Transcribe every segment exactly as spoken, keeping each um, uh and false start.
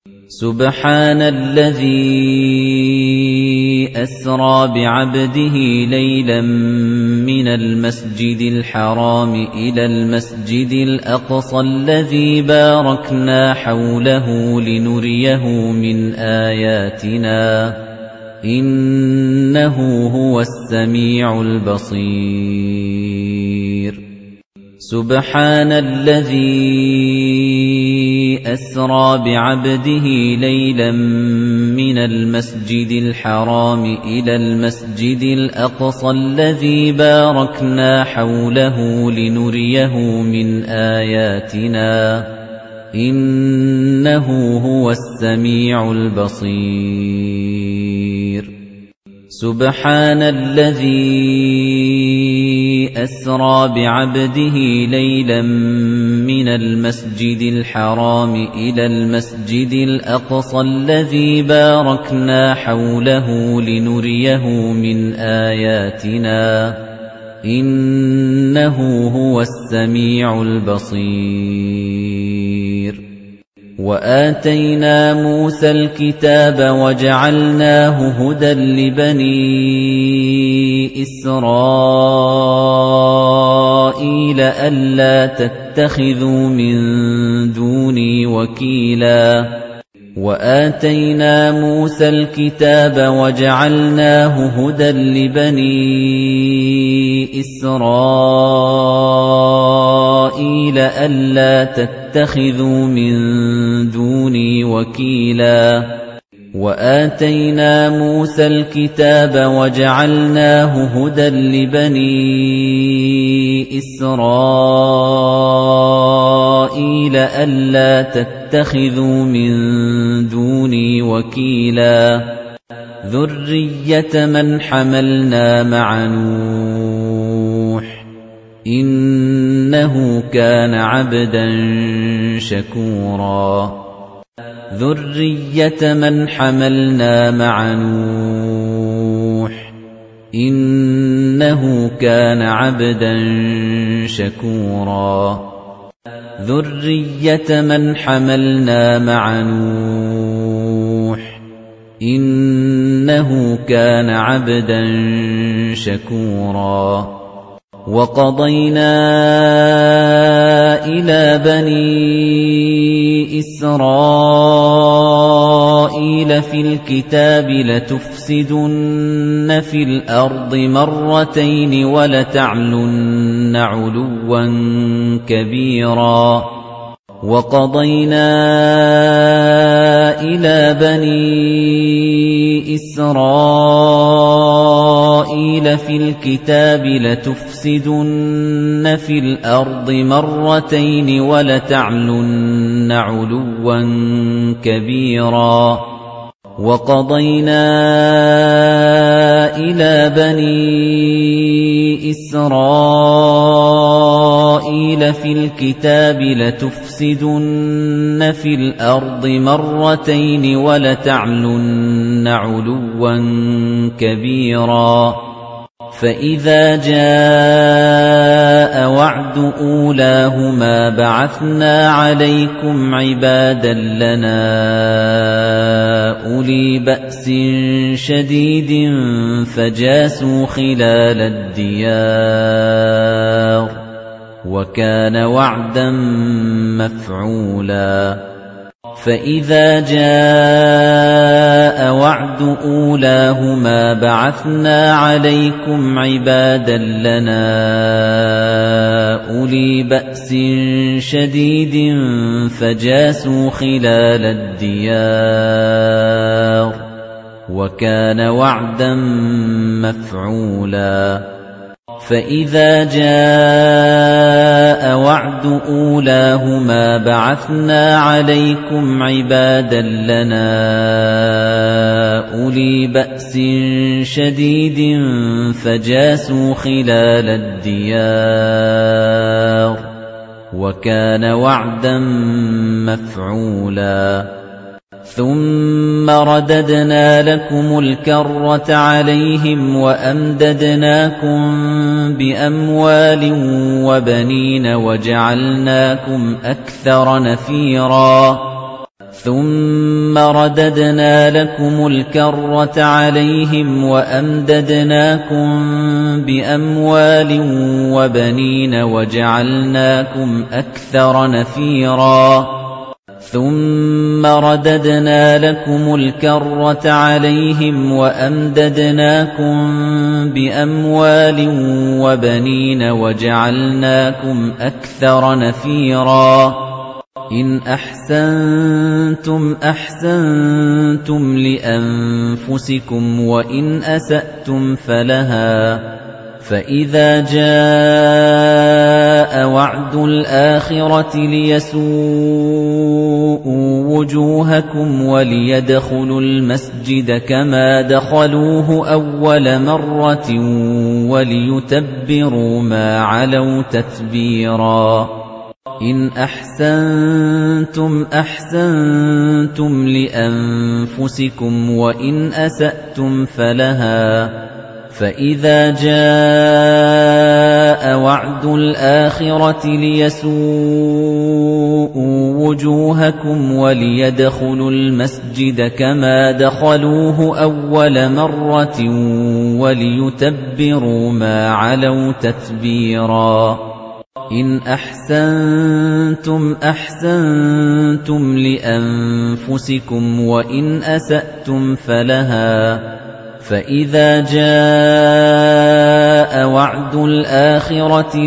سُبْحَانَ الَّذِي أَسْرَىٰ بِعَبْدِهِ لَيْلًا مِّنَ الْمَسْجِدِ الْحَرَامِ إِلَى الْمَسْجِدِ الْأَقْصَى الَّذِي بَارَكْنَا حَوْلَهُ لِنُرِيَهُ مِنْ آيَاتِنَا ۚ إِنَّهُ هُوَ السَّمِيعُ الْبَصِيرُ سُبْحَانَ الَّذِي أَسْرَىٰ بِعَبْدِهِ لَيْلًا مِّنَ الْمَسْجِدِ الْحَرَامِ إِلَى الْمَسْجِدِ الْأَقْصَى الَّذِي بَارَكْنَا حَوْلَهُ لِنُرِيَهُ مِنْ آيَاتِنَا ۚ إِنَّهُ هُوَ السَّمِيعُ الْبَصِيرُ سُبْحَانَ الَّذِي أَسْرَىٰ بِعَبْدِهِ لَيْلًا مِّنَ الْمَسْجِدِ الْحَرَامِ إِلَى الْمَسْجِدِ الْأَقْصَى الَّذِي بَارَكْنَا حَوْلَهُ لِنُرِيَهُ مِنْ آيَاتِنَا ۚ إِنَّهُ هُوَ السَّمِيعُ الْبَصِيرُ وَآتَيْنَا مُوسَى الْكِتَابَ وَجَعَلْنَاهُ هُدًى لِّبَنِي إِسْرَائِيلَ أَلَّا تَتَّخِذُوا مِن دُونِي وَكِيلًا وَآتَيْنَا مُوسَى الْكِتَابَ وَجَعَلْنَاهُ هُدًى لِّبَنِي إِسْرَائِيلَ أَلَّا تَتَّخِذُوا مِن دُونِي وَكِيلًا وَآتَيْنَا مُوسَى الْكِتَابَ وَجَعَلْنَاهُ هُدًى لِّبَنِي إِسْرَائِيلَ أَلَّا تَتَّخِذُوا مِن دُونِي وَكِيلًا ذُرِّيَّةَ مَنْ حَمَلْنَا مَعَ نُوحٍ ۚ إِنَّهُ كَانَ عَبْدًا شَكُورًا ذُرِّيَّةَ مَنْ حَمَلْنَا مَعَ نُوحٍ ۚ إِنَّهُ كَانَ عَبْدًا شَكُورًا ذُرِّيَّةَ مَنْ حَمَلْنَا مَعَ نُوحٍ ۚ إِنَّهُ كَانَ عَبْدًا شَكُورًا وَقَضَيْنَا إِلَىٰ بَنِي إِسْرَائِيلَ فِي الْكِتَابِ لَتُفْسِدُنَّ فِي الْأَرْضِ مَرَّتَيْنِ وَلَتَعْلُنَّ عُلُوًّا كَبِيرًا وَقَضَيْنَا إِلَىٰ بَنِي إِسْرَائِيلَ فِي الْكِتَابِ لَتُفْسِدُنَّ فِي الْأَرْضِ مَرَّتَيْنِ وَلَتَعْلُنَّ عُلُوًّا كَبِيرًا وَقَضَيْنَا إِلَىٰ بَنِي إِسْرَائِيلَ فِي الْكِتَابِ لَتُفْسِدُنَّ فِي الْأَرْضِ مَرَّتَيْنِ وَلَتَعْلُنَّ عُلُوًّا كَبِيرًا فَإِذَا جَاءَ وَعْدُ أُولَاهُمَا بَعَثْنَا عَلَيْكُمْ عِبَادًا لَّنَا أُولِي بَأْسٍ شَدِيدٍ فَجَاسُوا خِلَالَ الدِّيَارِ ۚ وَكَانَ وَعْدًا مَّفْعُولًا فَإِذَا جَاءَ وَعْدُ أُولَاهُمَا بَعَثْنَا عَلَيْكُمْ عِبَادًا لَّنَا أُولِي بَأْسٍ شَدِيدٍ فَجَاسُوا خِلَالَ الدِّيَارِ ۚ وَكَانَ وَعْدًا مَّفْعُولًا فَإِذَا جَاءَ وَعْدُ أُولَاهُمَا بَعَثْنَا عَلَيْكُمْ عِبَادًا لَّنَا أُولِي بَأْسٍ شَدِيدٍ فَجَاسُوا خِلَالَ الدِّيَارِ ۚ وَكَانَ وَعْدًا مَّفْعُولًا ثُمَّ رَدَدْنَا لَكُمُ الْكَرَّةَ عَلَيْهِمْ وَأَمْدَدْنَاكُم بِأَمْوَالٍ وَبَنِينَ وَجَعَلْنَاكُمْ أَكْثَرَ نَفِيرًا ثُمَّ رَدَدْنَا لَكُمُ الْكَرَّةَ عَلَيْهِمْ وَأَمْدَدْنَاكُمْ بِأَمْوَالٍ وَبَنِينَ وَجَعَلْنَاكُمْ أَكْثَرَ نَفِيرًا ثُمَّ رَدَدْنَا لَكُمُ الْكَرَّةَ عَلَيْهِمْ وَأَمْدَدْنَاكُمْ بِأَمْوَالٍ وَبَنِينَ وَجَعَلْنَاكُمْ أَكْثَرَ نَفِيرًا إِنْ أَحْسَنْتُمْ أَحْسَنْتُمْ لِأَنفُسِكُمْ وَإِنْ أَسَأْتُمْ فَلَهَا فَإِذَا جَاءَ وَعْدُ الْآخِرَةِ لِيَسُوءُوا وُجُوهَكُمْ وَلِيَدْخُلُوا الْمَسْجِدَ كَمَا دَخَلُوهُ أَوَّلَ مَرَّةٍ وَلِيُتَبِّرُوا مَا عَلَوْا تَتْبِيرًا إِنْ أَحْسَنْتُمْ أَحْسَنْتُمْ لِأَنفُسِكُمْ وَإِنْ أَسَأْتُمْ فَلَهَا فَإِذَا جَاءَ وَعْدُ الْآخِرَةِ لِيَسُوءُوا وُجُوهَكُمْ وَلِيَدْخُلُوا الْمَسْجِدَ كَمَا دَخَلُوهُ أَوَّلَ مَرَّةٍ وَلِيُتَبِّرُوا مَا عَلَوْا تَتْبِيرًا إِنْ أَحْسَنْتُمْ أَحْسَنْتُمْ لِأَنفُسِكُمْ وَإِنْ أَسَأْتُمْ فَلَهَا فَإِذَا جَاءَ وَعْدُ الْآخِرَةِ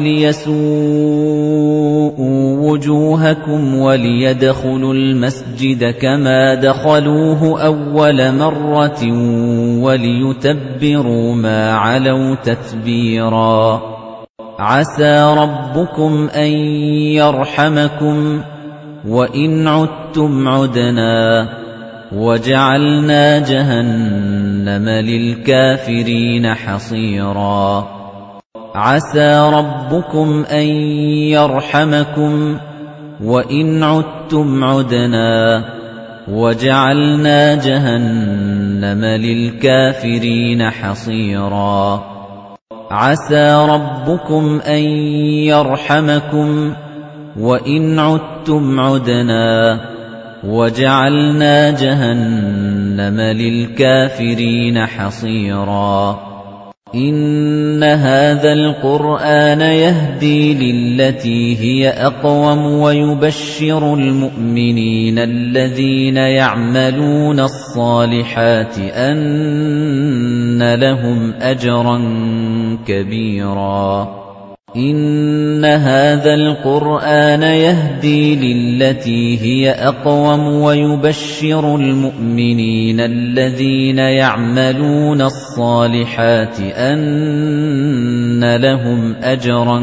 لِيَسُوءُوا وُجُوهَكُمْ وَلِيَدْخُلُوا الْمَسْجِدَ كَمَا دَخَلُوهُ أَوَّلَ مَرَّةٍ وَلِيُتَبِّرُوا مَا عَلَوْا تَتْبِيرًا عَسَى رَبُّكُمْ أَن يَرْحَمَكُمْ وَإِنْ عُدتُّمْ عُدْنَا وَجَعَلْنَا جَهَنَّمَ لِلْكَافِرِينَ حَصِيرًا عَسَى رَبُّكُمْ أَن يَرْحَمَكُمْ وَإِنْ عُدتُّمْ عُدْنَا وَجَعَلْنَا جَهَنَّمَ لِلْكَافِرِينَ حَصِيرًا عَسَى رَبُّكُمْ أَن يَرْحَمَكُمْ وَإِنْ عُدتُّمْ عُدْنَا وَجَعَلْنَا جَهَنَّمَ لِلْكَافِرِينَ حَصِيرًا إِنَّ هَذَا الْقُرْآنَ يَهْدِي لِلَّتِي هِيَ أَقْوَمُ وَيُبَشِّرُ الْمُؤْمِنِينَ الَّذِينَ يَعْمَلُونَ الصَّالِحَاتِ أَنَّ لَهُمْ أَجْرًا كَبِيرًا إِنَّ هَذَا الْقُرْآنَ يَهْدِي لِلَّتِي هِيَ أَقْوَمُ وَيُبَشِّرُ الْمُؤْمِنِينَ الَّذِينَ يَعْمَلُونَ الصَّالِحَاتِ أَنَّ لَهُمْ أَجْرًا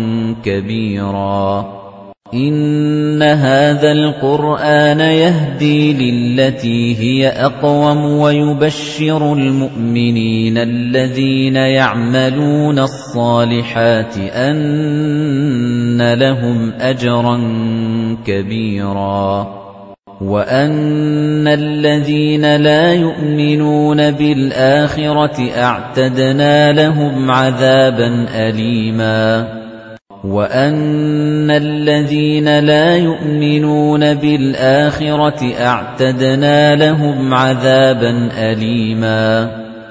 كَبِيرًا إِنَّ هَذَا الْقُرْآنَ يَهْدِي لِلَّتِي هِيَ أَقْوَمُ وَيُبَشِّرُ الْمُؤْمِنِينَ الَّذِينَ يَعْمَلُونَ الصَّالِحَاتِ أَنَّ لَهُمْ أَجْرًا كَبِيرًا وَأَنَّ الَّذِينَ لَا يُؤْمِنُونَ بِالْآخِرَةِ أَعْتَدْنَا لَهُمْ عَذَابًا أَلِيمًا وَأَنَّ الَّذِينَ لَا يُؤْمِنُونَ بِالْآخِرَةِ أَعْتَدْنَا لَهُمْ عَذَابًا أَلِيمًا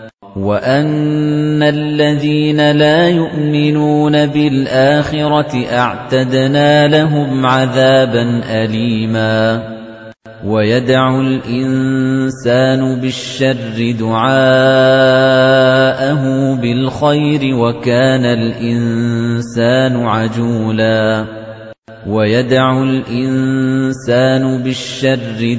وَأَنَّ الَّذِينَ لَا يُؤْمِنُونَ بِالْآخِرَةِ أَعْتَدْنَا لَهُمْ عَذَابًا أَلِيمًا وَيَدْعُ الْإِنسَانُ بِالشَّرِّ دُعَاءَهُ بِالْخَيْرِ وَكَانَ الْإِنسَانُ عَجُولًا وَيَدْعُ الْإِنسَانُ بِالشَّرِّ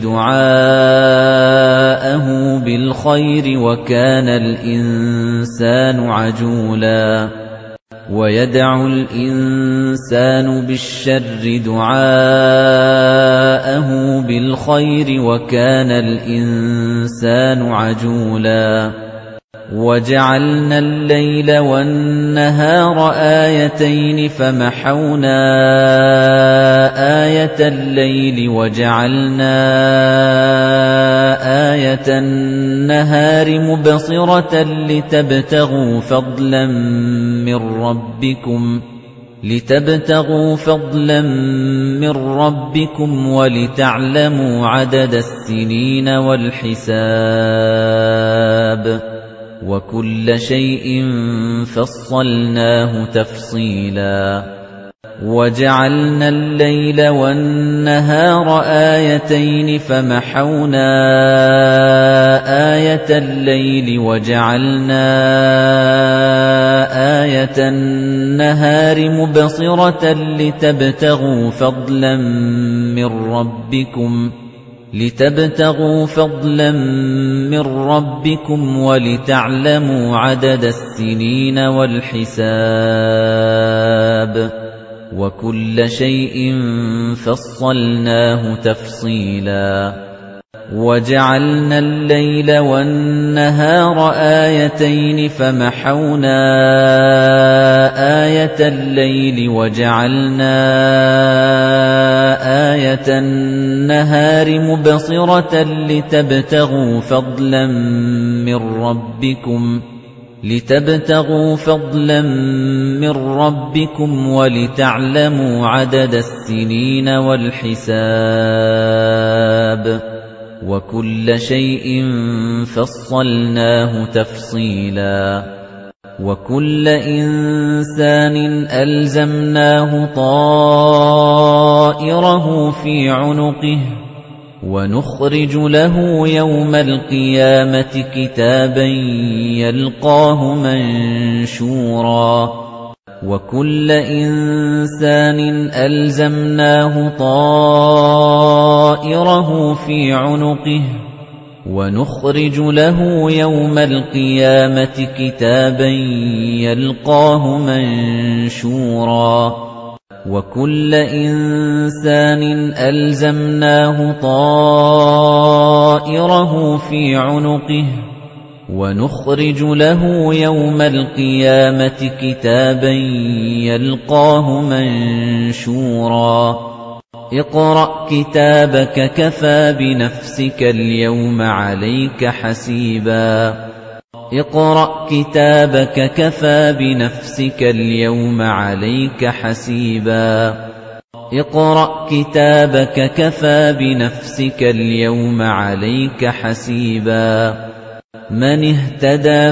دُعَاءَهُ بِالْخَيْرِ وَكَانَ الْإِنسَانُ عَجُولًا وَيَدْعُ الْإِنسَانُ بِالشَّرِّ دُعَاءَهُ بِالْخَيْرِ وَكَانَ الْإِنسَانُ عَجُولًا وَجَعَلْنَا اللَّيْلَ وَالنَّهَارَ آيَتَيْنِ فَمَحَوْنَا آيَةَ اللَّيْلِ وَجَعَلْنَا آيَةَ النَّهَارِ مُبْصِرَةً لِتَبْتَغُوا فَضْلًا مِنْ رَبِّكُمْ لِتَبْتَغُوا فَضْلًا مِّن رَّبِّكُمْ وَلِتَعْلَمُوا عَدَدَ السِّنِينَ وَالْحِسَابَ وَكُلَّ شَيْءٍ فَصَّلْنَاهُ تَفْصِيلًا وَجَعَلْنَا اللَّيْلَ وَالنَّهَارَ آيَتَيْنِ فَمَحَوْنَا آيَةَ اللَّيْلِ وَجَعَلْنَا آيَةَ النَّهَارِ مُبْصِرَةً لِتَبْتَغُوا فَضْلًا مِّن رَّبِّكُمْ لِتَبْتَغُوا فَضْلًا مِّن رَّبِّكُمْ وَلِتَعْلَمُوا عَدَدَ السِّنِينَ وَالْحِسَابَ وَكُلَّ شَيْءٍ فَصَّلْنَاهُ تَفْصِيلًا وَجَعَلْنَا اللَّيْلَ وَالنَّهَارَ آيَتَيْنِ فَمَحَوْنَا آيَةَ اللَّيْلِ وَجَعَلْنَا آيَةَ النَّهَارِ مُبْصِرَةً لِتَبْتَغُوا فَضْلًا مِّن رَّبِّكُمْ لِتَبْتَغُوا فَضْلًا مِّن رَّبِّكُمْ وَلِتَعْلَمُوا عَدَدَ السِّنِينَ وَالْحِسَابَ وَكُلَّ شَيْءٍ فَصَّلْنَاهُ تَفْصِيلًا وَكُلَّ إِنسَانٍ أَلْزَمْنَاهُ طَائِرَهُ فِي عُنُقِهِ وَنُخْرِجُ لَهُ يَوْمَ الْقِيَامَةِ كِتَابًا يَلْقَاهُ مَنشُورًا وَكُلَّ إِنسَانٍ أَلْزَمْنَاهُ طَائِرَهُ فِي عُنُقِهِ وَنُخْرِجُ لَهُ يَوْمَ الْقِيَامَةِ كِتَابًا يَلْقَاهُ مَنشُورًا وَكُلَّ إِنسَانٍ أَلْزَمْنَاهُ طَائِرَهُ فِي عُنُقِهِ وَنُخْرِجُ لَهُ يَوْمَ الْقِيَامَةِ كِتَابًا يَلْقَاهُ مَنشُورًا اقْرَأْ كِتَابَكَ كَفَى بِنَفْسِكَ الْيَوْمَ عَلَيْكَ حَسِيبًا اقْرَأْ كِتَابَكَ كَفَى بِنَفْسِكَ الْيَوْمَ عَلَيْكَ حَسِيبًا اقْرَأْ كِتَابَكَ كَفَى بِنَفْسِكَ الْيَوْمَ عَلَيْكَ حَسِيبًا مَنِ اهْتَدَى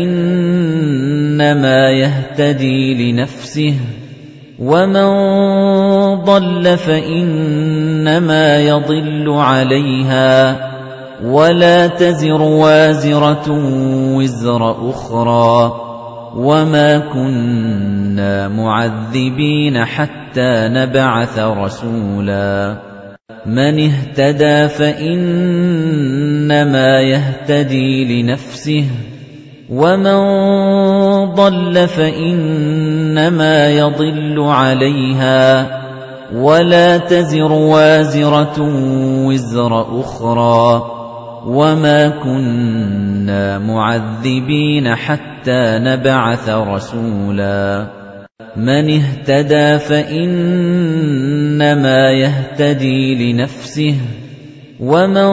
فَإِنَّمَا يَهْتَدِي لِنَفْسِهِ وَمَن ضَلَّ فَإِنَّمَا يَضِلُّ عَلَيْهَا وَلَا تَزِرُ وَازِرَةٌ وِزْرَ أُخْرَى وَمَا كُنَّا مُعَذِّبِينَ حَتَّى نَبْعَثَ رَسُولًا مَنِ اهْتَدَى فَإِنَّمَا يَهْتَدِي لِنَفْسِهِ وَمَن ضَلَّ فَإِنَّمَا يَضِلُّ عَلَيْهَا وَلَا تَزِرُ وَازِرَةٌ وِزْرَ أُخْرَى وَمَا كُنَّا مُعَذِّبِينَ حَتَّى نَبْعَثَ رَسُولًا مَنِ اهْتَدَى فَإِنَّمَا يَهْتَدِي لِنَفْسِهِ وَمَن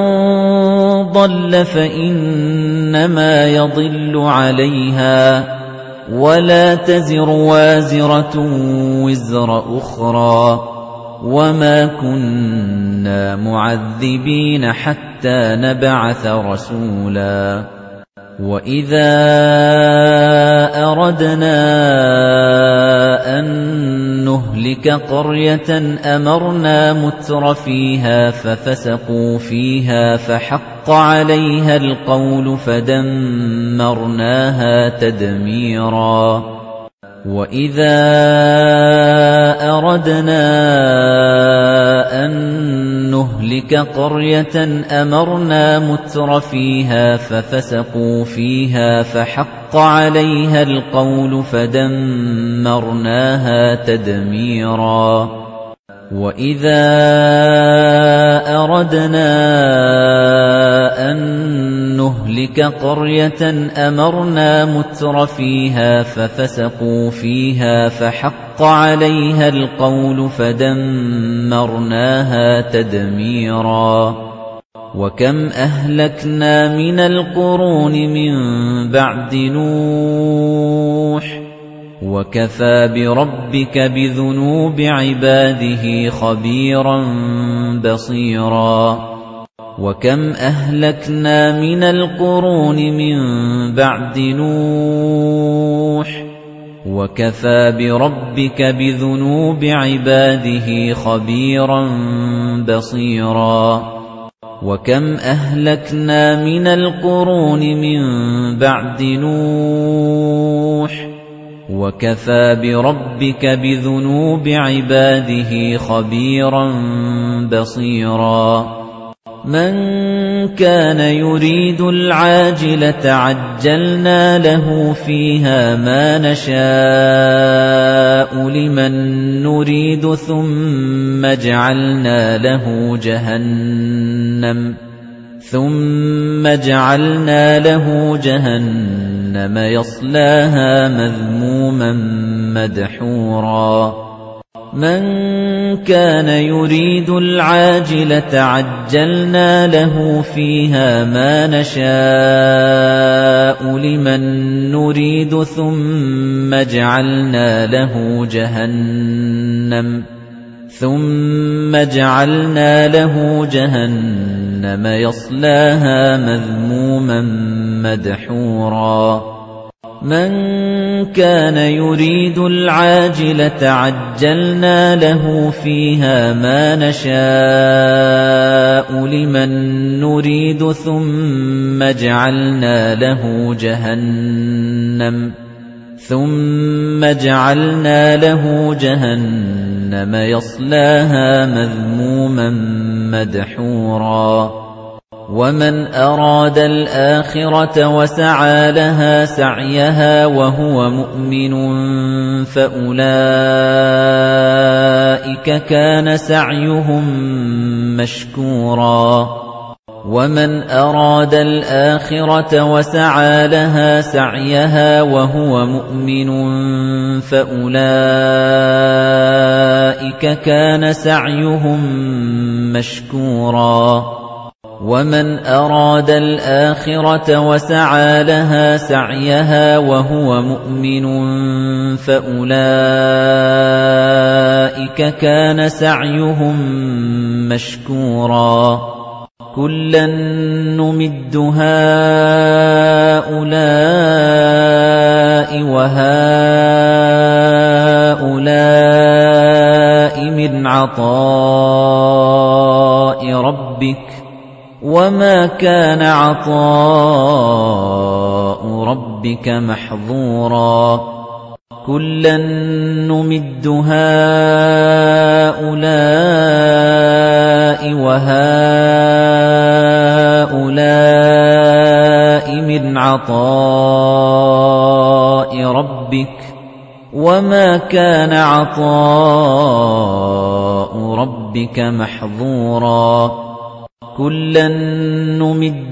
ضَلَّ فَإِنَّمَا يَضِلُّ عَلَيْهَا وَلَا تَزِرُ وَازِرَةٌ وِزْرَ أُخْرَى وَمَا كُنَّا مُعَذِّبِينَ حَتَّى نَبْعَثَ رَسُولًا وَإِذَا أَرَدْنَا أَن نُّهْلِكَ قَرْيَةً أَمَرْنَا مُتْرَ فِيهَا فَفَسَقُوا فِيهَا فَحَقَّ عَلَيْهَا الْقَوْلُ فَدَمَّرْنَاهَا تَدْمِيرًا وَإِذَا أَرَدْنَا أَن نُّهْلِكَ قَرْيَةً أَمَرْنَا مُتْرَ فِيهَا فَفَسَقُوا فِيهَا فَحَقَّ عَلَيْهَا الْقَوْلُ فَدَمَّرْنَاهَا تَدْمِيرًا وَإِذَا أَرَدْنَا أَن نُّهْلِكَ قَرْيَةً أَمَرْنَا مُتْرَ فِيهَا فَفَسَقُوا فِيهَا فَحَقَّ عَلَيْهَا الْقَوْلُ فَدَمَّرْنَاهَا تَدْمِيرًا وَكَمْ أَهْلَكْنَا مِنَ الْقُرُونِ مِن بَعْدِ نُوحٍ وَكَفَى بِرَبِّكَ بِذُنُوبِ عِبَادِهِ خَبِيرًا بَصِيرًا وَكَمْ أَهْلَكْنَا مِنَ الْقُرُونِ مِنْ بَعْدِ نُوحٍ وَكَفَى بِرَبِّكَ بِذُنُوبِ عِبَادِهِ خَبِيرًا بَصِيرًا وَكَمْ أَهْلَكْنَا مِنَ الْقُرُونِ مِنْ بَعْدِ نُوحٍ وَكَفَى بِرَبِّكَ بِذُنُوبِ عِبَادِهِ خَبِيرًا بَصِيرًا مَنْ كَانَ يُرِيدُ الْعَاجِلَةَ عَجَّلْنَا لَهُ فِيهَا مَا نَشَاءُ لِمَن نُّرِيدُ ثُمَّ جَعَلْنَا لَهُ جَهَنَّمَ ثُمَّ جَعَلْنَا لَهُ جَهَنَّمَ يَصْلَاهَا مَذْمُومًا مَدْحُورًا مَنْ كَانَ يُرِيدُ الْعَاجِلَةَ عَجَّلْنَا لَهُ فِيهَا مَا نَشَاءُ لِمَن نُّرِيدُ ثُمَّ جَعَلْنَا لَهُ جَهَنَّمَ ثُمَّ جَعَلْنَا لَهُ جَهَنَّمَ يَصْلَاهَا مَذْمُومًا مَدْحُورًا مَنْ كَانَ يُرِيدُ الْعَاجِلَةَ عَجَّلْنَا لَهُ فِيهَا مَا نَشَاءُ لِمَن نُّرِيدُ ثُمَّ جَعَلْنَا لَهُ جَهَنَّمَ ثُمَّ جَعَلْنَا لَهُ جَهَنَّمَ يَصْلَاهَا مَذْمُومًا مَدْحُورًا وَمَنْ أَرَادَ الْآخِرَةَ وَسَعَى لَهَا سَعْيَهَا وَهُوَ مُؤْمِنٌ فَأُولَئِكَ كَانَ سَعْيُهُم مَّشْكُورًا وَمَنْ أَرَادَ الْآخِرَةَ وَسَعَى لَهَا سَعْيَهَا وَهُوَ مُؤْمِنٌ فَأُولَئِكَ كَانَ سَعْيُهُم مَّشْكُورًا وَمَنْ أَرَادَ الْآخِرَةَ وَسَعَى لَهَا سَعْيَهَا وَهُوَ مُؤْمِنٌ فَأُولَئِكَ كَانَ سَعْيُهُم مَّشْكُورًا كُلًّا نُّمِدُّ هَٰؤُلَاءِ وَهَٰؤُلَاءِ مِنْ عَطَاءِ رَبِّكَ وَمَا كَانَ عَطَاءُ رَبِّكَ مَحْظُورًا كُلًّا نُّمِدُّ هَٰؤُلَاءِ وَهَٰؤُلَاءِ مِنْ عَطَاءِ رَبِّكَ وَمَا كَانَ عَطَاءُ رَبِّكَ مَحْظُورًا كُلًّا نُّمِدُّ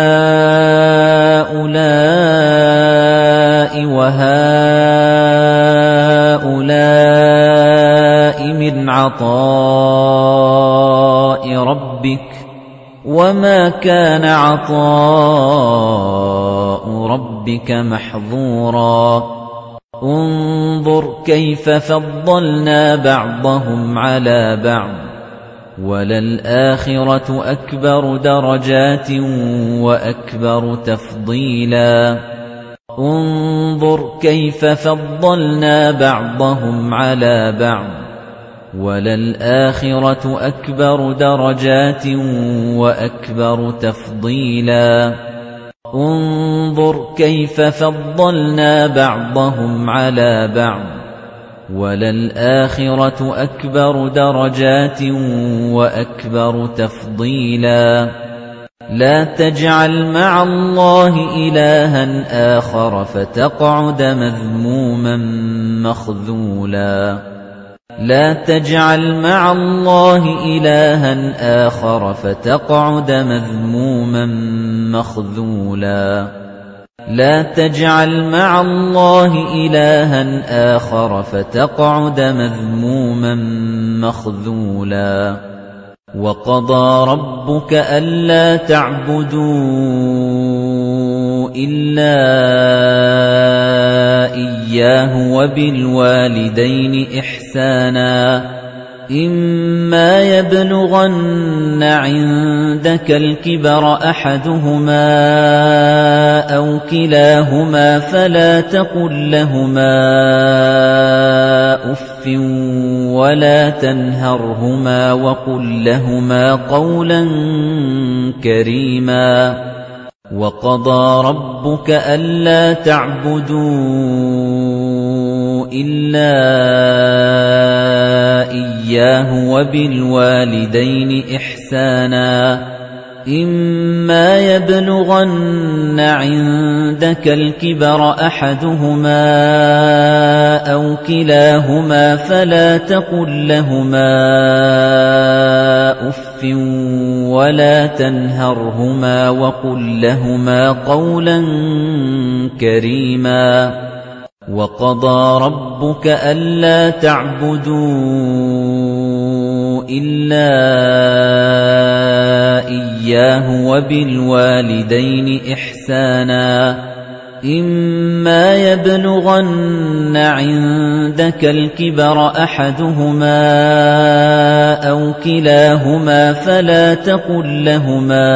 هَٰؤُلَاءِ وَهَٰؤُلَاءِ مِنْ عَطَاءِ رَبِّكَ وَمَا كَانَ عَطَاءُ رَبِّكَ مَحْظُورًا انظُرْ كَيْفَ فَضَّلْنَا بَعْضَهُمْ عَلَى بَعْضٍ وَلَلْآخِرَةُ أَكْبَرُ دَرَجَاتٍ وَأَكْبَرُ تَفْضِيلًا انظُرْ كَيْفَ فَضَّلْنَا بَعْضَهُمْ عَلَى بَعْضٍ وَلَلْآخِرَةُ أَكْبَرُ دَرَجَاتٍ وَأَكْبَرُ تَفْضِيلًا انظُرْ كَيْفَ فَضَّلْنَا بَعْضَهُمْ عَلَى بَعْضٍ وَلَلْآخِرَةُ أَكْبَرُ دَرَجَاتٍ وَأَكْبَرُ تَفْضِيلًا لَا تَجْعَلْ مَعَ اللَّهِ إِلَٰهًا آخَرَ فَتَقْعُدَ مَذْمُومًا مَّخْذُولًا لَا تَجْعَلْ مَعَ اللَّهِ إِلَٰهًا آخَرَ فَتَقْعُدَ مَذْمُومًا مَّخْذُولًا لا تجعل مع الله إلها آخر فتقعد مذموما مخذولا وقضى ربك ألا تعبدوا إِلَّا إِيَّاهُ وَبِالْوَالِدَيْنِ إِحْسَانًا إِمَّا يَبْلُغَنَّ عِندَكَ الْكِبَرَ أَحَدُهُمَا أَوْ كِلَاهُمَا فَلَا تَقُل لَّهُمَا أُفٍّ وَلَا تَنْهَرْهُمَا وَقُل لَّهُمَا قَوْلًا كَرِيمًا وَقَضَىٰ رَبُّكَ أَلَّا تَعْبُدُوا إِلَّا إِيَّاهُ وَبِالْوَالِدَيْنِ إِحْسَانًا إِمَّا يَبْلُغَنَّ عِندَكَ الْكِبَرَ أَحَدُهُمَا أَوْ كِلَاهُمَا فَلَا تَقُل لَّهُمَا أُفٍّ وَلَا تَنْهَرْهُمَا وَقُل لَّهُمَا قَوْلًا كَرِيمًا وَقَضَىٰ رَبُّكَ أَلَّا تَعْبُدُوا إِلَّا إِيَّاهُ وَبِالْوَالِدَيْنِ إِحْسَانًا إِمَّا يَبْلُغَنَّ عِندَكَ الْكِبَرَ أَحَدُهُمَا أَوْ كِلَاهُمَا فَلَا تَقُل لَّهُمَا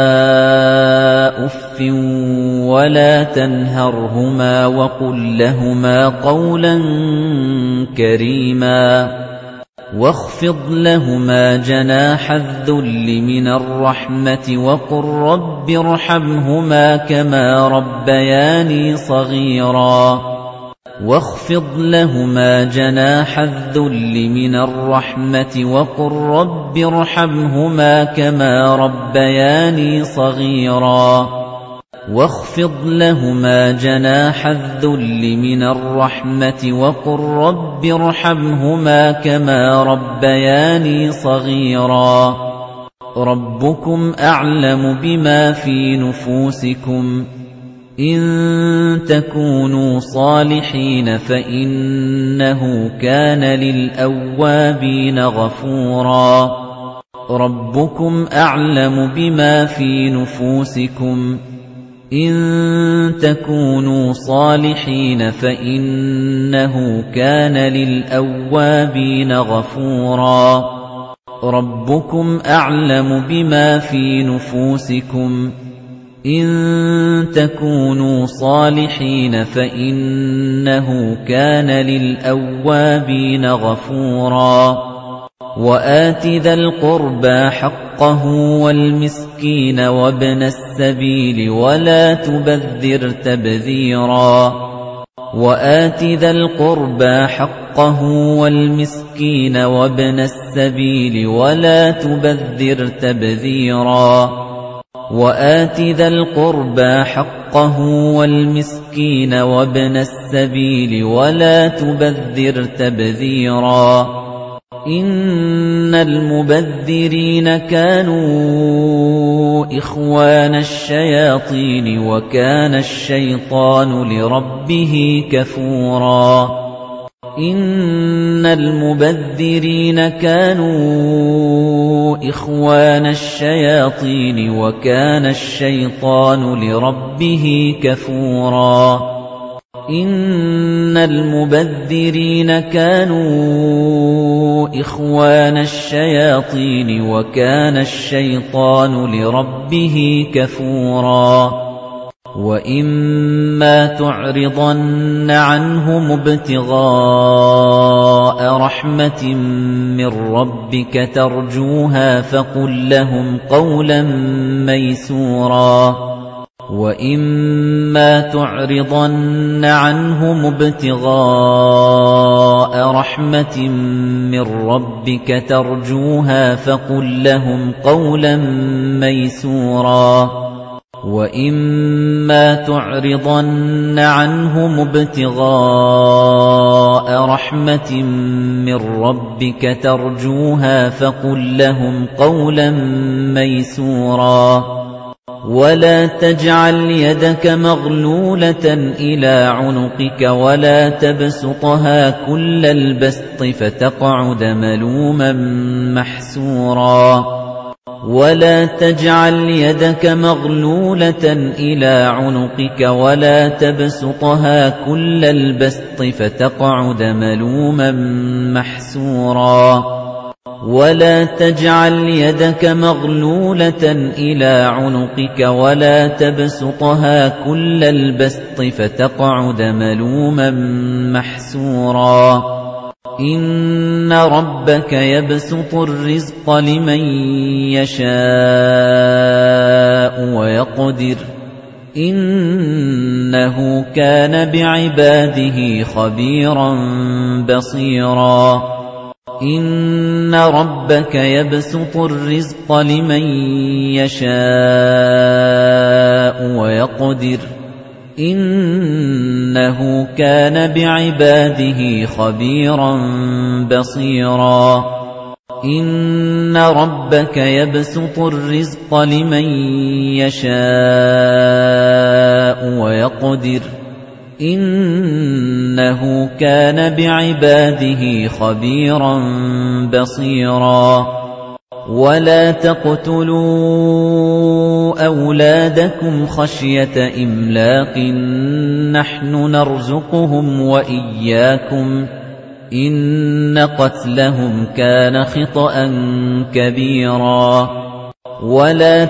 أُفٍّ وَلَا تَنْهَرْهُمَا وَقُل لَّهُمَا قَوْلًا كَرِيمًا وَاخْفِضْ لَهُمَا جَنَاحَ الذُّلِّ مِنَ الرَّحْمَةِ وَقُل رَّبِّ ارْحَمْهُمَا كَمَا رَبَّيَانِي صَغِيرًا وَاخْفِضْ لَهُمَا جَنَاحَ الذُّلِّ مِنَ الرَّحْمَةِ وَقُل رَّبِّ ارْحَمْهُمَا كَمَا رَبَّيَانِي صَغِيرًا وَاخْفِضْ لَهُمَا جَنَاحَ الذُّلِّ مِنَ الرَّحْمَةِ وَقُل رَّبِّ ارْحَمْهُمَا كَمَا رَبَّيَانِي صَغِيرًا رَبُّكُمْ أَعْلَمُ بِمَا فِي نُفُوسِكُمْ إِن تَكُونُوا صَالِحِينَ فَإِنَّهُ كَانَ لِلْأَوَّابِينَ غَفُورًا رَبُّكُمْ أَعْلَمُ بِمَا فِي نُفُوسِكُمْ إِن تَكُونُوا صَالِحِينَ فَإِنَّهُ كَانَ لِلْأَوَّابِينَ غَفُورًا رَبُّكُمْ أَعْلَمُ بِمَا فِي نُفُوسِكُمْ إِن تَكُونُوا صَالِحِينَ فَإِنَّهُ كَانَ لِلْأَوَّابِينَ غَفُورًا وَآتِ ذَا الْقُرْبَى حَقَّهُ وَالْمِسْكِينَ وَابْنَ السَّبِيلِ وَلَا تُبَذِّرْ تَبْذِيرًا وَآتِ ذَا الْقُرْبَى حَقَّهُ وَالْمِسْكِينَ وَابْنَ السَّبِيلِ وَلَا تُبَذِّرْ تَبْذِيرًا وَآتِ ذَا الْقُرْبَى حَقَّهُ وَالْمِسْكِينَ وَابْنَ السَّبِيلِ وَلَا تُبَذِّرْ تَبْذِيرًا إِنَّ الْمُبَذِّرِينَ كَانُوا إِخْوَانَ الشَّيَاطِينِ وَكَانَ الشَّيْطَانُ لِرَبِّهِ كَفُورًا إِنَّ الْمُبَذِّرِينَ كَانُوا إِخْوَانَ الشَّيَاطِينِ وَكَانَ الشَّيْطَانُ لِرَبِّهِ كَفُورًا إِنَّ الْمُبَذِّرِينَ كَانُوا إِخْوَانَ الشَّيَاطِينِ وَكَانَ الشَّيْطَانُ لِرَبِّهِ كَفُورًا وَإِمَّا تُعْرِضَنَّ عَنْهُمُ ابْتِغَاءَ رَحْمَةٍ مِّن رَّبِّكَ تَرْجُوهَا فَقُل لَّهُمْ قَوْلًا مَّيْسُورًا وَإِمَّا تُعْرِضَنَّ عَنْهُمُ ابْتِغَاءَ رَحْمَةٍ مِّن رَّبِّكَ تَرْجُوهَا فَقُل لَّهُمْ قَوْلًا مَّيْسُورًا وَإِمَّا تُعْرِضَنَّ عَنْهُمُ ابْتِغَاءَ رَحْمَةٍ مِّن رَّبِّكَ تَرْجُوهَا فَقُل لَّهُمْ قَوْلًا مَّيْسُورًا وَلَا تَجْعَلْ يَدَكَ مَغْلُولَةً إِلَى عُنُقِكَ وَلَا تَبْسُطْهَا كُلَّ الْبَسْطِ فَتَقْعُدَ مَلُومًا مَّحْسُورًا ولا تجعل يدك مغلولة إلى عنقك ولا تبسطها كل البسط فتقعد ملوما محسورا ولا تجعل يدك مغلولة إلى عنقك ولا تبسطها كل البسط فتقعد ملوما محسورا إن ربك يبسط الرزق لمن يشاء ويقدر إنه كان بعباده خبيرا بصيرا إن ربك يبسط الرزق لمن يشاء ويقدر إنه كان بعباده خبيرا بصيرا إن ربك يبسط الرزق لمن يشاء ويقدر إنه كان بعباده خبيرا بصيرا ولا تقتلوا أولادكم خشية إملاق نحن نرزقهم وإياكم إن قتلهم كان خطأ كبيرا ولا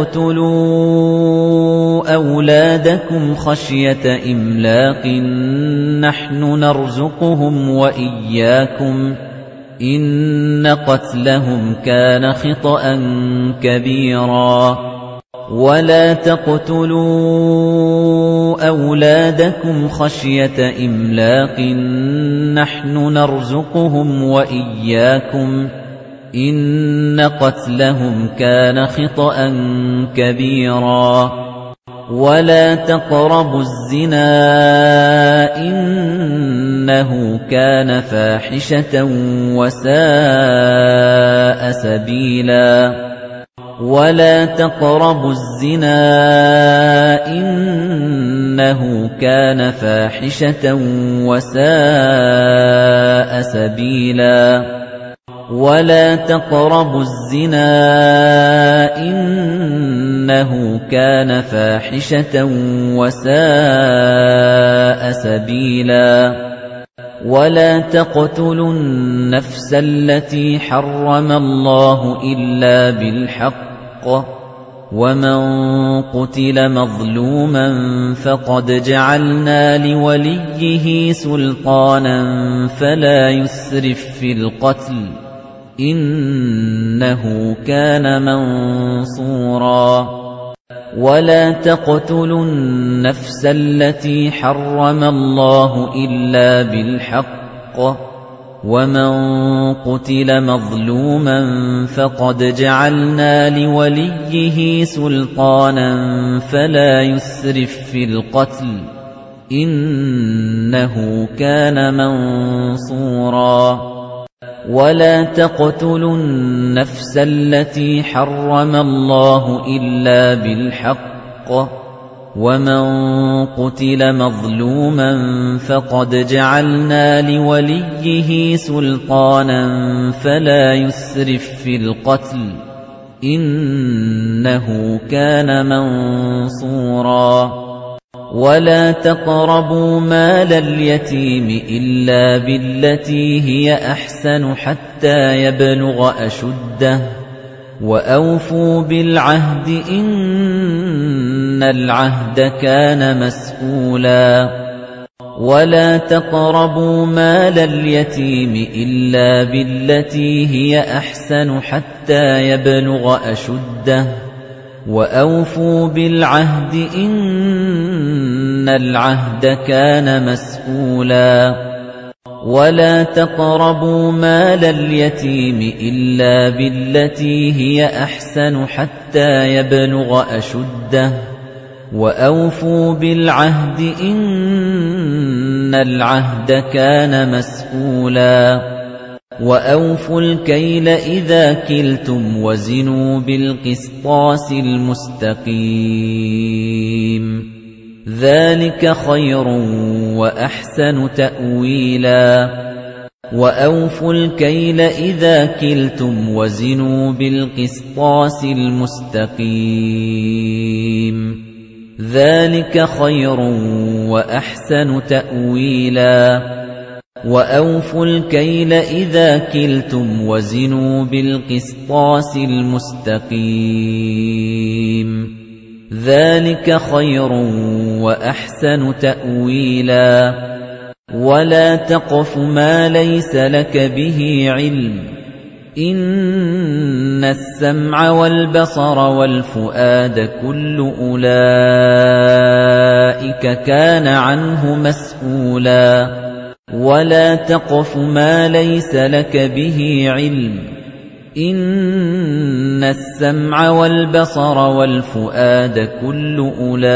تقتلوا أولادكم خشية إملاق نحن نرزقهم وإياكم إن قتلهم كان خطأ كبيرا ولا تقتلوا أولادكم خشية إملاق نحن نرزقهم وإياكم إن قتلهم كان خطأ كبيرا ولا تقربوا الزنا إنه كان فاحشة وساء سبيلا ولا تقربوا الزنا إنه كان فاحشة وساء سبيلا ولا تقربوا الزنا إنه كان فاحشة وساء سبيلا ولا تقتلوا النفس التي حرم الله إلا بالحق ومن قتل مظلوما فقد جعلنا لوليه سلطانا فلا يسرف في القتل إنه كان منصورا ولا تقتلوا النفس التي حرم الله إلا بالحق ومن قتل مظلوما فقد جعلنا لوليه سلطانا فلا يسرف في القتل إنه كان منصورا ولا تقتلوا النفس التي حرم الله إلا بالحق ومن قتل مظلوما فقد جعلنا لوليه سلطانا فلا يسرف في القتل إنه كان منصورا ولا تقربوا مال اليتيم إلا بالتي هي أحسن حتى يبلغ أشده وأوفوا بالعهد إن العهد كان مسؤولا ولا تقربوا مال اليتيم إلا بالتي هي أحسن حتى يبلغ أشده وأوفوا بالعهد إن العهد كان مسؤولا ولا تقربوا مال اليتيم إلا بالتي هي أحسن حتى يبلغ أشده وأوفوا بالعهد إن العهد كان مسؤولا وأوفوا الكيل إذا كلتم وزنوا بالقسطاس المستقيم ذلك خير وأحسن تأويلا وَأَوْفُوا الْكَيْلَ إِذَا كِلْتُمْ وَزِنُوا بِالْقِسْطَاسِ الْمُسْتَقِيمِ ذَلِكَ خَيْرٌ وَأَحْسَنُ تَأْوِيلًا وَأَوْفُوا الْكَيْلَ إِذَا كِلْتُمْ وَزِنُوا بِالْقِسْطَاسِ الْمُسْتَقِيمِ ذَلِكَ خَيْرٌ وَأَحْسَنُ تَأْوِيلًا وَلَا تَقْفُ مَا لَيْسَ لَكَ بِهِ عِلْمٌ إِنَّ السَّمْعَ وَالْبَصَرَ وَالْفُؤَادَ كُلُّ أُولَئِكَ كَانَ عَنْهُ مَسْئُولًا وَلَا تَقْفُ مَا لَيْسَ لَكَ بِهِ عِلْمٌ إِنَّ السَّمْعَ وَالْبَصَرَ وَالْفُؤَادَ كُلُّ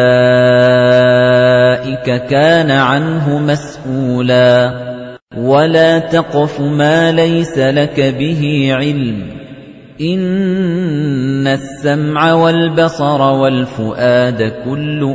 أُولَئِكَ كَانَ عَنْهُ مَسْئُولًا وَلَا تَقْفُ مَا لَيْسَ لَكَ بِهِ عِلْمٌ إِنَّ السَّمْعَ وَالْبَصَرَ وَالْفُؤَادَ كُلُّ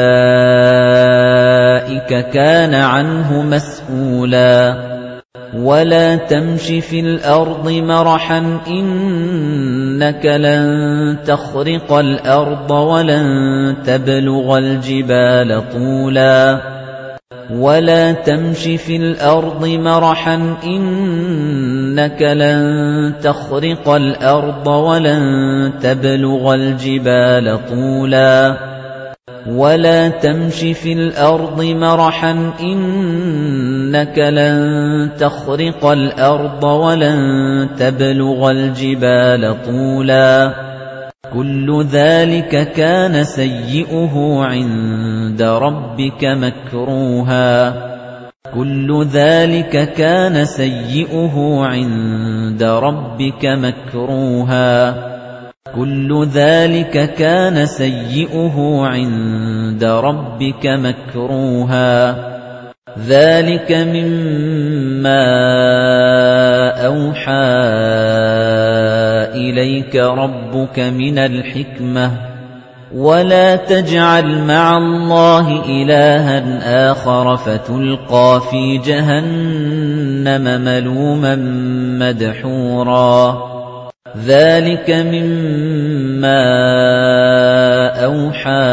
أُولَئِكَ كَانَ عَنْهُ مَسْئُولًا وَلَا تَمْشِ فِي الْأَرْضِ مَرَحًا إِنَّكَ لَن تَخْرِقَ الْأَرْضَ وَلَن تَبْلُغَ الْجِبَالَ طُولًا وَلَا تَمْشِ فِي الْأَرْضِ مَرَحًا إِنَّكَ لَن تَخْرِقَ الْأَرْضَ وَلَن تَبْلُغَ الْجِبَالَ طُولًا وَلَا تَمْشِ فِي الْأَرْضِ مَرَحًا إِنَّكَ لَن تَخْرِقَ الْأَرْضَ وَلَن تَبْلُغَ الْجِبَالَ طُولًا كُلُّ ذَلِكَ كَانَ سَيِّئُهُ عِندَ رَبِّكَ مَكْرُوهًا كُلُّ ذَلِكَ كَانَ سَيِّئُهُ عِندَ رَبِّكَ مَكْرُوهًا كُلُّ ذَلِكَ كَانَ سَيِّئُهُ عِندَ رَبِّكَ مَكْرُوهًا ذَلِكَ مِمَّا أَوْحَى إِلَيْكَ رَبُّكَ مِنَ الْحِكْمَةِ وَلَا تَجْعَلْ مَعَ اللَّهِ إِلَٰهًا آخَرَ فَتُلْقَىٰ فِي جَهَنَّمَ مَلُومًا مَّدْحُورًا ذَلِكَ مِمَّا أَوْحَى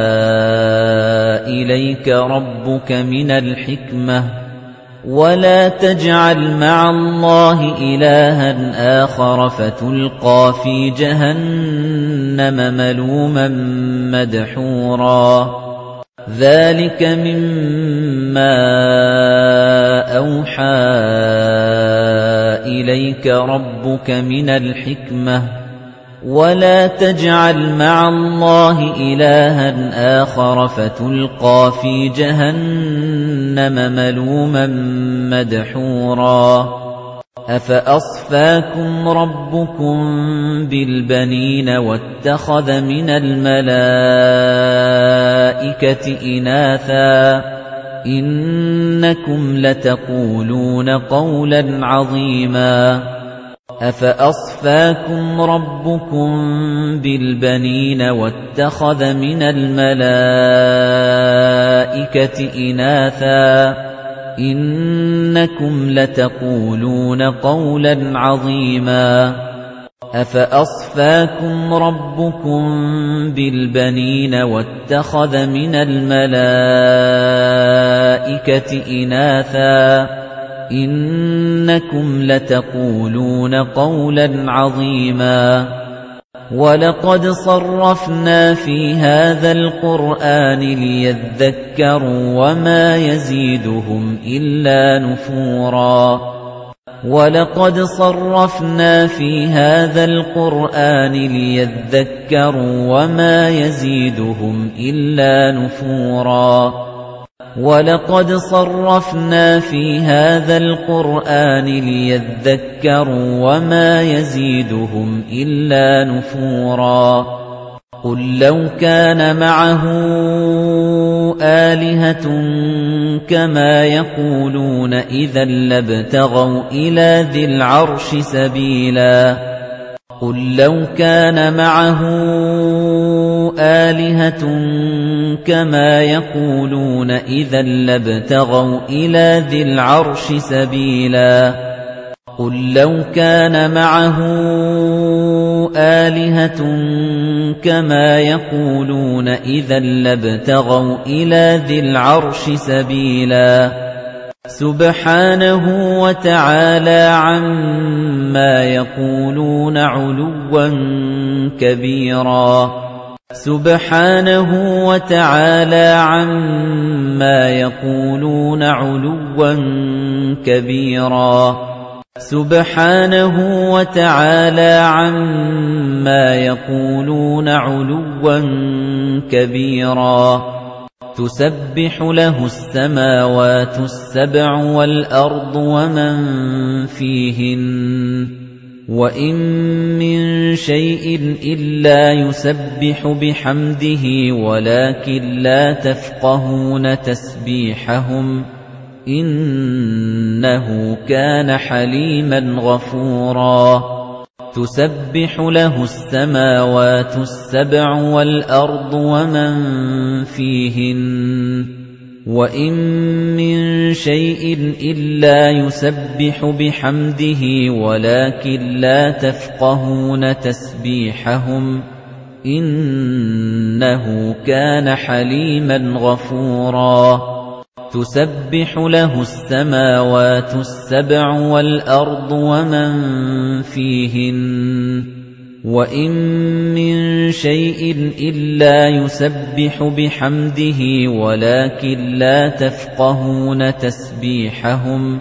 إِلَيْكَ رَبُّكَ مِنَ الْحِكْمَةِ وَلَا تَجْعَلْ مَعَ اللَّهِ إِلَٰهًا آخَرَ فَتُلْقَىٰ فِي جَهَنَّمَ مَلُومًا مَّدْحُورًا ذَلِكَ مِمَّا أَوْحَى إِلَيْكَ رَبُّكَ مِنَ الْحِكْمَةِ وَلَا تَجْعَلْ مَعَ اللَّهِ إِلَٰهًا آخَرَ فَتُلْقَىٰ فِي جَهَنَّمَ مَلُومًا مَّدْحُورًا أَفَأَصْفَاكُمْ رَبُّكُم بِالْبَنِينَ وَاتَّخَذَ مِنَ الْمَلَائِكَةِ إِنَاثًا إِنَّكُمْ لَتَقُولُونَ قَوْلًا عَظِيمًا أَفَأَصْفَاكُمْ رَبُّكُم بِالْبَنِينَ وَاتَّخَذَ مِنَ الْمَلَائِكَةِ إِنَاثًا إِنَّكُمْ لَتَقُولُونَ قَوْلًا عَظِيمًا أَفَأَصْفَاكُمْ رَبُّكُم بِالْبَنِينَ وَاتَّخَذَ مِنَ الْمَلَائِكَةِ إِنَاثًا إِنَّكُمْ لَتَقُولُونَ قَوْلًا عَظِيمًا وَلَقَدْ صَرَّفْنَا فِي هَذَا الْقُرْآنِ لِيَذَّكَّرُوا وَمَا يَزِيدُهُمْ إِلَّا نُفُورًا وَلَقَدْ صَرَّفْنَا فِي هَذَا الْقُرْآنِ لِيَذَّكَّرُوا وَمَا يَزِيدُهُمْ إِلَّا نُفُورًا وَلَقَدْ صَرَّفْنَا فِي هَذَا الْقُرْآنِ لِيَذَّكَّرُوا وَمَا يَزِيدُهُمْ إِلَّا نُفُورًا قُل لَّوْ كَانَ مَعَهُ آلِهَةٌ كَمَا يَقُولُونَ إِذًا لَّابْتَغَوْا إِلَى ذِي الْعَرْشِ سَبِيلًا قُل لَّوْ كَانَ مَعَهُ آلِهَةٌ كَمَا يَقُولُونَ إِذًا لَّابْتَغَوْا إِلَى ذِي الْعَرْشِ سَبِيلًا قُل لَّوْ كَانَ مَعَهُ آلِهَةٌ كَمَا يَقُولُونَ إِذًا لَّابْتَغَوْا إِلَى ذِي الْعَرْشِ سَبِيلًا سُبْحَانَهُ وَتَعَالَى عَمَّا يَقُولُونَ عُلُوًّا كَبِيرًا سُبْحَانَهُ وَتَعَالَى عَمَّا يَقُولُونَ عُلُوًّا كَبِيرًا سُبْحَانَهُ وَتَعَالَى عَمَّا يَقُولُونَ عُلُوًّا كَبِيرًا تُسَبِّحُ لَهُ السَّمَاوَاتُ السَّبْعُ وَالْأَرْضُ وَمَن فِيهِنَّ وَإِن مِّن شَيْءٍ إِلَّا يُسَبِّحُ بِحَمْدِهِ وَلَكِن لَّا تَفْقَهُونَ تَسْبِيحَهُمْ إِنَّهُ كَانَ حَلِيمًا غَفُورًا تُسَبِّحُ لَهُ السَّمَاوَاتُ السَّبْعُ وَالْأَرْضُ وَمَن فِيهِنَّ وَإِن مِّن شَيْءٍ إِلَّا يُسَبِّحُ بِحَمْدِهِ وَلَكِن لَّا تَفْقَهُونَ تَسْبِيحَهُمْ إِنَّهُ كَانَ حَلِيمًا غَفُورًا تُسَبِّحُ لَهُ السَّمَاوَاتُ السَّبْعُ وَالْأَرْضُ وَمَن فِيهِنَّ وَإِن مِّن شَيْءٍ إِلَّا يُسَبِّحُ بِحَمْدِهِ وَلَكِن لَّا تَفْقَهُونَ تَسْبِيحَهُمْ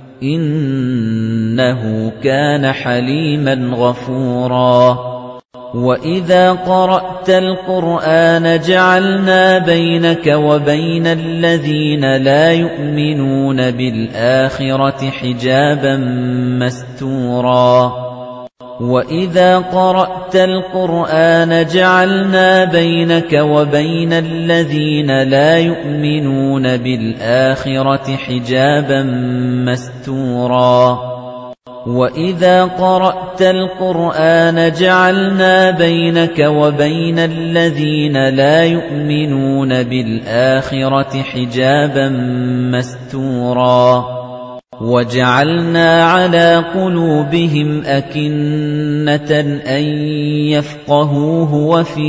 إِنَّهُ كَانَ حَلِيمًا غَفُورًا وَإِذَا قَرَأْتَ الْقُرْآنَ جَعَلْنَا بَيْنَكَ وَبَيْنَ الَّذِينَ لَا يُؤْمِنُونَ بِالْآخِرَةِ حِجَابًا مَّسْتُورًا وَإِذَا قَرَأْتَ الْقُرْآنَ جَعَلْنَا بَيْنَكَ وَبَيْنَ الَّذِينَ لَا يُؤْمِنُونَ بِالْآخِرَةِ حِجَابًا مَّسْتُورًا وَإِذَا قَرَأْتَ الْقُرْآنَ جَعَلْنَا بَيْنَكَ وَبَيْنَ الَّذِينَ لَا يُؤْمِنُونَ بِالْآخِرَةِ حِجَابًا مَّسْتُورًا وَجَعَلْنَا عَلَى قُلُوبِهِمْ أَكِنَّةً أَن يَفْقَهُوهُ وَفِي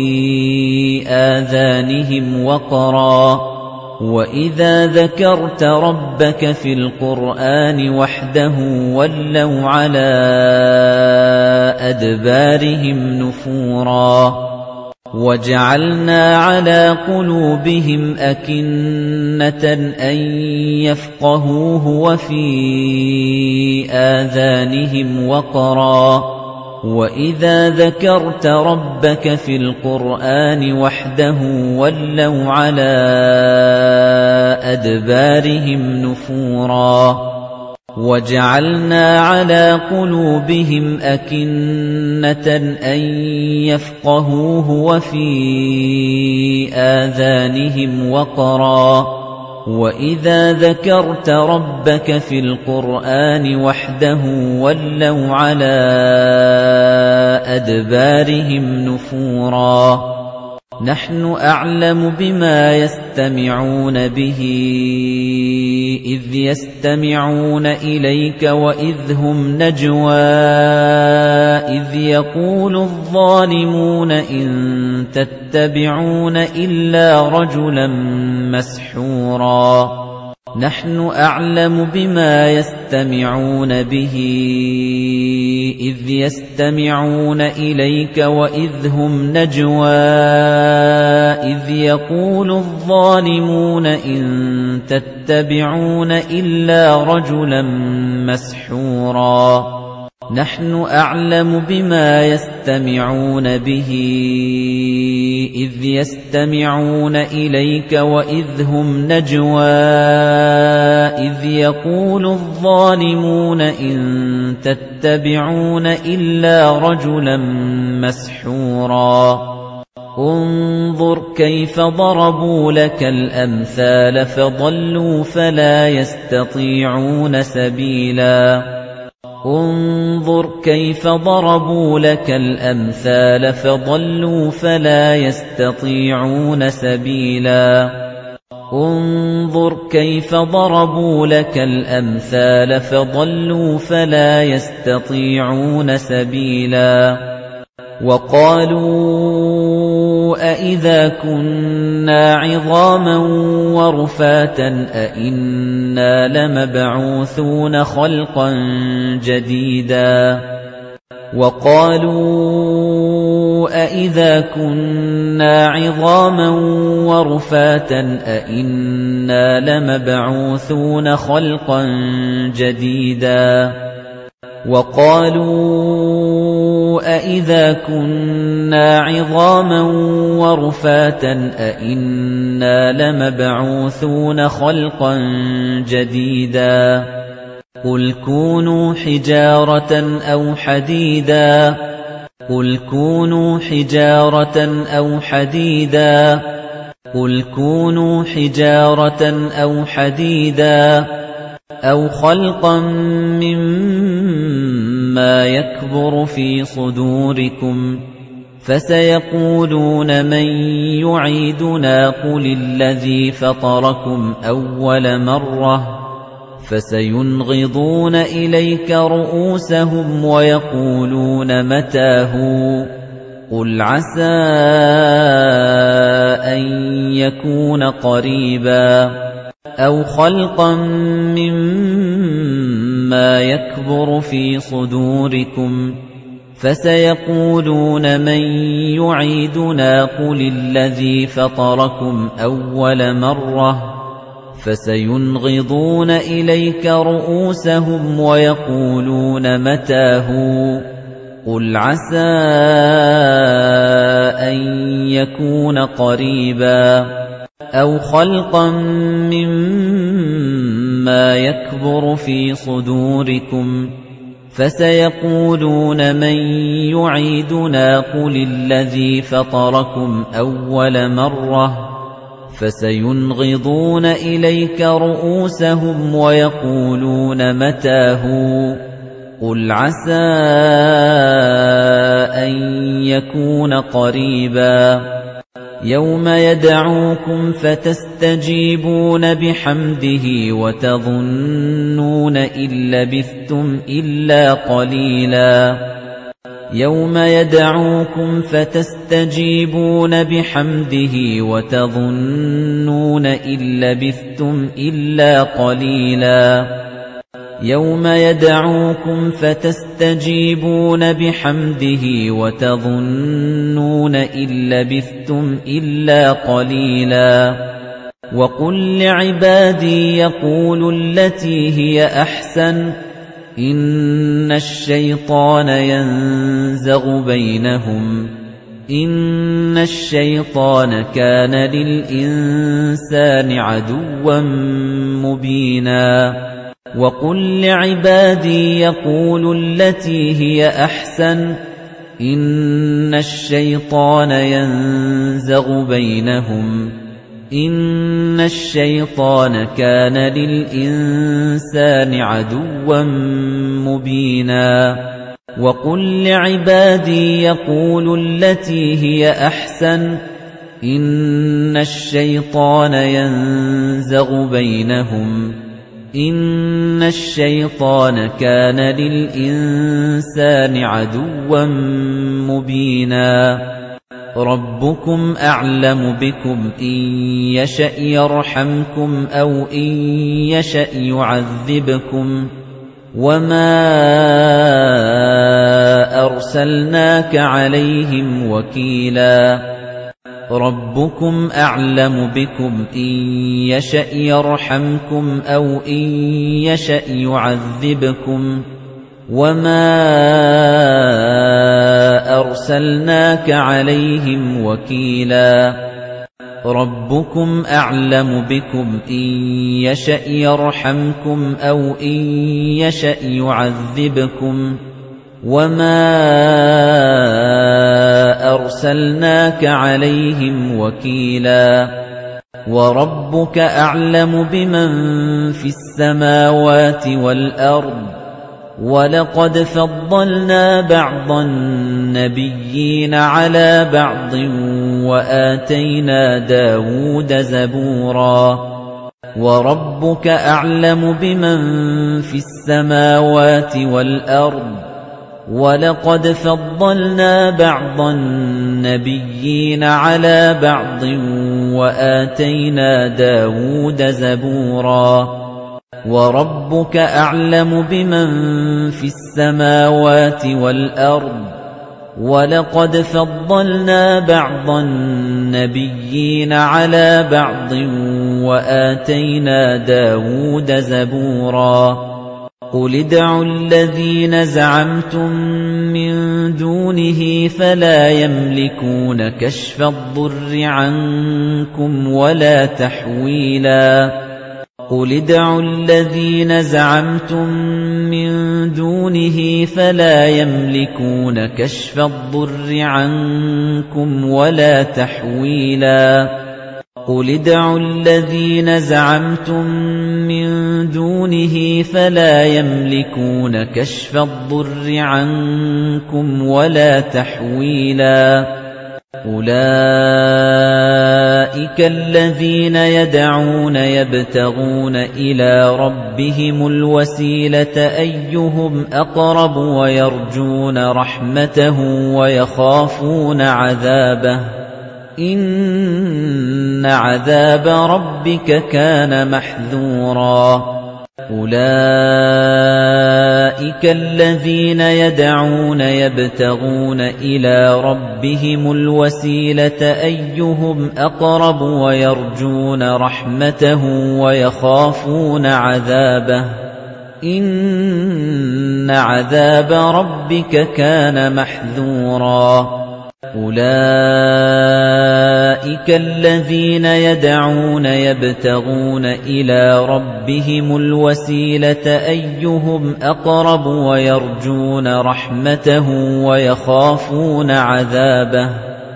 آذَانِهِمْ وَقْرًا وَإِذَا ذَكَرْتَ رَبَّكَ فِي الْقُرْآنِ وَحْدَهُ وَلَّوْا عَلَى أَدْبَارِهِمْ نُفُورًا وَجَعَلْنَا عَلَى قُلُوبِهِمْ أَكِنَّةً أَن يَفْقَهُوهُ وَفِي آذَانِهِمْ وَقْرًا وَإِذَا ذَكَرْتَ رَبَّكَ فِي الْقُرْآنِ وَحْدَهُ وَلَّوْا عَلَى أَدْبَارِهِمْ نُفُورًا وَجَعَلْنَا عَلَى قُلُوبِهِمْ أَكِنَّةً أَن يَفْقَهُوهُ وَفِي آذَانِهِمْ وَقْرًا وَإِذَا ذَكَرْتَ رَبَّكَ فِي الْقُرْآنِ وَحْدَهُ وَلَّوْا عَلَى أَدْبَارِهِمْ نُفُورًا نَحْنُ أَعْلَمُ بِمَا يَسْتَمِعُونَ بِهِ إِذْ يَسْتَمِعُونَ إِلَيْكَ وَإِذْ هُمْ نَجْوَىٰ إِذْ يَقُولُ الظَّالِمُونَ إِن تَتَّبِعُونَ إِلَّا رَجُلًا مَّسْحُورًا نَحْنُ أَعْلَمُ بِمَا يَسْتَمِعُونَ بِهِ إِذْ يَسْتَمِعُونَ إِلَيْكَ وَإِذْ هُمْ نَجْوَىٰ إِذْ يَقُولُ الظَّالِمُونَ إِن تَتَّبِعُونَ إِلَّا رَجُلًا مَّسْحُورًا نَحْنُ أَعْلَمُ بِمَا يَسْتَمِعُونَ بِهِ إِذْ يَسْتَمِعُونَ إِلَيْكَ وَإِذْ هُمْ نَجْوَىٰ إِذْ يَقُولُ الظَّالِمُونَ إِن تَتَّبِعُونَ إِلَّا رَجُلًا مَّسْحُورًا انظُرْ كَيْفَ ضَرَبُوا لَكَ الْأَمْثَالَ فَضَلُّوا فَلَا يَسْتَطِيعُونَ سَبِيلًا انظُرْ كَيْفَ ضَرَبُوا لَكَ الْأَمْثَالَ فَضَلُّوا فَلَا يَسْتَطِيعُونَ سَبِيلًا انظُرْ كَيْفَ ضَرَبُوا لَكَ الْأَمْثَالَ فَضَلُّوا فَلَا يَسْتَطِيعُونَ سَبِيلًا وَقَالُوا أَإِذَا كُنَّا عِظَامًا وَرُفَاتًا أَإِنَّا لَمَبْعُوثُونَ خَلْقًا جَدِيدًا وَقَالُوا أَإِذَا كُنَّا عِظَامًا وَرُفَاتًا أَإِنَّا لَمَبْعُوثُونَ خَلْقًا جَدِيدًا وَقَالُوا أَإِذَا كُنَّا عِظَامًا وَرُفَاتًا أَإِنَّا لَمَبْعُوثُونَ خَلْقًا جَدِيدًا قُلْ كُونُوا حِجَارَةً أَوْ حَدِيدًا قُلْ كُونُوا حِجَارَةً أَوْ حَدِيدًا قُلْ كُونُوا حِجَارَةً أَوْ حَدِيدًا أَوْ خَلْقًا مِّمَّا يَكْبُرُ فِي صُدُورِكُمْ فَسَيَقُولُونَ مَن يُعِيدُنَا قُلِ الَّذِي فَطَرَكُمْ أَوَّلَ مَرَّةٍ فَسَيُنْغِضُونَ إِلَيْكَ رُءُوسَهُمْ وَيَقُولُونَ مَتَىٰ هُوَ قُلْ عَسَىٰ أَن يَكُونَ قَرِيبًا أَوْ خَلْقًا مِّمَّا يَكْبُرُ فِي صُدُورِكُمْ فَسَيَقُولُونَ مَن يُعِيدُنَا قُلِ الَّذِي فَطَرَكُمْ أَوَّلَ مَرَّةٍ فَسَيُنْغِضُونَ إِلَيْكَ رُءُوسَهُمْ وَيَقُولُونَ مَتَىٰ هُوَ قُلْ عَسَىٰ أَن يَكُونَ قَرِيبًا أَوْ خَلْقًا مِّمَّا يَكْبُرُ فِي صُدُورِكُمْ فَسَيَقُولُونَ مَن يُعِيدُنَا قُلِ الَّذِي فَطَرَكُمْ أَوَّلَ مَرَّةٍ فَسَيُنْغِضُونَ إِلَيْكَ رُءُوسَهُمْ وَيَقُولُونَ مَتَىٰ هُوَ قُلْ عَسَىٰ أَن يَكُونَ قَرِيبًا يَوْمَ يَدْعُوكُمْ فَتَسْتَجِيبُونَ بِحَمْدِهِ وَتَظُنُّونَ إِن لَّبِثْتُمْ إِلَّا قَلِيلًا يَوْمَ يَدْعُوكُمْ فَتَسْتَجِيبُونَ بِحَمْدِهِ وَتَظُنُّونَ إِن لَّبِثْتُمْ إِلَّا قَلِيلًا يَوْمَ يَدْعُوكُمْ فَتَسْتَجِيبُونَ بِحَمْدِهِ وَتَظُنُّونَ إِن لَّبِثْتُمْ إِلَّا قَلِيلًا وَقُل لِّعِبَادِي يَقُولُوا الَّتِي هِيَ أَحْسَنُ إِنَّ الشَّيْطَانَ يَنزَغُ بَيْنَهُمْ إِنَّ الشَّيْطَانَ كَانَ لِلْإِنسَانِ عَدُوًّا مُّبِينًا وَقُل لِّعِبَادِي يَقُولُوا الَّتِي هِيَ أَحْسَنُ إِنَّ الشَّيْطَانَ يَنزَغُ بَيْنَهُمْ إِنَّ الشَّيْطَانَ كَانَ لِلْإِنسَانِ عَدُوًّا مُّبِينًا وَقُل لِّعِبَادِي يَقُولُوا الَّتِي هِيَ أَحْسَنُ إِنَّ الشَّيْطَانَ يَنزَغُ بَيْنَهُمْ إِنَّ الشَّيْطَانَ كَانَ لِلْإِنسَانِ عَدُوًّا مُّبِينًا رَبُّكُمْ أَعْلَمُ بِكُمْ إِن يَشَأْ يَرْحَمْكُمْ أَوْ إِن يَشَأْ يُعَذِّبْكُمْ وَمَا أَرْسَلْنَاكَ عَلَيْهِمْ وَكِيلًا رَبُّكُمْ أَعْلَمُ بِكُمْ إِن يَشَأْ يَرْحَمْكُمْ أَوْ إِن يَشَأْ يُعَذِّبْكُمْ وَمَا أَرْسَلْنَاكَ عَلَيْهِمْ وَكِيلًا رَبُّكُمْ أَعْلَمُ بِكُمْ إِن يَشَأْ يَرْحَمْكُمْ أَوْ إِن يَشَأْ يُعَذِّبْكُمْ وَمَا أَرْسَلْنَاكَ عَلَيْهِمْ وَكِيلًا وَرَبُّكَ أَعْلَمُ بِمَن فِي السَّمَاوَاتِ وَالْأَرْضِ وَلَقَدْ فَضَّلْنَا بَعْضَ النَّبِيِّينَ عَلَى بَعْضٍ وَآتَيْنَا دَاوُودَ زَبُورًا وَرَبُّكَ أَعْلَمُ بِمَن فِي السَّمَاوَاتِ وَالْأَرْضِ وَلَقَدْ فَضَّلْنَا بَعْضَ النَّبِيِّينَ عَلَى بَعْضٍ وَآتَيْنَا دَاوُودَ زَبُورًا وَرَبُّكَ أَعْلَمُ بِمَن فِي السَّمَاوَاتِ وَالْأَرْضِ وَلَقَدْ فَضَّلْنَا بَعْضَ النَّبِيِّينَ عَلَى بَعْضٍ وَآتَيْنَا دَاوُودَ زَبُورًا قُلِ ادْعُوا الَّذِينَ زَعَمْتُم مِّن دُونِهِ فَلَا يَمْلِكُونَ كَشْفَ الضُّرِّ عَنكُمْ وَلَا تَحْوِيلًا قُلِ ادْعُوا الَّذِينَ زَعَمْتُم مِّن دُونِهِ فَلَا يَمْلِكُونَ كَشْفَ الضُّرِّ عَنكُمْ وَلَا تَحْوِيلًا قُلِ ادْعُوا الَّذِينَ زَعَمْتُم مِّن دُونِهِ فَلَا يَمْلِكُونَ كَشْفَ الضُّرِّ عَنكُمْ وَلَا تَحْوِيلًا أُولَئِكَ الَّذِينَ يَدْعُونَ يَبْتَغُونَ إِلَى رَبِّهِمُ الْوَسِيلَةَ أَيُّهُمْ أَقْرَبُ وَيَرْجُونَ رَحْمَتَهُ وَيَخَافُونَ عَذَابَهُ إِنَّ عَذَابَ رَبِّكَ كَانَ مَحْذُورًا أُولَئِكَ الَّذِينَ يَدْعُونَ يَبْتَغُونَ إِلَى رَبِّهِمُ الْوَسِيلَةَ أَيُّهُمْ أَقْرَبُ وَيَرْجُونَ رَحْمَتَهُ وَيَخَافُونَ عَذَابَهُ إِنَّ عَذَابَ رَبِّكَ كَانَ مَحْذُورًا أُولَئِكَ الَّذِينَ يَدْعُونَ يَبْتَغُونَ إِلَى رَبِّهِمُ الْوَسِيلَةَ أَيُّهُمْ أَقْرَبُ وَيَرْجُونَ رَحْمَتَهُ وَيَخَافُونَ عَذَابَهُ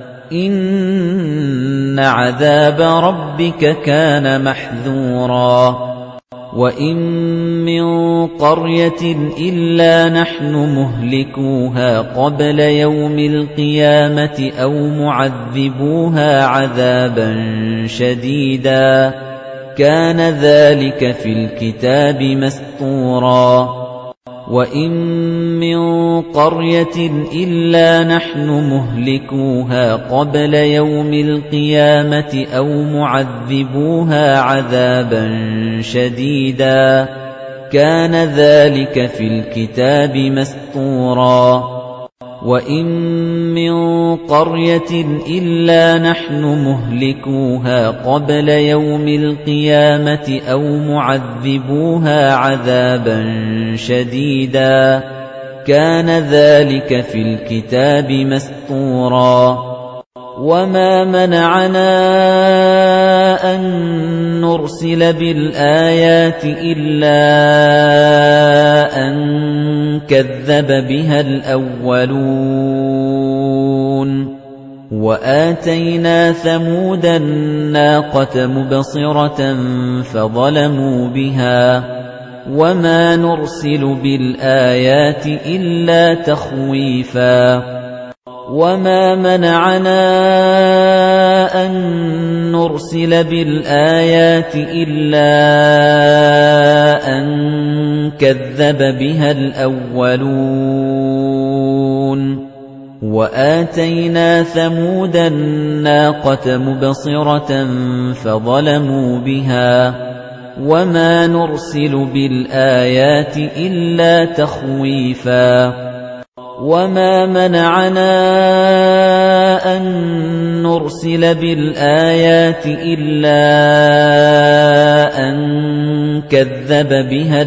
إِنَّ عَذَابَ رَبِّكَ كَانَ مَحْذُورًا وَإِن مِّن قَرْيَةٍ إِلَّا نَحْنُ مُهْلِكُوهَا قَبْلَ يَوْمِ الْقِيَامَةِ أَوْ مُعَذِّبُوهَا عَذَابًا شَدِيدًا كَانَ ذَلِكَ فِي الْكِتَابِ مَسْطُورًا وَإِن مِّن قَرْيَةٍ إِلَّا نَحْنُ مُهْلِكُوهَا قَبْلَ يَوْمِ الْقِيَامَةِ أَوْ مُعَذِّبُوهَا عَذَابًا شَدِيدًا كَانَ ذَلِكَ فِي الْكِتَابِ مَسْطُورًا وَإِن مِّن قَرْيَةٍ إِلَّا نَحْنُ مُهْلِكُوهَا قَبْلَ يَوْمِ الْقِيَامَةِ أَوْ مُعَذِّبُوهَا عَذَابًا شَدِيدًا كَانَ ذَلِكَ فِي الْكِتَابِ مَسْطُورًا وَمَا مَنَعَنَا أَن نُّرْسِلَ بِالْآيَاتِ إِلَّا أَن كَذَّبَ بِهَا الْأَوَّلُونَ وَآتَيْنَا ثَمُودَ النَّاقَةَ مُبْصِرَةً فَظَلَمُوا بِهَا وَمَا نُرْسِلُ بِالْآيَاتِ إِلَّا تَخْوِيفًا وَمَا مَنَعَنَا أَن نُّرْسِلَ بِالْآيَاتِ إِلَّا أَن كَذَّبَ بِهَا الْأَوَّلُونَ وَآتَيْنَا ثَمُودَ النَّاقَةَ مُبْصِرَةً فَظَلَمُوا بِهَا وَمَا نُرْسِلُ بِالْآيَاتِ إِلَّا تَخْوِيفًا وَمَا مَنَعَنَا أَن نُّرْسِلَ بِالْآيَاتِ إِلَّا أَن كَذَّبَ بِهَا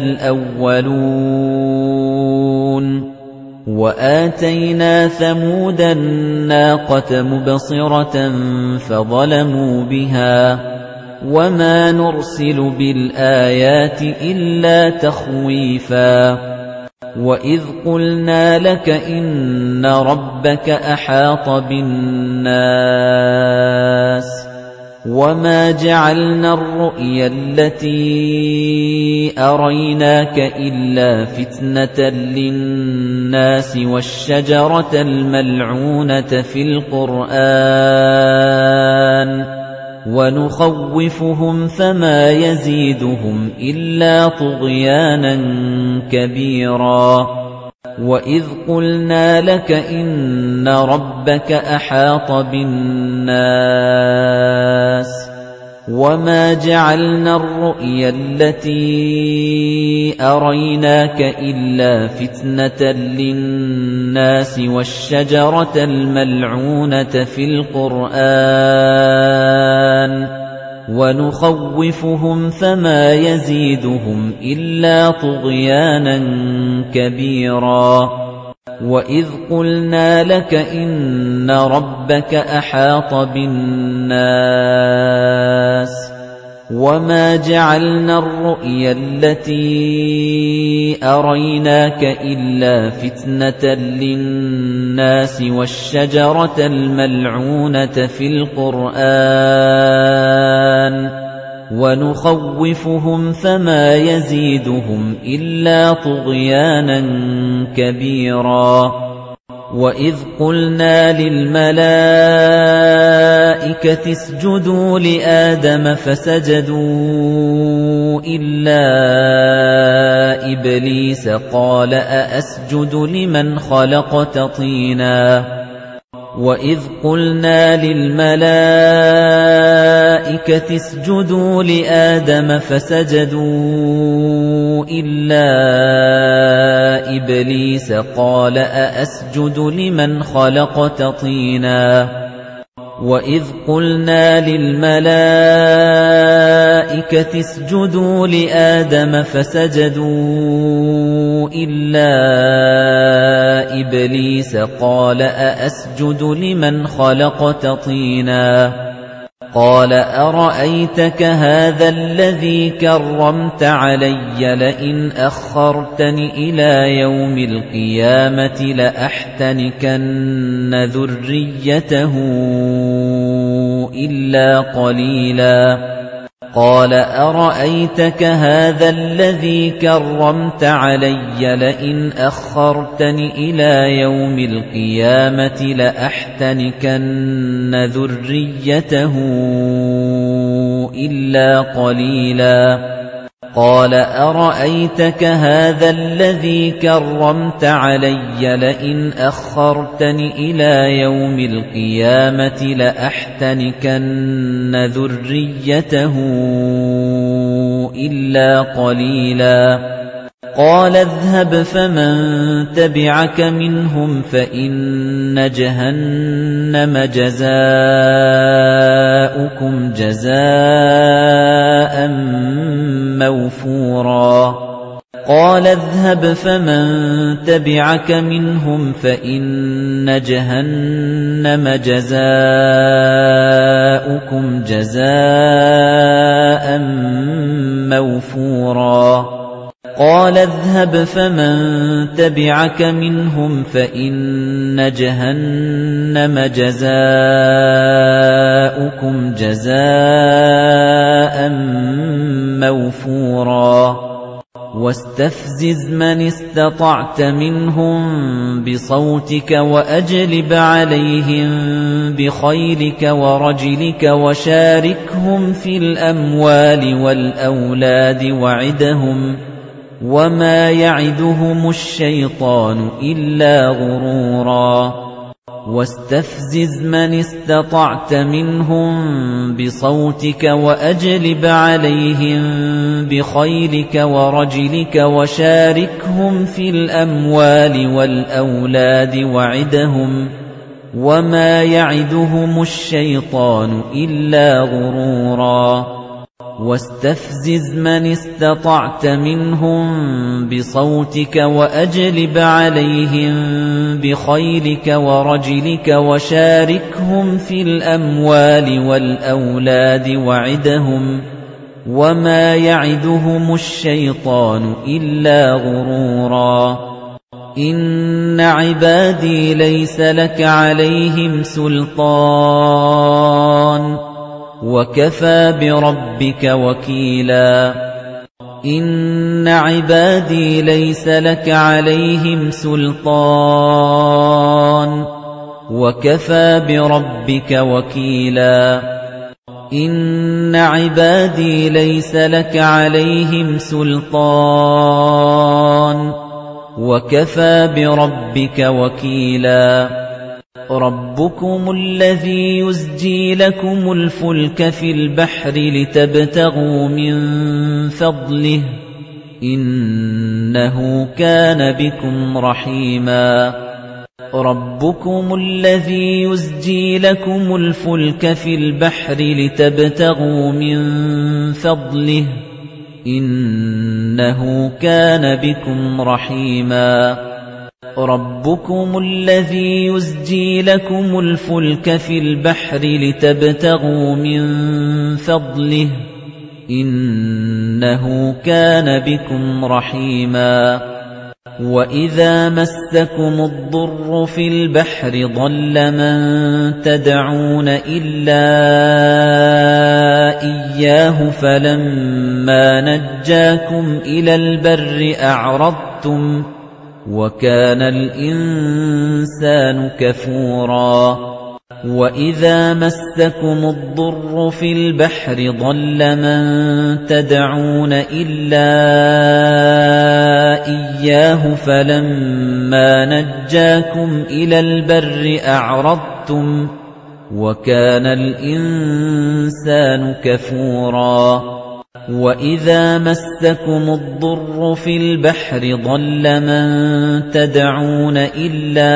الْأَوَّلُونَ وَآتَيْنَا ثَمُودَ النَّاقَةَ مُبْصِرَةً فَظَلَمُوا بِهَا وَمَا نُرْسِلُ بِالْآيَاتِ إِلَّا تَخْوِيفًا وَإِذْ قُلْنَا لَكَ إِنَّ رَبَّكَ أَحَاطَ بِالنَّاسِ وَمَا جَعَلْنَا الرُّؤْيَا الَّتِي أَرَيْنَاكَ إِلَّا فِتْنَةً لِّلنَّاسِ وَالشَّجَرَةَ الْمَلْعُونَةَ فِي الْقُرْآنِ وَنُخَوِّفُهُمْ فَمَا يَزِيدُهُمْ إِلَّا طُغْيَانًا كَبِيرًا وَإِذْ قُلْنَا لَكَ إِنَّ رَبَّكَ أَحَاطَ بِالنَّاسِ وَمَا جَعَلْنَا الرُّؤْيَا الَّتِي أَرَيْنَاكَ إِلَّا فِتْنَةً لِّلنَّاسِ وَالشَّجَرَةَ الْمَلْعُونَةَ فِي الْقُرْآنِ وَنُخَوِّفُهُمْ فَمَا يَزِيدُهُمْ إِلَّا طُغْيَانًا كَبِيرًا وَإِذْ قُلْنَا لَكَ إِنَّ رَبَّكَ أَحَاطَ بِالنَّاسِ وَمَا جَعَلْنَا الرُّؤْيَا الَّتِي أَرَيْنَاكَ إِلَّا فِتْنَةً لِّلنَّاسِ وَالشَّجَرَةَ الْمَلْعُونَةَ فِي الْقُرْآنِ وَنُخَوِّفُهُمْ فَمَا يَزِيدُهُمْ إِلَّا طُغْيَانًا كَبِيرًا وَإِذْ قُلْنَا لِلْمَلَائِكَةِ اسْجُدُوا لِآدَمَ فَسَجَدُوا إِلَّا إِبْلِيسَ قَالَ أَأَسْجُدُ لِمَنْ خَلَقْتَ طِينًا وَإِذْ قُلْنَا لِلْمَلَائِكَةِ اسْجُدُوا لِآدَمَ فَسَجَدُوا إِلَّا إِبْلِيسَ قَالَ أَأَسْجُدُ لِمَنْ خَلَقْتَ طِينًا وَإِذْ قُلْنَا لِلْمَلَائِكَةِ اسْجُدُوا لِآدَمَ فَسَجَدُوا إِلَّا إِبْلِيسَ قَالَ أَأَسْجُدُ لِمَنْ خَلَقْتَ طِينًا قَالَ أَرَأَيْتَكَ هَذَا الَّذِي كَرَّمْتَ عَلَيَّ لَئِنْ أَخَّرْتَنِ إِلَى يَوْمِ الْقِيَامَةِ لَأَحْتَنِكَنَّ ذُرِّيَّتَهُ إِلَّا قَلِيلًا قَالَ أَرَأَيْتَكَ هَذَا الَّذِي كَرَّمْتَ عَلَيَّ لَئِنْ أَخَّرْتَنِ إِلَى يَوْمِ الْقِيَامَةِ لَأَحْتَنِكَنَّ ذُرِّيَّتَهُ إِلَّا قَلِيلًا قَالَ أَرَأَيْتَكَ هَذَا الَّذِي كَرَّمْتَ عَلَيَّ لَئِنْ أَخَّرْتَنِ إِلَى يَوْمِ الْقِيَامَةِ لَأَحْتَنِكَنَّ ذُرِّيَّتَهُ إِلَّا قَلِيلًا قَالَ اذْهَبْ فَمَن تَبِعَكَ مِنْهُمْ فَإِنَّ جَهَنَّمَ جَزَاؤُكُمْ جَزَاءً مَّوْفُورًا قَالَ اذْهَبْ فَمَن تَبِعَكَ مِنْهُمْ فَإِنَّ جَهَنَّمَ جَزَاؤُكُمْ جَزَاءً مَّوْفُورًا قَالَ اذْهَبْ فَمَن تَبِعَكَ مِنْهُمْ فَإِنَّ جَهَنَّمَ جَزَاؤُكُمْ جَزَاءً مَّوْفُورًا وَاسْتَفْزِزْ مَنِ اسْتَطَعْتَ مِنْهُم بِصَوْتِكَ وَأَجْلِبْ عَلَيْهِم بِخَيْلِكَ وَرَجِلِكَ وَشَارِكْهُمْ فِي الْأَمْوَالِ وَالْأَوْلَادِ وَعِدْهُمْ وَمَا يَعِدُهُمُ الشَّيْطَانُ إِلَّا غُرُورًا وَاسْتَفْزِزْ مَنِ اسْتَطَعْتَ مِنْهُم بِصَوْتِكَ وَأَجْلِبْ عَلَيْهِم بِخَيْلِكَ وَرَجِلِكَ وَشَارِكْهُمْ فِي الْأَمْوَالِ وَالْأَوْلَادِ وَعِدْهُمْ وَمَا يَعِدُهُمُ الشَّيْطَانُ إِلَّا غُرُورًا وَاسْتَفْزِزْ مَنِ اسْتَطَعْتَ مِنْهُم بِصَوْتِكَ وَأَجْلِبْ عَلَيْهِم بِخَيْلِكَ وَرَجِلِكَ وَشَارِكْهُمْ فِي الْأَمْوَالِ وَالْأَوْلَادِ وَعِدْهُمْ وَمَا يَعِدُهُمُ الشَّيْطَانُ إِلَّا غُرُورًا إِنَّ عِبَادِي لَيْسَ لَكَ عَلَيْهِمْ سُلْطَانٌ وَكَفَى بِرَبِّكَ وَكِيلًا إِنَّ عِبَادِي لَيْسَ لَكَ عَلَيْهِمْ سُلْطَانٌ وَكَفَى بِرَبِّكَ وَكِيلًا إِنَّ عِبَادِي لَيْسَ لَكَ عَلَيْهِمْ سُلْطَانٌ وَكَفَى بِرَبِّكَ وَكِيلًا رَبُّكُمُ الَّذِي يُزْجِي لَكُمُ الْفُلْكَ فِي الْبَحْرِ لِتَبْتَغُوا مِنْ فَضْلِهِ إِنَّهُ كَانَ بِكُمْ رَحِيمًا رَبُّكُمُ الَّذِي يُزْجِي لَكُمُ الْفُلْكَ فِي الْبَحْرِ لِتَبْتَغُوا مِنْ فَضْلِهِ إِنَّهُ كَانَ بِكُمْ رَحِيمًا رَبُّكُمُ الَّذِي يُزْجِي لَكُمُ الْفُلْكَ فِي الْبَحْرِ لِتَبْتَغُوا مِنْ فَضْلِهِ إِنَّهُ كَانَ بِكُمْ رَحِيمًا وَإِذَا مَسَّكُمُ الضُّرُّ فِي الْبَحْرِ ضَلَّ مَن تَدْعُونَ إِلَّا إِيَّاهُ فَلَمَّا نَجَّاكُمْ إِلَى الْبَرِّ أَعْرَضْتُمْ وَكَانَ الْإِنسَانُ كَفُورًا وَإِذَا مَسَّكُمُ الضُّرُّ فِي الْبَحْرِ ضَلَّ مَن تَدْعُونَ إِلَّا إِيَّاهُ فَلَمَّا نَجَّاكُمْ إِلَى الْبَرِّ أَعْرَضْتُمْ وَكَانَ الْإِنسَانُ كَفُورًا وَإِذَا مَسَّكُمُ الضُّرُّ فِي الْبَحْرِ ضَلَّ مَن تَدْعُونَ إِلَّا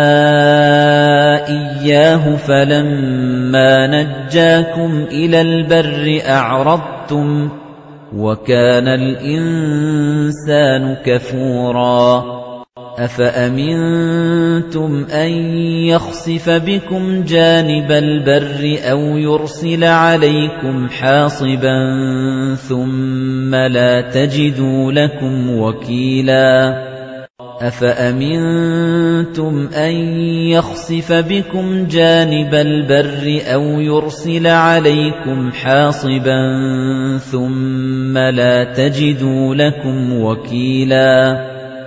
إِيَّاهُ فَلَمَّا نَجَّاكُمْ إِلَى الْبَرِّ أَعْرَضْتُمْ وَكَانَ الْإِنسَانُ كَفُورًا أَفَأَمِنْتُمْ أَنْ يَخْسِفَ بِكُمْ جَانِبَ الْبَرِّ أَوْ يُرْسِلَ عَلَيْكُمْ حَاصِبًا ثُمَّ لَا تَجِدُوا لَكُمْ وَكِيلًا أَفَأَمِنْتُمْ أَنْ يَخْسِفَ بِكُمْ جَانِبَ الْبَرِّ أَوْ يُرْسِلَ عَلَيْكُمْ حَاصِبًا ثُمَّ لَا تَجِدُوا لَكُمْ وَكِيلًا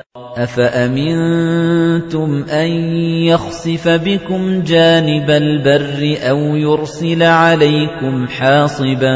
أَفَأَمِنْتُمْ أَنْ يَخْسِفَ بِكُمْ جَانِبَ الْبَرِّ أَوْ يُرْسِلَ عَلَيْكُمْ حَاصِبًا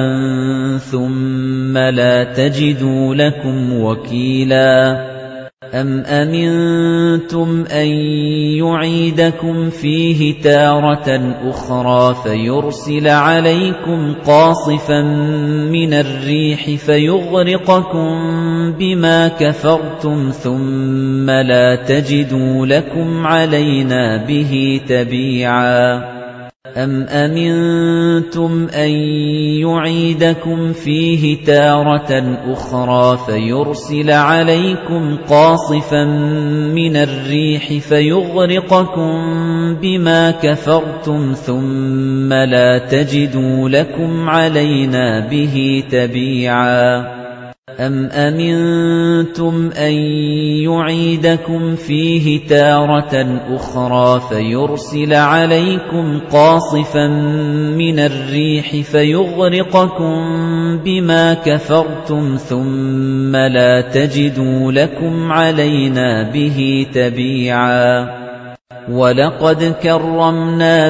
ثُمَّ لَا تَجِدُوا لَكُمْ وَكِيلًا أَمْ أَمِنْتُمْ أَنْ يُعِيدَكُمْ فِيهِ تَارَةً أُخْرَى فَيُرْسِلَ عَلَيْكُمْ قَاصِفًا مِنَ الرِّيحِ فَيُغْرِقَكُم بِمَا كَفَرْتُمْ ثُمَّ لَا تَجِدُوا لَكُمْ عَلَيْنَا بِهِ تَبِيعًا أَمْ أَمِنْتُمْ أَنْ يُعِيدَكُمْ فِيهِ تَارَةً أُخْرَى فَيُرْسِلَ عَلَيْكُمْ قَاصِفًا مِنَ الرِّيحِ فَيُغْرِقَكُم بِمَا كَفَرْتُمْ ثُمَّ لَا تَجِدُوا لَكُمْ عَلَيْنَا بِهِ تَبِيعًا أَمْ أَمِنْتُمْ أَنْ يُعِيدَكُمْ فِيهِ تَارَةً أُخْرَى فَيُرْسِلَ عَلَيْكُمْ قَاصِفًا مِنَ الرِّيحِ فَيُغْرِقَكُم بِمَا كَفَرْتُمْ ثُمَّ لَا تَجِدُوا لَكُمْ عَلَيْنَا بِهِ تَبِيعًا وَلَقَدْ كَرَّمْنَا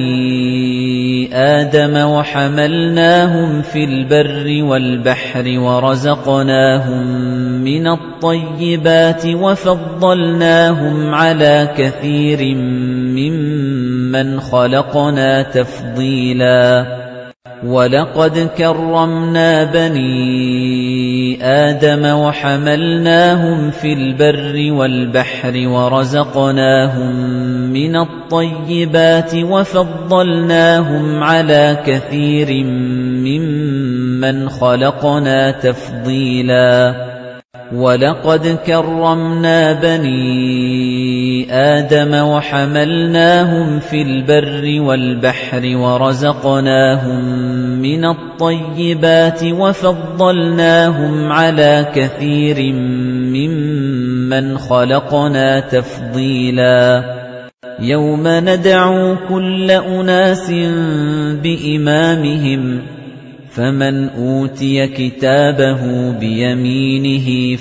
بَنِي آدَمَ وَحَمَلْنَاهُمْ فِي الْبَرِّ وَالْبَحْرِ وَرَزَقْنَاهُم مِّنَ الطَّيِّبَاتِ وَفَضَّلْنَاهُمْ عَلَى كَثِيرٍ مِّمَّنْ خَلَقْنَا تَفْضِيلًا وَلَقَدْ كَرَّمْنَا بَنِي آدَمَ وَحَمَلْنَاهُمْ فِي الْبَرِّ وَالْبَحْرِ وَرَزَقْنَاهُم مِّنَ الطَّيِّبَاتِ وَفَضَّلْنَاهُمْ عَلَى كَثِيرٍ مِّمَّنْ خَلَقْنَا تَفْضِيلًا وَلَقَدْ كَرَّمْنَا بَنِي آدَمَ وَحَمَلْنَاهُمْ فِي الْبَرِّ وَالْبَحْرِ وَرَزَقْنَاهُم مِّنَ الطَّيِّبَاتِ وَفَضَّلْنَاهُمْ عَلَى كَثِيرٍ مِّمَّنْ خَلَقْنَا تَفْضِيلًا يَوْمَ نَدْعُو كُلَّ أُنَاسٍ بِإِمَامِهِمْ فَمَنْ أُوتِيَ كِتَابَهُ بِيَمِينِهِ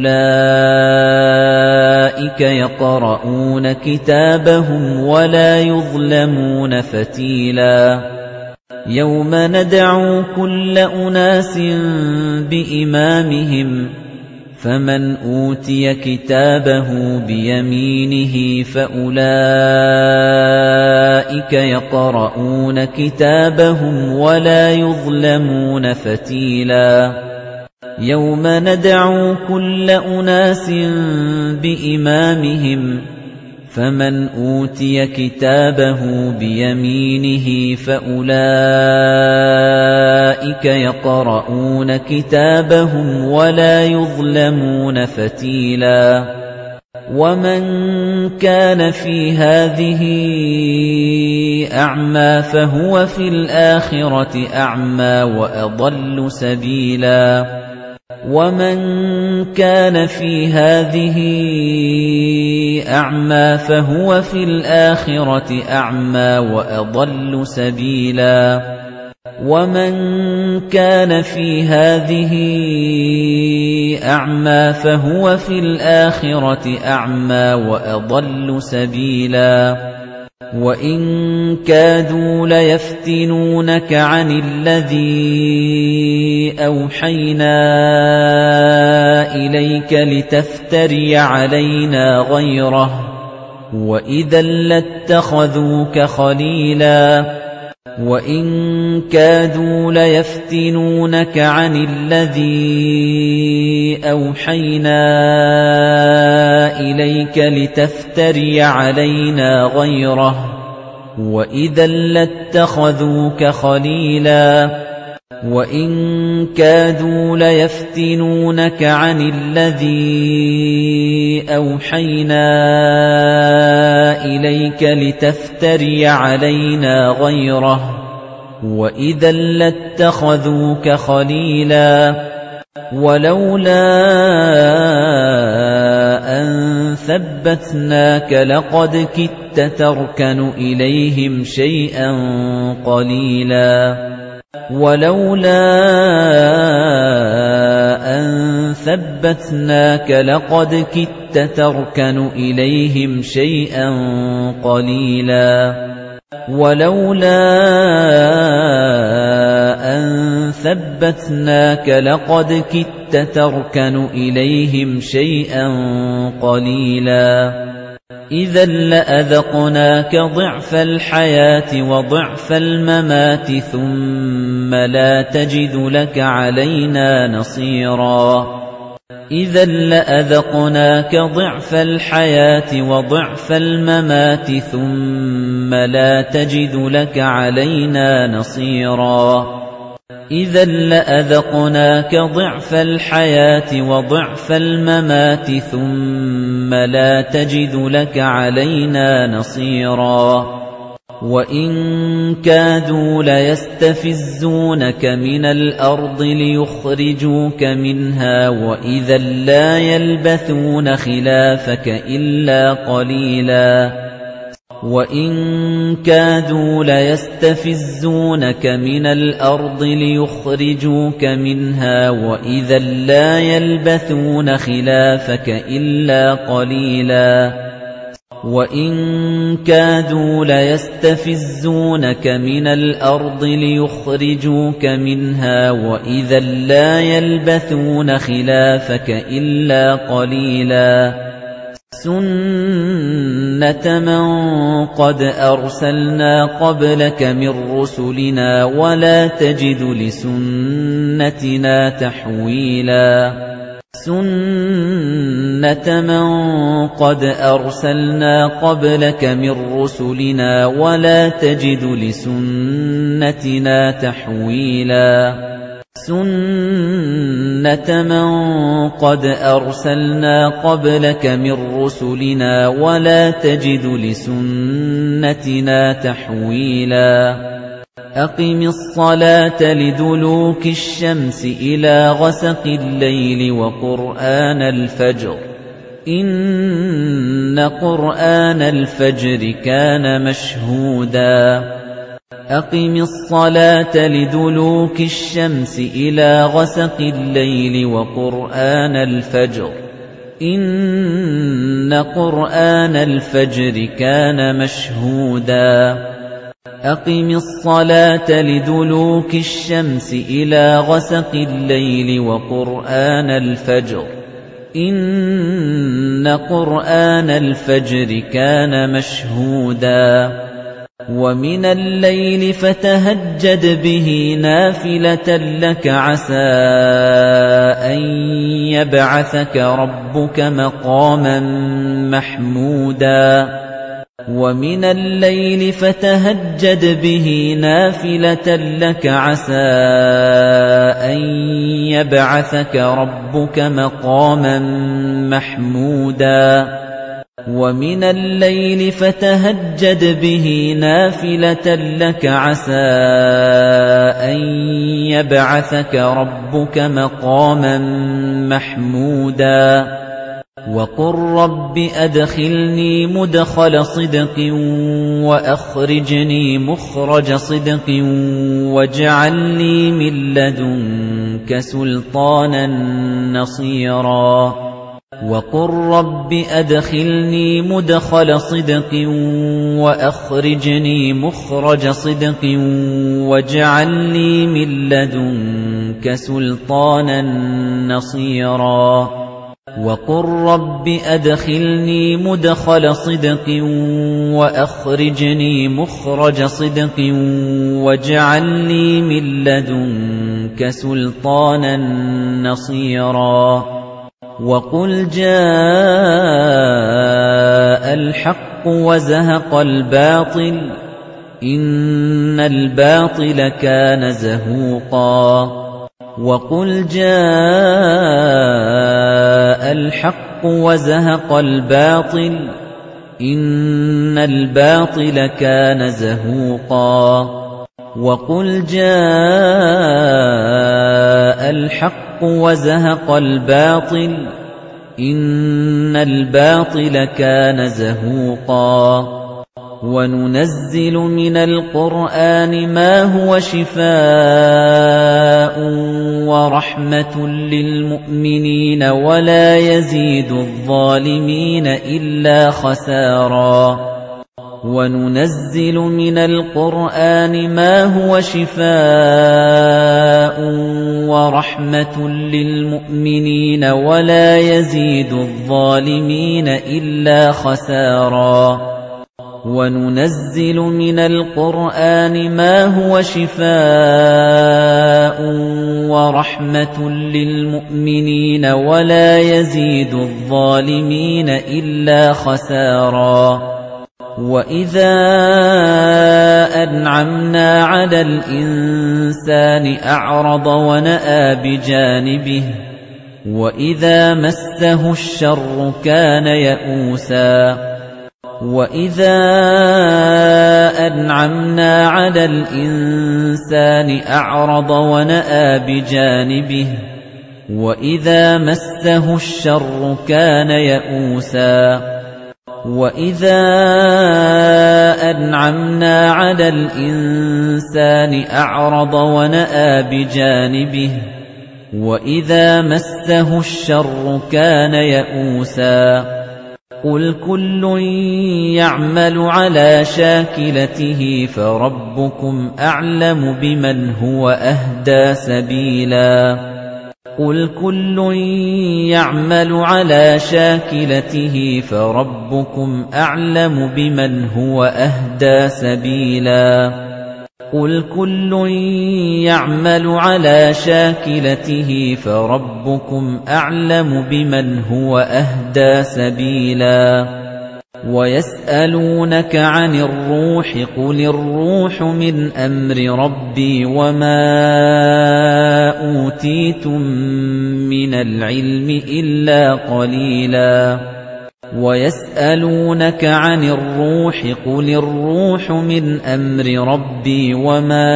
فَأُولَئِكَ يَقْرَؤُونَ كِتَابَهُمْ وَلَا يُظْلَمُونَ فَتِيلًا يَوْمَ نَدْعُو كُلَّ أُنَاسٍ بِإِمَامِهِمْ فَمَنْ أُوتِيَ كِتَابَهُ بِيَمِينِهِ فَأُولَئِكَ يَقْرَؤُونَ كِتَابَهُمْ وَلَا يُظْلَمُونَ فَتِيلًا يَوْمَ نَدْعُو كُلَّ أُنَاسٍ بِإِمَامِهِمْ فَمَنْ أُوتِيَ كِتَابَهُ بِيَمِينِهِ فَأُولَئِكَ يَقْرَؤُونَ كِتَابَهُمْ وَلَا يُظْلَمُونَ فَتِيلًا وَمَنْ كَانَ فِي هَذِهِ أَعْمَى فَهُوَ فِي الْآخِرَةِ أَعْمَى وَأَضَلُّ سَبِيلًا وَمَنْ كَانَ فِي هَذِهِ أَعْمَى فَهُوَ فِي الْآخِرَةِ أَعْمَى وَأَضَلُّ سَبِيلًا وَمَنْ كَانَ فِي هَذِهِ أَعْمَى فَهُوَ فِي الْآخِرَةِ أَعْمَى وَأَضَلُّ سَبِيلًا وَإِن كَادُوا لَيَفْتِنُونَكَ عَنِ الَّذِي أَوْحَيْنَا إِلَيْكَ لِتَفْتَرِيَ عَلَيْنَا غَيْرَهُ وَإِذًا لَّاتَّخَذُوكَ خَلِيلًا وَإِن كَادُوا لَيَفْتِنُونَكَ عَنِ الَّذِي أَوْحَيْنَا إِلَيْكَ لِتَفْتَرِيَ عَلَيْنَا غَيْرَهُ وَإِذًا لَّاتَّخَذُوكَ خَلِيلًا وَإِن كَادُوا لَيَفْتِنُونَكَ عَنِ الَّذِي أَوْحَيْنَا إِلَيْكَ لِتَفْتَرِيَ عَلَيْنَا غَيْرَهُ وَإِذًا لَّاتَّخَذُوكَ خَلِيلًا وَلَوْلَا أَن ثَبَّتْنَاكَ لَقَدْ كِدتَّ تَرْكَنُ إِلَيْهِمْ شَيْئًا قَلِيلًا وَلَوْلَا أَن ثَبَّتْنَاكَ لَقَدْ كِدتَّ تَرْكَنُ إِلَيْهِمْ شَيْئًا قَلِيلًا وَلَوْلَا أَن ثَبَّتْنَاكَ لَقَدْ كِدتَّ تَرْكَنُ إِلَيْهِمْ شَيْئًا قَلِيلًا إِذًا لَّأَذَقْنَاكَ ضِعْفَ الْحَيَاةِ وَضِعْفَ الْمَمَاتِ ثُمَّ لَا تَجِدُ لَكَ عَلَيْنَا نَصِيرًا إِذًا لَّأَذَقْنَاكَ ضِعْفَ الْحَيَاةِ وَضِعْفَ الْمَمَاتِ ثُمَّ لَا تَجِدُ لَكَ عَلَيْنَا نَصِيرًا إِذًا لَّأَذَقْنَاكَ ضِعْفَ الْحَيَاةِ وَضِعْفَ الْمَمَاتِ ثُمَّ لَا تَجِدُ لَكَ عَلَيْنَا نَصِيرًا وَإِن كَادُوا لَيَسْتَفِزُّونَكَ مِنَ الْأَرْضِ لِيُخْرِجُوكَ مِنْهَا وَإِذًا لَّا يَلْبَثُونَ خِلَافَكَ إِلَّا قَلِيلًا وَإِن كَادُوا لَيَسْتَفِزُّونَكَ مِنَ الْأَرْضِ لِيُخْرِجُوكَ مِنْهَا وَإِذًا لَّا يَلْبَثُونَ خِلَافَكَ إِلَّا قَلِيلًا وَإِن كَادُوا لَيَسْتَفِزُّونَكَ مِنَ الْأَرْضِ لِيُخْرِجُوكَ مِنْهَا وَإِذًا لَّا يَلْبَثُونَ خِلَافَكَ إِلَّا قَلِيلًا سُنَّةَ مَن قَدْ أَرْسَلْنَا قَبْلَكَ مِن رُّسُلِنَا وَلَا تَجِدُ لِسُنَّتِنَا تَحْوِيلًا سُنَّةَ مَن قَدْ أَرْسَلْنَا قَبْلَكَ مِن رُّسُلِنَا وَلَا تَجِدُ لِسُنَّتِنَا تَحْوِيلًا سُنَّةَ مَن قَدْ أَرْسَلْنَا قَبْلَكَ مِن رُّسُلِنَا وَلَا تَجِدُ لِسُنَّتِنَا تَحْوِيلًا أَقِمِ الصَّلَاةَ لِدُلُوكِ الشَّمْسِ إِلَى غَسَقِ اللَّيْلِ وَقُرْآنَ الْفَجْرِ إِنَّ قُرْآنَ الْفَجْرِ كَانَ مَشْهُودًا أَقِمِ الصَّلَاةَ لِدُلُوكِ الشَّمْسِ إِلَى غَسَقِ اللَّيْلِ وَقُرْآنَ الْفَجْرِ إِنَّ قُرْآنَ الْفَجْرِ كَانَ مَشْهُودًا أَقِمِ الصَّلَاةَ لِدُلُوكِ الشَّمْسِ إِلَى غَسَقِ اللَّيْلِ وَقُرْآنَ الْفَجْرِ إِنَّ قُرْآنَ الْفَجْرِ كَانَ مَشْهُودًا وَمِنَ اللَّيْلِ فَتَهَجَّدْ بِهِ نَافِلَةً لَّكَ عَسَىٰ أَن يَبْعَثَكَ رَبُّكَ مَقَامًا مَّحْمُودًا وَمِنَ اللَّيْلِ فَتَهَجَّدْ بِهِ نَافِلَةً لَّكَ عَسَىٰ أَن يَبْعَثَكَ رَبُّكَ مَقَامًا مَّحْمُودًا وَمِنَ اللَّيْلِ فَتَهَجَّدْ بِهِ نَافِلَةً لَّكَ عَسَىٰ أَن يَبْعَثَكَ رَبُّكَ مَقَامًا مَّحْمُودًا وَقُل رَّبِّ أَدْخِلْنِي مُدْخَلَ صِدْقٍ وَأَخْرِجْنِي مُخْرَجَ صِدْقٍ وَاجْعَل لِّي مِن لَّدُنكَ سُلْطَانًا نَّصِيرًا وَقُل رَّبِّ أَدْخِلْنِي مُدْخَلَ صِدْقٍ وَأَخْرِجْنِي مُخْرَجَ صِدْقٍ وَاجْعَل لِّي مِن لَّدُنكَ سُلْطَانًا نَّصِيرًا وَقُل رَّبِّ أَدْخِلْنِي مُدْخَلَ صِدْقٍ وَأَخْرِجْنِي مُخْرَجَ صِدْقٍ وَاجْعَل لِّي مِن لَّدُنكَ سُلْطَانًا نَّصِيرًا وَقُلْ جَاءَ الْحَقُّ وَزَهَقَ الْبَاطِلُ إِنَّ الْبَاطِلَ كَانَ زَهُوقًا وَقُلْ جَاءَ الْحَقُّ وَزَهَقَ الْبَاطِلُ إِنَّ الْبَاطِلَ كَانَ زَهُوقًا وَقُلْ جَاءَ الْحَقُّ وَزَهَقَ الْبَاطِلُ إِنَّ الْبَاطِلَ كَانَ زَهُوقًا وَنُنَزِّلُ مِنَ الْقُرْآنِ مَا هُوَ شِفَاءٌ وَرَحْمَةٌ لِّلْمُؤْمِنِينَ وَلَا يَزِيدُ الظَّالِمِينَ إِلَّا خَسَارًا وَنُنَزِّلُ مِنَ الْقُرْآنِ مَا هُوَ شِفَاءٌ وَرَحْمَةٌ لِّلْمُؤْمِنِينَ وَلَا يَزِيدُ الظَّالِمِينَ إِلَّا خَسَارًا وَنُنَزِّلُ مِنَ الْقُرْآنِ مَا هُوَ شِفَاءٌ وَرَحْمَةٌ لِّلْمُؤْمِنِينَ وَلَا يَزِيدُ الظَّالِمِينَ إِلَّا خَسَارًا وَإِذَا أَنْعَمْنَا عَلَى الْإِنسَانِ أَعْرَضَ وَنَأَىٰ بِجَانِبِهِ وَإِذَا مَسَّهُ الشَّرُّ كَانَ يَئُوسًا وَإِذَا أَنْعَمْنَا عَلَى الْإِنسَانِ أَعْرَضَ وَنَأَىٰ بِجَانِبِهِ وَإِذَا مَسَّهُ الشَّرُّ كَانَ يَئُوسًا وَإِذَا أَنْعَمْنَا عَلَى الْإِنسَانِ أَعْرَضَ وَنَأَىٰ بِجَانِبِهِ وَإِذَا مَسَّهُ الشَّرُّ كَانَ يَئُوسًا قُلْ كُلٌّ يَعْمَلُ عَلَى شَاكِلَتِهِ فَرَبُّكُمْ أَعْلَمُ بِمَنْ هُوَ أَهْدَىٰ سَبِيلًا قُلْ كُلٌّ يَعْمَلُ عَلَى شَاكِلَتِهِ فَرَبُّكُمْ أَعْلَمُ بِمَنْ هُوَ أَهْدَىٰ سَبِيلًا قُلْ كُلٌّ يَعْمَلُ عَلَى شَاكِلَتِهِ فَرَبُّكُمْ أَعْلَمُ بِمَنْ هُوَ أَهْدَىٰ سَبِيلًا وَيَسْأَلُونَكَ عَنِ الرُّوحِ قُلِ الرُّوحُ مِنْ أَمْرِ رَبِّي وَمَا أُوتِيتُم مِّنَ الْعِلْمِ إِلَّا قَلِيلًا وَيَسْأَلُونَكَ عَنِ الرُّوحِ قُلِ الرُّوحُ مِنْ أَمْرِ رَبِّي وَمَا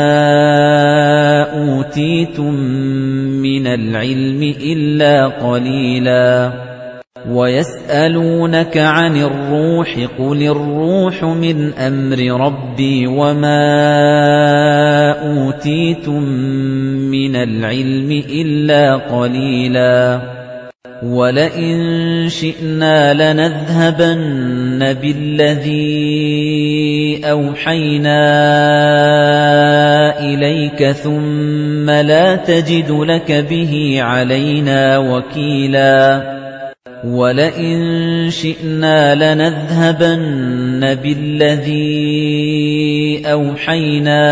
أُوتِيتُم مِّنَ الْعِلْمِ إِلَّا قَلِيلًا وَيَسْأَلُونَكَ عَنِ الرُّوحِ قُلِ الرُّوحُ مِنْ أَمْرِ رَبِّي وَمَا أُوتِيتُم مِّنَ الْعِلْمِ إِلَّا قَلِيلًا وَلَئِن شِئْنَا لَنَذْهَبَنَّ بِالَّذِي أَوْحَيْنَا إِلَيْكَ ثُمَّ لَا تَجِدُ لَكَ بِهِ عَلَيْنَا وَكِيلًا وَلَئِن شِئْنَا لَنَذْهَبَنَّ بِالَّذِي أَوْحَيْنَا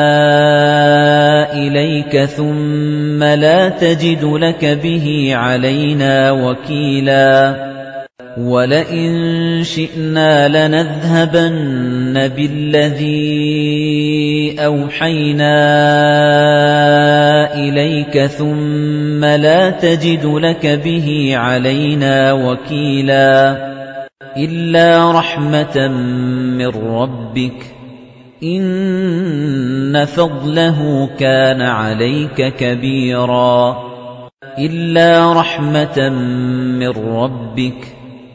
إِلَيْكَ ثُمَّ لَا تَجِدُ لَكَ بِهِ عَلَيْنَا وَكِيلًا وَلَئِن شِئْنَا لَنَذْهَبَنَّ بِالَّذِي أَوْحَيْنَا إِلَيْكَ ثُمَّ لَا تَجِدُ لَكَ بِهِ عَلَيْنَا وَكِيلًا إِلَّا رَحْمَةً مِّن رَّبِّكَ إِنَّ فَضْلَهُ كَانَ عَلَيْكَ كَبِيرًا إِلَّا رَحْمَةً مِّن رَّبِّكَ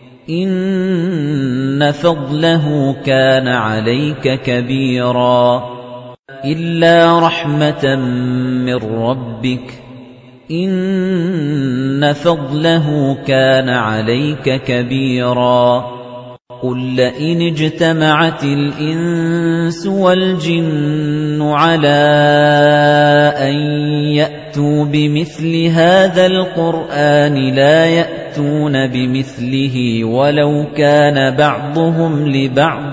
إِنَّ فَضْلَهُ كَانَ عَلَيْكَ كَبِيرًا إِلَّا رَحْمَةً مِّن رَّبِّكَ إِنَّ فَضْلَهُ كَانَ عَلَيْكَ كَبِيرًا قُل لَّئِنِ اجْتَمَعَتِ الْإِنسُ وَالْجِنُّ عَلَىٰ أَن يَأْتُوا بِمِثْلِ هَٰذَا الْقُرْآنِ لَا يَأْتُونَ بِمِثْلِهِ وَلَوْ كَانَ بَعْضُهُمْ لِبَعْضٍ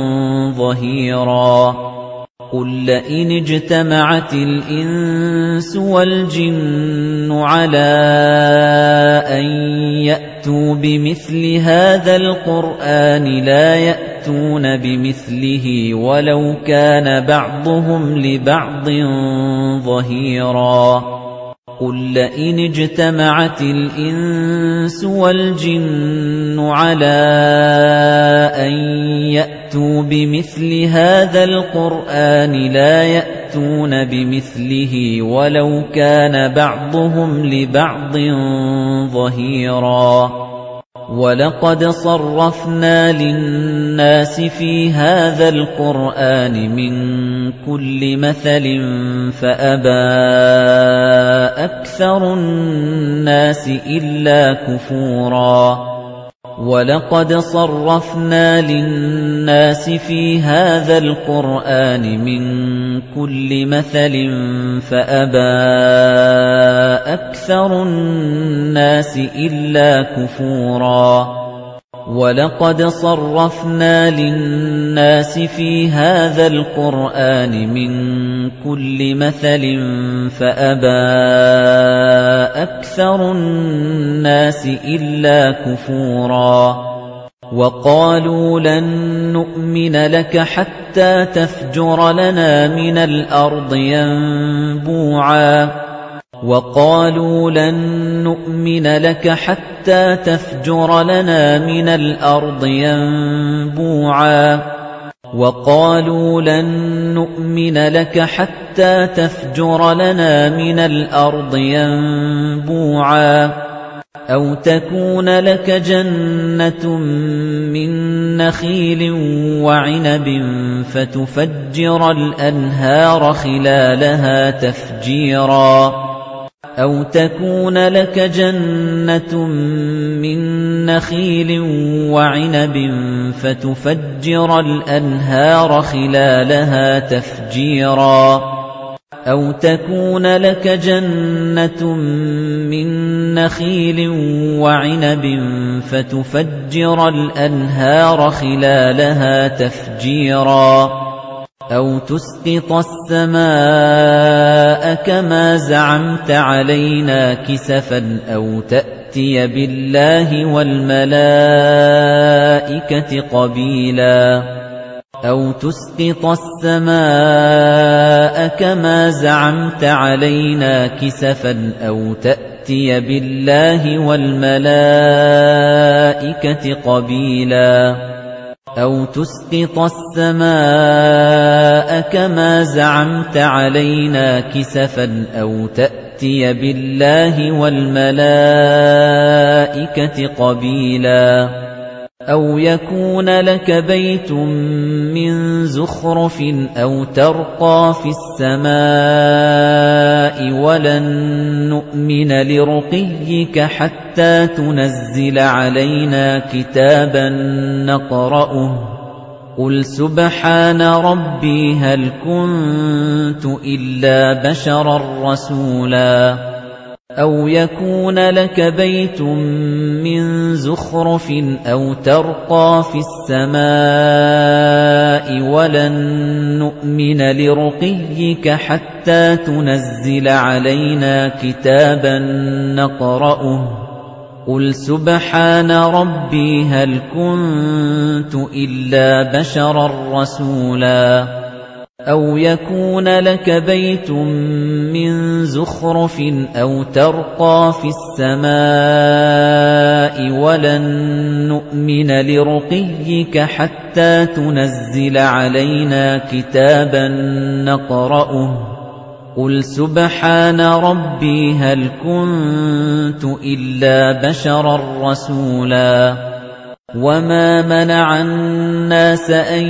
ظَهِيرًا قُل لَّئِنِ اجْتَمَعَتِ الْإِنسُ وَالْجِنُّ عَلَىٰ أَن يَأْتُوا بِمِثْلِ هَٰذَا الْقُرْآنِ لَا يَأْتُونَ بِمِثْلِهِ وَلَوْ كَانَ بَعْضُهُمْ لِبَعْضٍ ظَهِيرًا قُل لَّئِنِ اجْتَمَعَتِ الْإِنسُ وَالْجِنُّ عَلَىٰ أَن يَأْتُوا بِمِثْلِ هَٰذَا الْقُرْآنِ لَا يَأْتُونَ بِمِثْلِهِ وَلَوْ كَانَ بَعْضُهُمْ لِبَعْضٍ ظَهِيرًا وَلَقَدْ صَرَّفْنَا لِلنَّاسِ فِي هَذَا الْقُرْآنِ مِنْ كُلِّ مَثَلٍ فَأَبَىٰ أَكْثَرُ النَّاسِ إِلَّا كُفُورًا وَلَقَدْ صَرَّفْنَا لِلنَّاسِ فِي هَذَا الْقُرْآنِ مِنْ كُلِّ مَثَلٍ فَأَبَىٰ أَكْثَرُ النَّاسِ إِلَّا كُفُورًا وَلَقَدْ صَرَّفْنَا لِلنَّاسِ فِي هَذَا الْقُرْآنِ مِنْ كُلِّ مَثَلٍ فَأَبَىٰ أَكْثَرُ النَّاسِ إِلَّا كُفُورًا وَقَالُوا لَن نُّؤْمِنَ لَكَ حَتَّىٰ تَفْجُرَ لَنَا مِنَ الْأَرْضِ يَنبُوعًا وَقَالُوا لَن نُّؤْمِنَ لَكَ حَتَّىٰ تَفْجُرَ لَنَا مِنَ الْأَرْضِ يَنبُوعًا وَقَالُوا لَن نُّؤْمِنَ لَكَ حَتَّىٰ تَفْجُرَ لَنَا مِنَ الْأَرْضِ يَنبُوعًا أَوْ تَكُونَ لَكَ جَنَّةٌ مِّن نَّخِيلٍ وَعِنَبٍ فَتُفَجِّرَ الْأَنْهَارَ خِلَالَهَا تَفْجِيرًا أَوْ تَكُونَ لَكَ جَنَّةٌ مِّن نَّخِيلٍ وَعِنَبٍ فَتُفَجِّرَ الْأَنْهَارَ خِلَالَهَا تَفْجِيرًا أَوْ تَكُونَ لَكَ جَنَّةٌ مِّن نَّخِيلٍ وَعِنَبٍ فَتُفَجِّرَ الْأَنْهَارَ خِلَالَهَا تَفْجِيرًا أَوْ تُسْقِطَ السَّمَاءَ كَمَا زَعَمْتَ عَلَيْنَا كِسَفًا أَوْ تَأْتِيَ بِاللَّهِ وَالْمَلَائِكَةِ قَبِيلًا أَوْ تُسْقِطَ السَّمَاءَ كَمَا زَعَمْتَ عَلَيْنَا كِسَفًا أَوْ تَأْتِيَ بِاللَّهِ وَالْمَلَائِكَةِ قَبِيلًا أَوْ تُسْقِطَ السَّمَاءَ كَمَا زَعَمْتَ عَلَيْنَا كِسَفًا أَوْ تَأْتِيَ تَأْتِيَ بِاللَّهِ وَالْمَلَائِكَةِ قَبِيلًا أَوْ يَكُونَ لَكَ بَيْتٌ مِّن زُخْرُفٍ أَوْ تَرْقَىٰ فِي السَّمَاءِ وَلَن نُّؤْمِنَ لِرُقِيِّكَ حَتَّىٰ تُنَزِّلَ عَلَيْنَا كِتَابًا نَّقْرَؤُهُ قُلْ سُبْحَانَ رَبِّي هَلْ كُنتُ إِلَّا بَشَرًا رَّسُولًا أَوْ يَكُونَ لَكَ بَيْتٌ مِّن زُخْرُفٍ أَوْ تَرْقَىٰ فِي السَّمَاءِ وَلَن نُّؤْمِنَ لِرُقِيِّكَ حَتَّىٰ تُنَزِّلَ عَلَيْنَا كِتَابًا نَّقْرَؤُهُ قُلْ سُبْحَانَ رَبِّي هَلْ كُنتُ إِلَّا بَشَرًا رَّسُولًا أَوْ يَكُونَ لَكَ بَيْتٌ مِّن زُخْرُفٍ أَوْ تَرْقَىٰ فِي السَّمَاءِ وَلَن نُّؤْمِنَ لِرُقِيِّكَ حَتَّىٰ تُنَزِّلَ عَلَيْنَا كِتَابًا نَّقْرَؤُهُ قُلْ سُبْحَانَ رَبِّي هَلْ كُنتُ إِلَّا بَشَرًا رَّسُولًا وَمَا مَنَعَ النَّاسَ أَن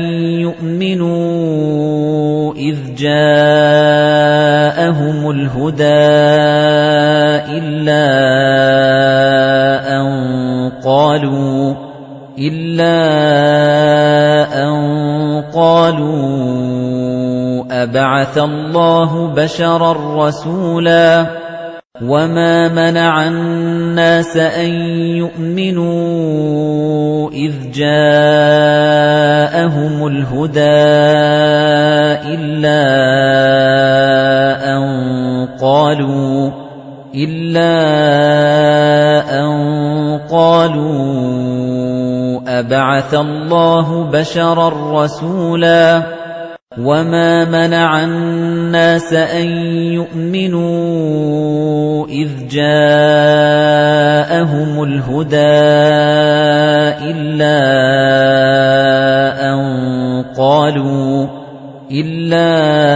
يُؤْمِنُوا إِذْ جَاءَهُمُ الْهُدَىٰ إِلَّا أَن قَالُوا إِلَّا أَن قَالُوا أَبَعَثَ اللَّهُ بَشَرًا رَّسُولًا وَمَا مَنَعَ النَّاسَ أَن يُؤْمِنُوا إِذْ جَاءَهُمُ الْهُدَىٰ إِلَّا أَن قَالُوا إِلَّا أَن قَالُوا أَبَعَثَ اللَّهُ بَشَرًا رَّسُولًا وَمَا مَنَعَ النَّاسَ أَن يُؤْمِنُوا إِذْ جَاءَهُمُ الْهُدَىٰ إِلَّا أَن قَالُوا إِلَّا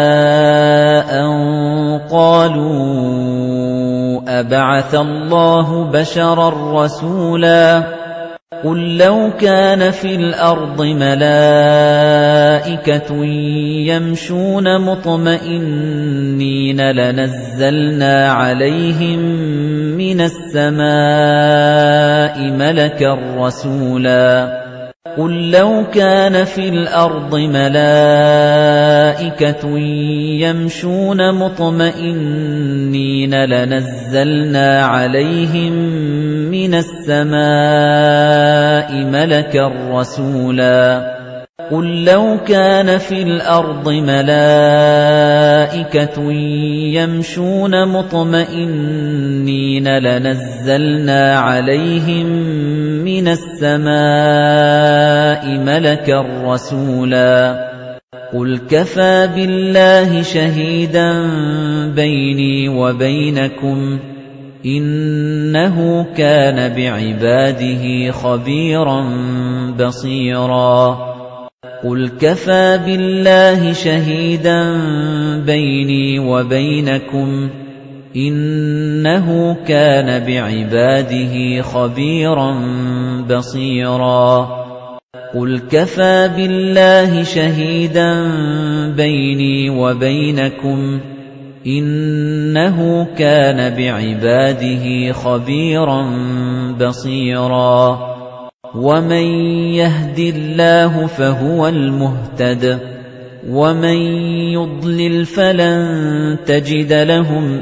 أَن قَالُوا أَبَعَثَ اللَّهُ بَشَرًا رَّسُولًا قُل لَّوْ كَانَ فِي الْأَرْضِ مَلَائِكَةٌ يَمْشُونَ مُطْمَئِنِّينَ لَنَزَّلْنَا عَلَيْهِم مِّنَ السَّمَاءِ مَلَكًا رَّسُولًا قُل لَّوْ كَانَ فِي الْأَرْضِ مَلَائِكَةٌ يَمْشُونَ مُطْمَئِنِّينَ لَنَزَّلْنَا عَلَيْهِم مِّنَ السَّمَاءِ مَلَكًا رَّسُولًا قُل لَّوْ كَانَ فِي الْأَرْضِ مَلَائِكَةٌ يَمْشُونَ مُطْمَئِنِّينَ لَنَزَّلْنَا عَلَيْهِم مِّنَ السَّمَاءِ مَلَكًا رَّسُولًا قُلْ كَفَىٰ بِاللَّهِ شَهِيدًا بَيْنِي وَبَيْنَكُمْ إِنَّهُ كَانَ بِعِبَادِهِ خَبِيرًا بَصِيرًا قُلْ كَفَىٰ بِاللَّهِ شَهِيدًا بَيْنِي وَبَيْنَكُمْ إِنَّهُ كَانَ بِعِبَادِهِ خَبِيرًا بَصِيرًا قُلْ كَفَىٰ بِاللَّهِ شَهِيدًا بَيْنِي وَبَيْنَكُمْ إِنَّهُ كَانَ بِعِبَادِهِ خَبِيرًا بَصِيرًا وَمَن يَهْدِ اللَّهُ فَهُوَ الْمُهْتَدِ وَمَن يُضْلِلْ فَلَن تَجِدَ لَهُمْ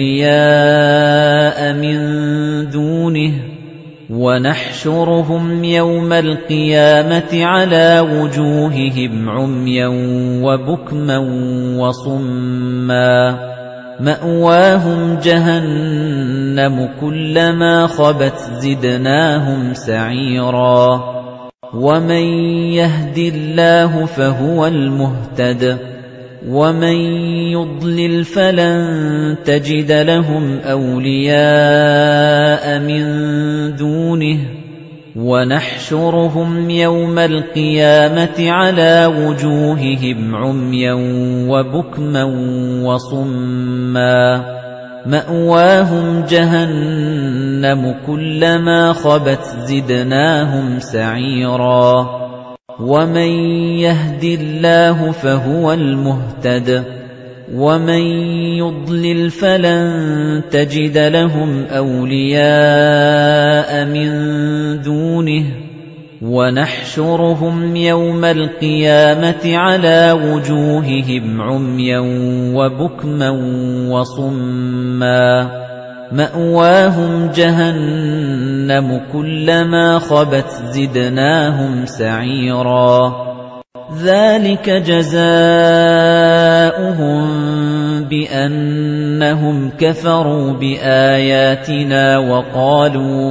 أَوْلِيَاءَ مِن دُونِهِ وَنَحْشُرُهُمْ يَوْمَ الْقِيَامَةِ عَلَى وُجُوهِهِمْ عُمْيًا وَبُكْمًا وَصُمًّا مَأْوَاهُمْ جَهَنَّمُ كُلَّمَا خَبَتْ زِدْنَاهُمْ سَعِيرًا وَمَن يَهْدِ اللَّهُ فَهُوَ الْمُهْتَدِ وَمَن يُضْلِلْ فَلَن تَجِدَ لَهُمْ أَوْلِيَاءَ مِن دُونِهِ وَنَحْشُرُهُمْ يَوْمَ الْقِيَامَةِ عَلَى وُجُوهِهِمْ عُمْيًا وَبُكْمًا وَصُمًّا مَأْوَاهُمْ جَهَنَّمُ كُلَّمَا خَبَتْ زِدْنَاهُمْ سَعِيرًا وَمَن يَهْدِ اللَّهُ فَهُوَ الْمُهْتَدِ وَمَن يُضْلِلْ فَلَن تَجِدَ لَهُمْ أَوْلِيَاءَ مِن دُونِهِ وَنَحْشُرُهُمْ يَوْمَ الْقِيَامَةِ عَلَى وُجُوهِهِمْ عُمْيًا وَبُكْمًا وَصُمًّا مَأْوَاهُمْ جَهَنَّمُ كُلَّمَا خَبَتْ زِدْنَاهُمْ سَعِيرًا ذَلِكَ جَزَاؤُهُم بِأَنَّهُمْ كَفَرُوا بِآيَاتِنَا وَقَالُوا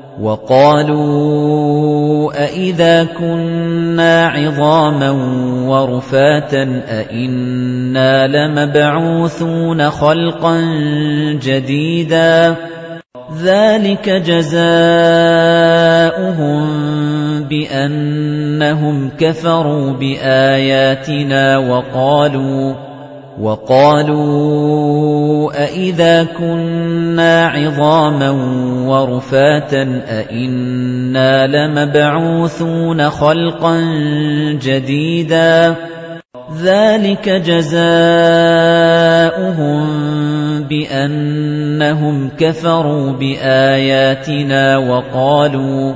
وَقَالُوا أَإِذَا كُنَّا عِظَامًا وَرُفَاتًا أَإِنَّا لَمَبْعُوثُونَ خَلْقًا جَدِيدًا ذَلِكَ جَزَاؤُهُم بِأَنَّهُمْ كَفَرُوا بِآيَاتِنَا وَقَالُوا وَقَالُوا أَإِذَا كُنَّا عِظَامًا وَرُفَاتًا أَإِنَّا لَمَبْعُوثُونَ خَلْقًا جَدِيدًا ذَلِكَ جَزَاؤُهُم بِأَنَّهُمْ كَفَرُوا بِآيَاتِنَا وَقَالُوا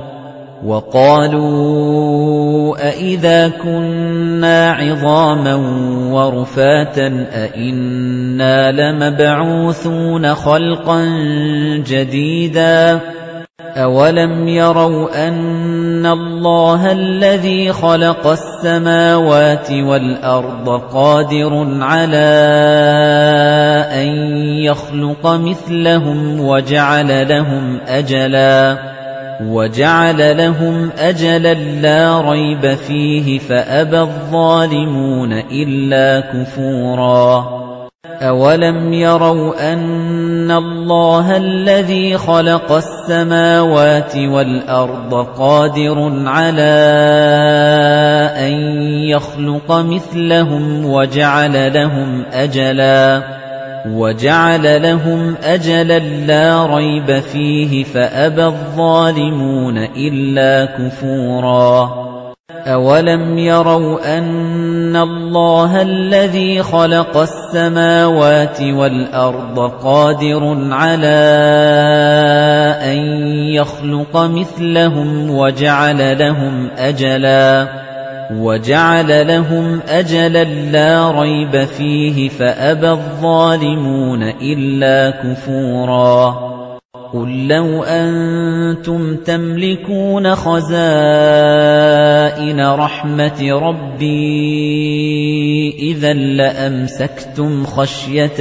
وَقَالُوا أَإِذَا كُنَّا عِظَامًا وَرُفَاتًا أَإِنَّا لَمَبْعُوثُونَ خَلْقًا جَدِيدًا أَوَلَمْ يَرَوْا أَنَّ اللَّهَ الَّذِي خَلَقَ السَّمَاوَاتِ وَالْأَرْضَ قَادِرٌ عَلَىٰ أَن يَخْلُقَ مِثْلَهُمْ وَجَعَلَ لَهُمْ أَجَلًا وَجَعَلَ لَهُمْ أَجَلًا لَّا رَيْبَ فِيهِ فَأَبَى الظَّالِمُونَ إِلَّا كُفُورًا أَوَلَمْ يَرَوْا أَنَّ اللَّهَ الَّذِي خَلَقَ السَّمَاوَاتِ وَالْأَرْضَ قَادِرٌ عَلَىٰ أَن يَخْلُقَ مِثْلَهُمْ وَجَعَلَ لَهُمْ أَجَلًا وَجَعَلَ لَهُمْ أَجَلًا لَّا رَيْبَ فِيهِ فَأَبَى الظَّالِمُونَ إِلَّا كُفُورًا أَوَلَمْ يَرَوْا أَنَّ اللَّهَ الَّذِي خَلَقَ السَّمَاوَاتِ وَالْأَرْضَ قَادِرٌ عَلَىٰ أَن يَخْلُقَ مِثْلَهُمْ وَجَعَلَ لَهُمْ أَجَلًا وَجَعَلَ لَهُمْ أَجَلًا لَّا رَيْبَ فِيهِ فَأَبَى الظَّالِمُونَ إِلَّا كُفُورًا قُل لَّوْ أَنتُمْ تَمْلِكُونَ خَزَائِنَ رَحْمَةِ رَبِّي إِذًا لَّأَمْسَكْتُمْ خَشْيَةَ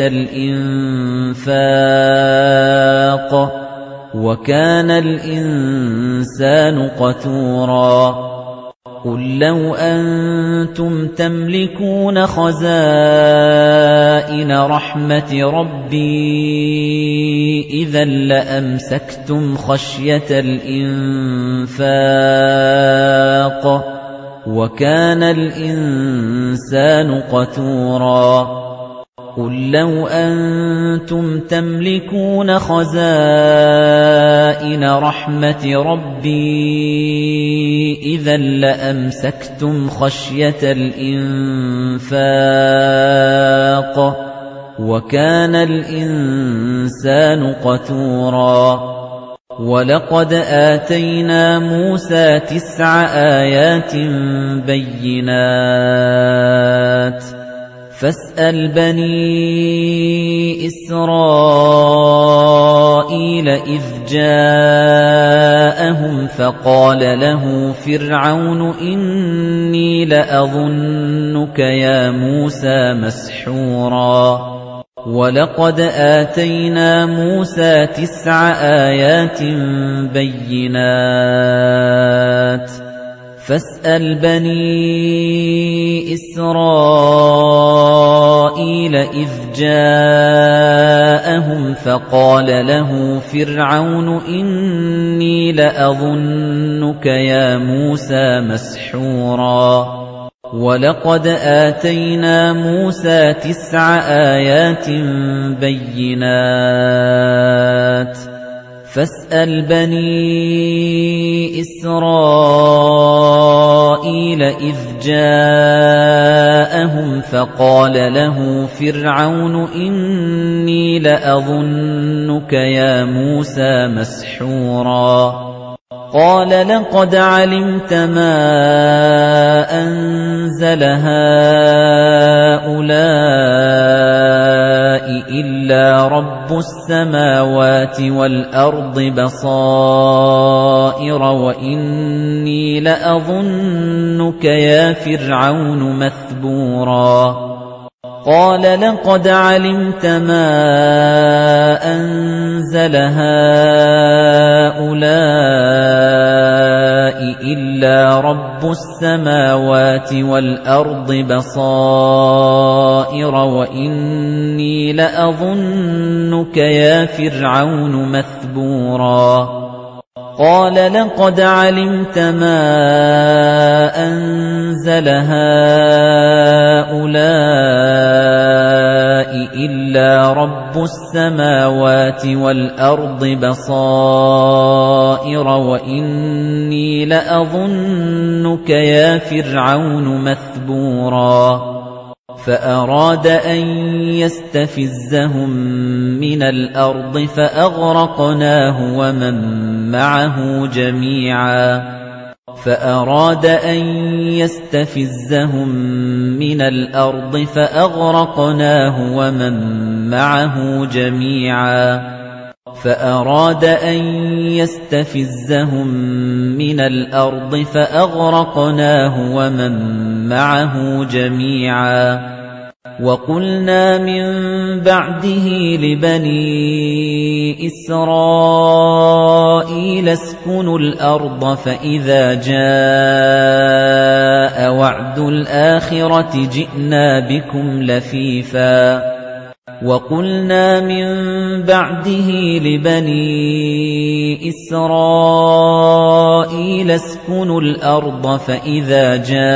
الْإِنفَاقِ وَكَانَ الْإِنسَانُ قَتُورًا قُل لَّوْ أَنتُمْ تَمْلِكُونَ خَزَائِنَ رَحْمَةِ رَبِّي إِذًا لَّأَمْسَكْتُمْ خَشْيَةَ الْإِنفَاقِ وَكَانَ الْإِنسَانُ قَتُورًا قُل لَّوْ أَنتُمْ تَمْلِكُونَ خَزَائِنَ رَحْمَةِ رَبِّي إِذًا لَّأَمْسَكْتُمْ خَشْيَةَ الْإِنفَاقِ وَكَانَ الْإِنسَانُ قَتُورًا وَلَقَدْ آتَيْنَا مُوسَى تِسْعَ آيَاتٍ بَيِّنَاتٍ فَاسْأَلْ بَنِي إِسْرَائِيلَ إِذْ جَاءَهُمْ فَقَالَ لَهُ فِرْعَوْنُ إِنِّي لَأَظُنُّكَ يَا مُوسَى مَسْحُورًا وَلَقَدْ آتَيْنَا مُوسَى تِسْعَ آيَاتٍ بَيِّنَاتٍ فَاسْأَلْ بَنِي إِسْرَائِيلَ إِذْ جَاءَهُمْ فَقَالَ لَهُ فِرْعَوْنُ إِنِّي لَأَظُنُّكَ يَا مُوسَى مَسْحُورًا وَلَقَدْ آتَيْنَا مُوسَى تِسْعَ آيَاتٍ بَيِّنَاتٍ فَاسْأَلْ بَنِي إِسْرَائِيلَ إِذْ جَاءَهُمْ فَقَالَ لَهُ فِرْعَوْنُ إِنِّي لَأَظُنُّكَ يَا مُوسَى مَسْحُورًا قَالَ لَقَدْ عَلِمْتَ مَا أَنزَلَ هَٰؤُلَاءِ إِلَّا رَبُّ السَّمَاوَاتِ وَالْأَرْضِ بَصَائِرَ وَإِنِّي لَأَظُنُّكَ يَا فِرْعَوْنُ مَثْبُورًا قَالَ لَقَدْ عَلِمْتَ مَا أَنزَلَ هَٰؤُلَاءِ إِلَّا رَبُّ السَّمَاوَاتِ وَالْأَرْضِ بَصَائِرَ وَإِنِّي لَأَظُنُّكَ يَا فِرْعَوْنُ مَثْبُورًا قَالَ لَقَدْ عَلِمْتَ مَا أَنزَلَ هَٰؤُلَاءِ إِلَّا رَبُّ السَّمَاوَاتِ وَالْأَرْضِ بَصَائِرَ وَإِنِّي لَأَظُنُّكَ يَا فِرْعَوْنُ مَثْبُورًا فَأَرَادَ أَن يَسْتَفِزَّهُم مِّنَ الْأَرْضِ فَأَغْرَقْنَاهُ وَمَن مَّعَهُ جَمِيعًا فَأَرَادَ أَن يَسْتَفِزَّهُم مِّنَ الْأَرْضِ فَأَغْرَقْنَاهُ وَمَن مَّعَهُ جَمِيعًا فَأَرَادَ أَن يَسْتَفِزَّهُم مِّنَ الْأَرْضِ فَأَغْرَقْنَاهُ وَمَن مَّعَهُ جَمِيعًا وَقُلْنَا مِن بَعْدِهِ لِبَنِي إِسْرَائِيلَ اسْكُنُوا الْأَرْضَ فَإِذَا جَاءَ وَعْدُ الْآخِرَةِ جِئْنَا بِكُمْ لَفِيفًا وَقُلْنَا مِن بَعْدِهِ لِبَنِي إِسْرَائِيلَ اسْكُنُوا الْأَرْضَ فَإِذَا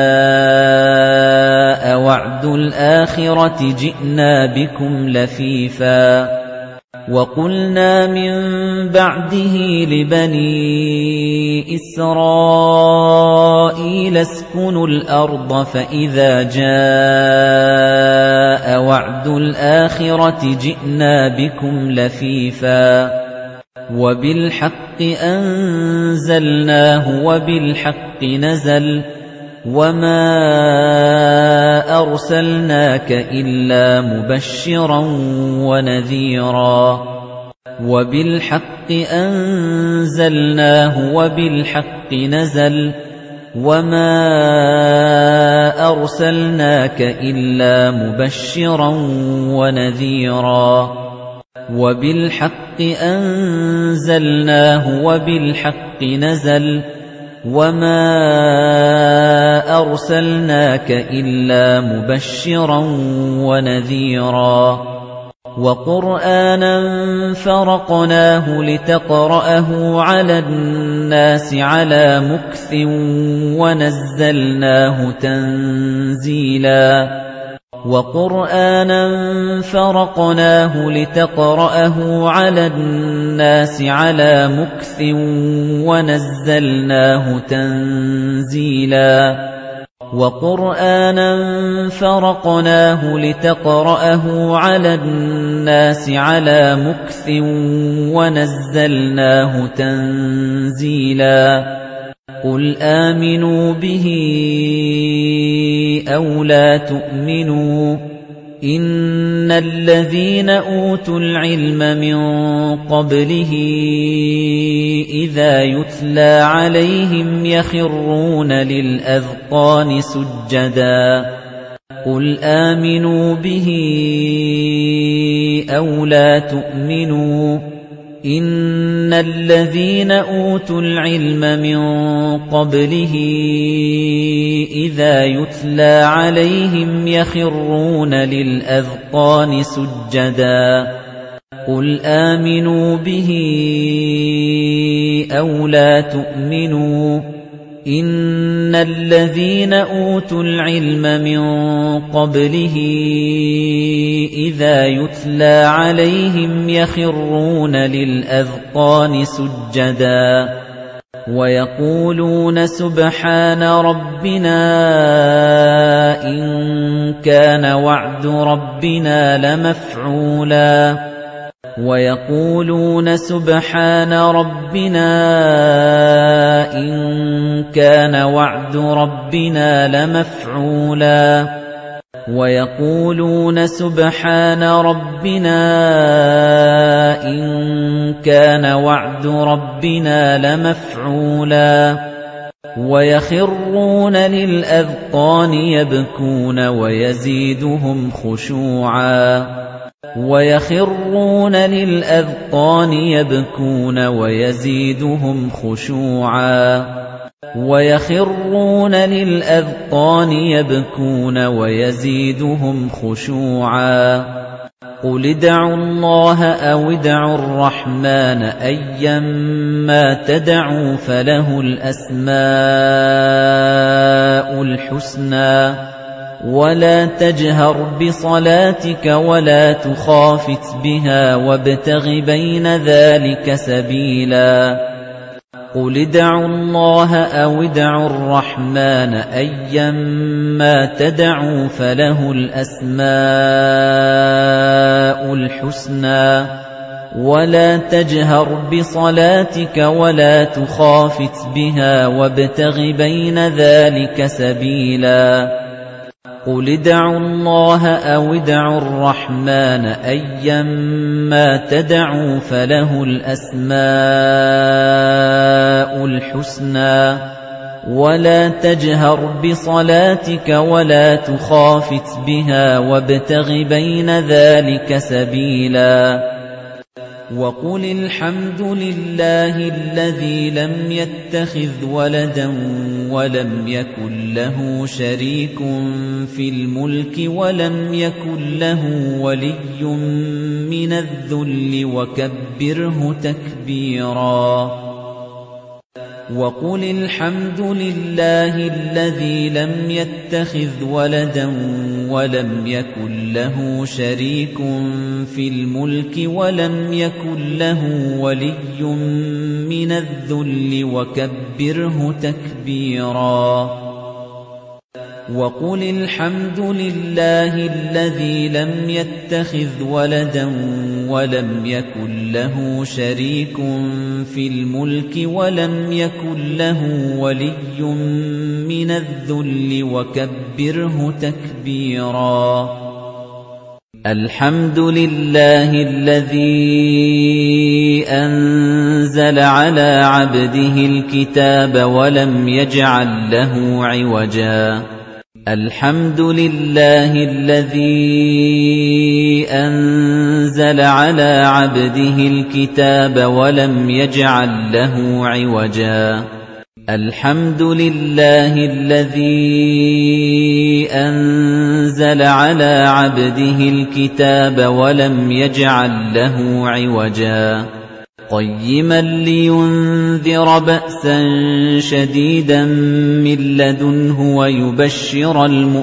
جَاءَ وَعْدُ الْآخِرَةِ جِئْنَا بِكُمْ لَفِيفًا وَقُلْنَا مِن بَعْدِهِ لِبَنِي إِسْرَائِيلَ اسْكُنُوا الْأَرْضَ فَإِذَا جَاءَ وَعْدُ الْآخِرَةِ جِئْنَا بِكُمْ لَفِيفًا وَبِالْحَقِّ أَنزَلْنَاهُ وَبِالْحَقِّ نَزَلَ وَمَا أَرْسَلْنَاكَ إِلَّا مُبَشِّرًا وَنَذِيرًا وَبِالْحَقِّ أَنزَلْنَاهُ وَبِالْحَقِّ نَزَلَ وَمَا أَرْسَلْنَاكَ إِلَّا مُبَشِّرًا وَنَذِيرًا وَبِالْحَقِّ أَنزَلْنَاهُ وَبِالْحَقِّ نَزَلَ وَمَا أَرْسَلْنَاكَ إِلَّا مُبَشِّرًا وَنَذِيرًا وَقُرْآنًا فَرَقْنَاهُ لِتَقْرَأَهُ عَلَى النَّاسِ عَلَى مُكْثٍ وَنَزَّلْنَاهُ تَنزِيلًا وَقُرْآنًا فَرَقْنَاهُ لِتَقْرَأَهُ عَلَى النَّاسِ عَلَى مُكْثٍ وَنَزَّلْنَاهُ تَنزِيلًا وَقُرْآنًا فَرَقْنَاهُ لِتَقْرَأَهُ عَلَى النَّاسِ عَلَى مُكْثٍ وَنَزَّلْنَاهُ تَنزِيلًا قُلْ آمِنُوا بِهِ أَوْ لَا تُؤْمِنُوا إِنَّ الَّذِينَ أُوتُوا الْعِلْمَ مِن قَبْلِهِ إِذَا يُتْلَى عَلَيْهِمْ يَخِرُّونَ لِلْأَذْقَانِ سُجَّدًا قُلْ آمِنُوا بِهِ أَوْ لَا تُؤْمِنُوا إِنَّ الَّذِينَ أُوتُوا الْعِلْمَ مِن قَبْلِهِ إِذَا يُتْلَى عَلَيْهِمْ يَخِرُّونَ لِلْأَذْقَانِ سُجَّدًا قُلْ آمِنُوا بِهِ أَوْ لَا تُؤْمِنُوا إِنَّ الَّذِينَ أُوتُوا الْعِلْمَ مِن قَبْلِهِ إِذَا يُتْلَىٰ عَلَيْهِمْ يَخِرُّونَ لِلْأَذْقَانِ سُجَّدًا وَيَقُولُونَ سُبْحَانَ رَبِّنَا إِن كَانَ وَعْدُ رَبِّنَا لَمَفْعُولًا وَيَقُولُونَ سُبْحَانَ رَبِّنَا إِن كَانَ وَعْدُ رَبِّنَا لَمَفْعُولًا وَيَقُولُونَ سُبْحَانَ رَبِّنَا إِن كَانَ وَعْدُ رَبِّنَا لَمَفْعُولًا وَيَخِرُّونَ لِلْأَذْقَانِ يَبْكُونَ وَيَزِيدُهُمْ خُشُوعًا وَيَخِرُّونَ لِلْأَذْقَانِ يَبْكُونَ وَيَزِيدُهُمْ خُشُوعًا وَيَخِرُّونَ لِلْأَذْقَانِ يَبْكُونَ وَيَزِيدُهُمْ خُشُوعًا قُلِ ادْعُوا اللَّهَ أَوِ ادْعُوا الرَّحْمَٰنَ أَيًّا مَّا تَدْعُوا فَلَهُ الْأَسْمَاءُ الْحُسْنَىٰ وَلَا تَجْهَرْ بِصَلَاتِكَ وَلَا تُخَافِتْ بِهَا وَابْتَغِ بَيْنَ ذَلِكَ سَبِيلًا قُلِ ادْعُوا اللَّهَ أَوِ ادْعُوا الرَّحْمَٰنَ أَيًّا مَّا تَدْعُوا فَلَهُ الْأَسْمَاءُ الْحُسْنَىٰ وَلَا تَجْهَرْ بِصَلَاتِكَ وَلَا تُخَافِتْ بِهَا وَابْتَغِ بَيْنَ ذَلِكَ سَبِيلًا قُلِ ادْعُوا اللَّهَ أَوِ ادْعُوا الرَّحْمَٰنَ أَيًّا مَّا تَدْعُوا فَلَهُ الْأَسْمَاءُ الْحُسْنَىٰ وَلَا تَجْهَرْ بِصَلَاتِكَ وَلَا تُخَافِتْ بِهَا وَابْتَغِ بَيْنَ ذَلِكَ سَبِيلًا وَقُلِ الْحَمْدُ لِلَّهِ الَّذِي لَمْ يَتَّخِذْ وَلَدًا وَلَمْ يَكُن لَّهُ شَرِيكٌ فِي الْمُلْكِ وَلَمْ يَكُن لَّهُ وَلِيٌّ مِّنَ الذُّلِّ وَكَبِّرْهُ تَكْبِيرًا وَقُلِ الْحَمْدُ لِلَّهِ الَّذِي لَمْ يَتَّخِذْ وَلَدًا وَلَمْ يَكُن لَّهُ شَرِيكٌ فِي الْمُلْكِ وَلَمْ يَكُن لَّهُ وَلِيٌّ مِّنَ الذُّلِّ وَكَبِّرْهُ تَكْبِيرًا وَقُلِ الْحَمْدُ لِلَّهِ الَّذِي لَمْ يَتَّخِذْ وَلَدًا وَلَمْ يَكُن لَّهُ شَرِيكٌ فِي الْمُلْكِ وَلَمْ يَكُن لَّهُ وَلِيٌّ مِّنَ الذُّلِّ وَكَبِّرْهُ تَكْبِيرًا الْحَمْدُ لِلَّهِ الَّذِي أَنزَلَ عَلَىٰ عَبْدِهِ الْكِتَابَ وَلَمْ يَجْعَل لَّهُ عِوَجًا الْحَمْدُ لِلَّهِ الَّذِي أَنزَلَ عَلَىٰ عَبْدِهِ الْكِتَابَ وَلَمْ يَجْعَل لَّهُ عِوَجًا الْحَمْدُ لِلَّهِ الَّذِي أَنزَلَ عَلَىٰ عَبْدِهِ الْكِتَابَ وَلَمْ يَجْعَل لَّهُ عِوَجًا قَيِّمًا لِّيُنذِرَ بَأْسًا شَدِيدًا مِّن لَّدُنْهُ وَيُبَشِّرَ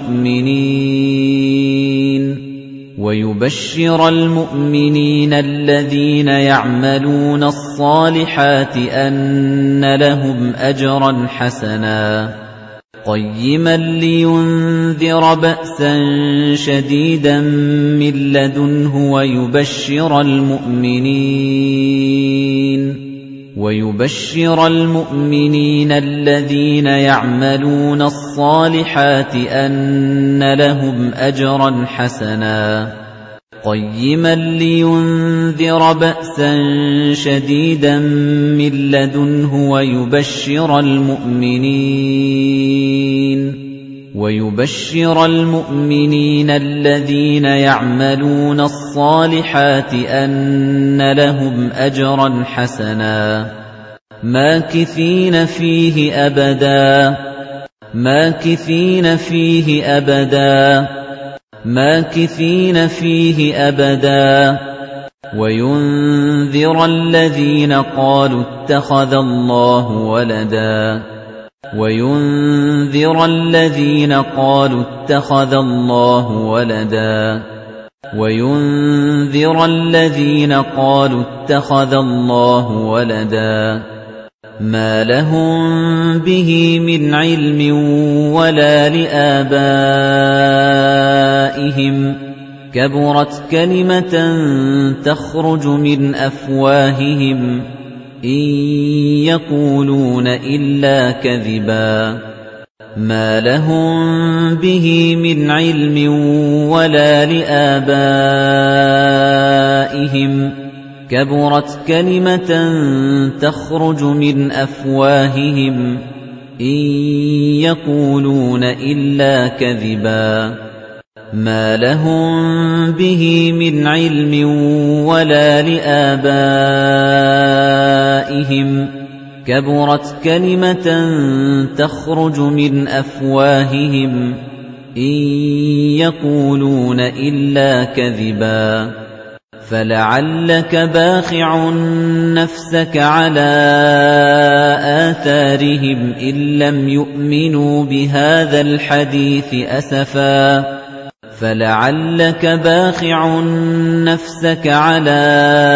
الْمُؤْمِنِينَ وَيُبَشِّرَ الْمُؤْمِنِينَ الَّذِينَ يَعْمَلُونَ الصَّالِحَاتِ أَنَّ لَهُمْ أَجْرًا حَسَنًا قَيِّمًا لِّيُنذِرَ بَأْسًا شَدِيدًا مِّن لَّدُنْهُ وَيُبَشِّرَ الْمُؤْمِنِينَ وَيُبَشِّرَ الْمُؤْمِنِينَ الَّذِينَ يَعْمَلُونَ الصَّالِحَاتِ أَنَّ لَهُمْ أَجْرًا حَسَنًا قَيِّمًا لِّيُنذِرَ بَأْسًا شَدِيدًا مِّن لَّدُنْهُ وَيُبَشِّرَ الْمُؤْمِنِينَ وَيُبَشِّرَ الْمُؤْمِنِينَ الَّذِينَ يَعْمَلُونَ الصَّالِحَاتِ أَنَّ لَهُمْ أَجْرًا حَسَنًا مَاكِثِينَ فِيهِ أَبَدًا مَاكِثِينَ فِيهِ أَبَدًا مَاكِثِينَ فِيهِ أَبَدًا وَيُنذِرَ الَّذِينَ قَالُوا اتَّخَذَ اللَّهُ وَلَدًا وَيُنذِرَ الَّذِينَ قَالُوا اتَّخَذَ اللَّهُ وَلَدًا وَيُنذِرَ الَّذِينَ قَالُوا اتَّخَذَ اللَّهُ وَلَدًا مَا لَهُم بِهِ مِنْ عِلْمٍ وَلَا لِآبَائِهِمْ ۚ كَبُرَتْ كَلِمَةً تَخْرُجُ مِنْ أَفْوَاهِهِمْ ۚ إِن يَقُولُونَ إِلَّا كَذِبًا مَا لَهُم بِهِ مِنْ عِلْمٍ وَلَا لِآبَائِهِمْ ۚ كَبُرَتْ كَلِمَةً تَخْرُجُ مِنْ أَفْوَاهِهِمْ ۚ إِن يَقُولُونَ إِلَّا كَذِبًا مَا لَهُم بِهِ مِنْ عِلْمٍ وَلَا لِآبَائِهِمْ ۚ كَبُرَتْ كَلِمَةً تَخْرُجُ مِنْ أَفْوَاهِهِمْ ۚ إِن يَقُولُونَ إِلَّا كَذِبًا فَلَعَلَّكَ بَاخِعٌ نَّفْسَكَ عَلَىٰ آثَارِهِمْ إِن لَّمْ يُؤْمِنُوا بِهَٰذَا الْحَدِيثِ أَسَفًا فَلَعَلَّكَ بَاخِعٌ نَّفْسَكَ عَلَىٰ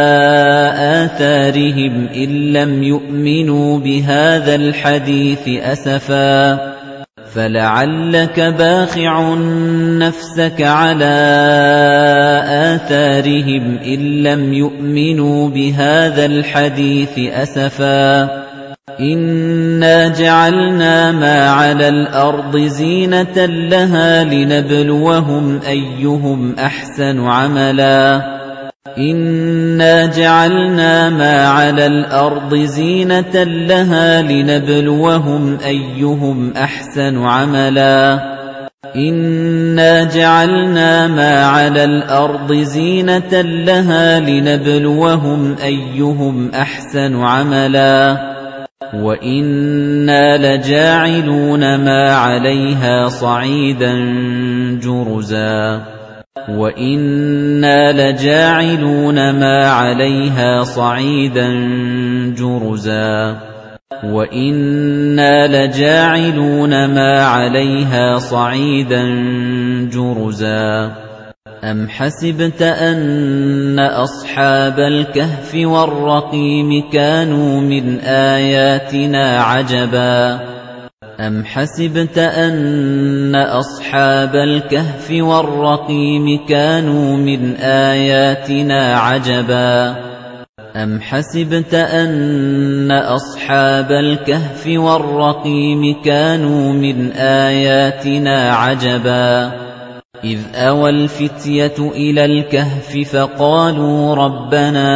آثَارِهِمْ إِن لَّمْ يُؤْمِنُوا بِهَٰذَا الْحَدِيثِ أَسَفًا فَلَعَلَّكَ بَاخِعٌ نَّفْسَكَ عَلَىٰ آثَارِهِمْ إِن لَّمْ يُؤْمِنُوا بِهَٰذَا الْحَدِيثِ أَسَفًا إِنَّا جَعَلْنَا مَا عَلَى الْأَرْضِ زِينَةً لَّهَا لِنَبْلُوَهُمْ أَيُّهُمْ أَحْسَنُ عَمَلًا إِنَّا جَعَلْنَا مَا عَلَى الْأَرْضِ زِينَةً لَّهَا لِنَبْلُوَهُمْ أَيُّهُمْ أَحْسَنُ عَمَلًا إِنَّا جَعَلْنَا مَا عَلَى الْأَرْضِ زِينَةً لَّهَا لِنَبْلُوَهُمْ أَيُّهُمْ أَحْسَنُ عَمَلًا وَإِنَّا لَجَاعِلُونَ مَا عَلَيْهَا صَعِيدًا جُرُزًا وَإِنَّا لَجَاعِلُونَ مَا عَلَيْهَا صَعِيدًا جُرُزًا وَإِنَّا لَجَاعِلُونَ مَا عَلَيْهَا صَعِيدًا جُرُزًا أَمْ حَسِبْتَ أَنَّ أَصْحَابَ الْكَهْفِ وَالرَّقِيمِ كَانُوا مِنْ آيَاتِنَا عَجَبًا أَمْ حَسِبْتَ أَنَّ أَصْحَابَ الْكَهْفِ وَالرَّقِيمِ كَانُوا مِنْ آيَاتِنَا عَجَبًا أَمْ حَسِبْتَ أَنَّ أَصْحَابَ الْكَهْفِ وَالرَّقِيمِ كَانُوا مِنْ آيَاتِنَا عَجَبًا إِذْ أَوَى الْفِتْيَةُ إِلَى الْكَهْفِ فَقَالُوا رَبَّنَا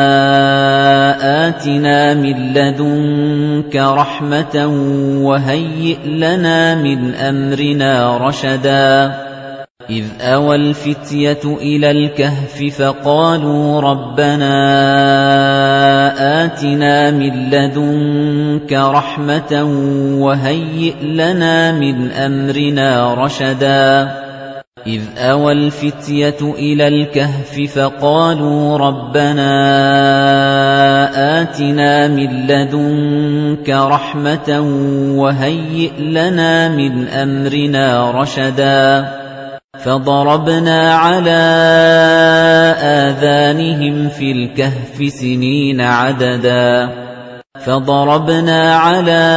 آتِنَا مِن لَّدُنكَ رَحْمَةً وَهَيِّئْ لَنَا مِنْ أَمْرِنَا رَشَدًا إِذْ أَوَى الْفِتْيَةُ إِلَى الْكَهْفِ فَقَالُوا رَبَّنَا آتِنَا مِن لَّدُنكَ رَحْمَةً وَهَيِّئْ لَنَا مِنْ أَمْرِنَا رَشَدًا إِذْ أَوَى الْفِتْيَةُ إِلَى الْكَهْفِ فَقَالُوا رَبَّنَا آتِنَا مِن لَّدُنكَ رَحْمَةً وَهَيِّئْ لَنَا مِنْ أَمْرِنَا رَشَدًا فَضَرَبْنَا عَلَىٰ آذَانِهِمْ فِي الْكَهْفِ سِنِينَ عَدَدًا فَضَرَبْنَا عَلَىٰ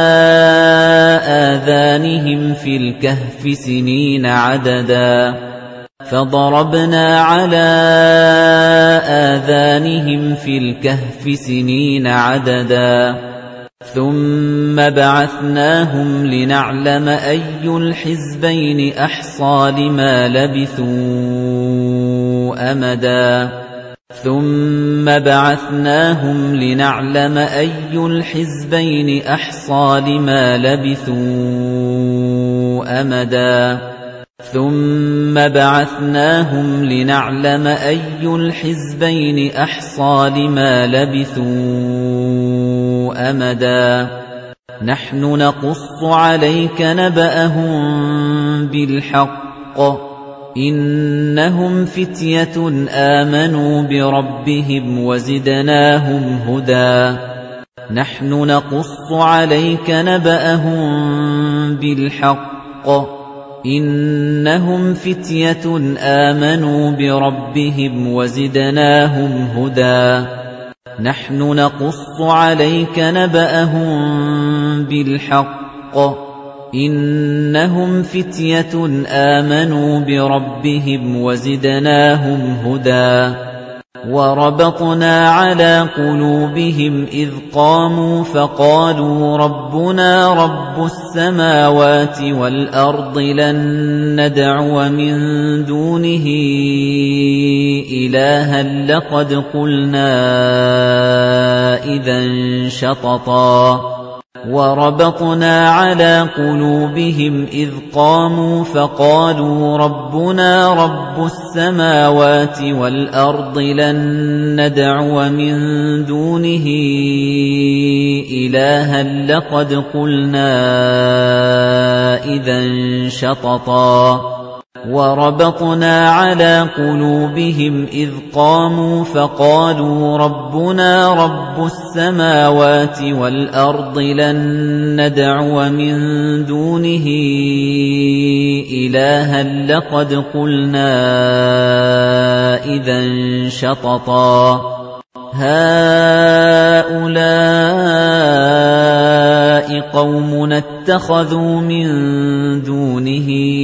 آذَانِهِمْ فِي الْكَهْفِ سِنِينَ عَدَدًا فَضَرَبْنَا عَلَىٰ آذَانِهِمْ فِي الْكَهْفِ سِنِينَ عَدَدًا ثُمَّ بَعَثْنَاهُمْ لِنَعْلَمَ أَيُّ الْحِزْبَيْنِ أَحْصَىٰ لِمَا لَبِثُوا أَمَدًا ثُمَّ بَعَثْنَاهُمْ لِنَعْلَمَ أَيُّ الْحِزْبَيْنِ أَحْصَىٰ لِمَا لَبِثُوا أَمَدًا ثُمَّ بَعَثْنَاهُمْ لِنَعْلَمَ أَيُّ الْحِزْبَيْنِ أَحْصَىٰ لِمَا لَبِثُوا أَمَدًا نَحْنُ نَقُصُّ عَلَيْكَ نَبَأَهُم بِالْحَقِّ إِنَّهُمْ فِتْيَةٌ آمَنُوا بِرَبِّهِمْ وَزِدْنَاهُمْ هُدًى نَحْنُ نَقُصُّ عَلَيْكَ نَبَأَهُم بِالْحَقِّ ۚ إِنَّهُمْ فِتْيَةٌ آمَنُوا بِرَبِّهِمْ وَزِدْنَاهُمْ هُدًى نَحْنُ نَقُصُّ عَلَيْكَ نَبَأَهُم بِالْحَقِّ ۚ إِنَّهُمْ فِتْيَةٌ آمَنُوا بِرَبِّهِمْ وَزِدْنَاهُمْ هُدًى وَرَبَطْنَا عَلَىٰ قُلُوبِهِمْ إِذْ قَامُوا فَقَالُوا رَبُّنَا رَبُّ السَّمَاوَاتِ وَالْأَرْضِ لَن نَّدْعُوَ مِن دُونِهِ إِلَٰهًا لَّقَدْ قُلْنَا إِذًا شَطَطًا وَرَبَطْنَا عَلَىٰ قُلُوبِهِمْ إِذْ قَامُوا فَقَالُوا رَبُّنَا رَبُّ السَّمَاوَاتِ وَالْأَرْضِ لَن نَّدْعُوَ مِن دُونِهِ إِلَٰهًا لَّقَدْ قُلْنَا إِذًا شَطَطًا وَرَبَطْنَا عَلَىٰ قُلُوبِهِمْ إِذْ قَامُوا فَقَالُوا رَبُّنَا رَبُّ السَّمَاوَاتِ وَالْأَرْضِ لَن نَّدْعُوَ مِن دُونِهِ إِلَٰهًا لَّقَدْ قُلْنَا إِذًا شَطَطًا هَٰؤُلَاءِ قَوْمُنَا اتَّخَذُوا مِن دُونِهِ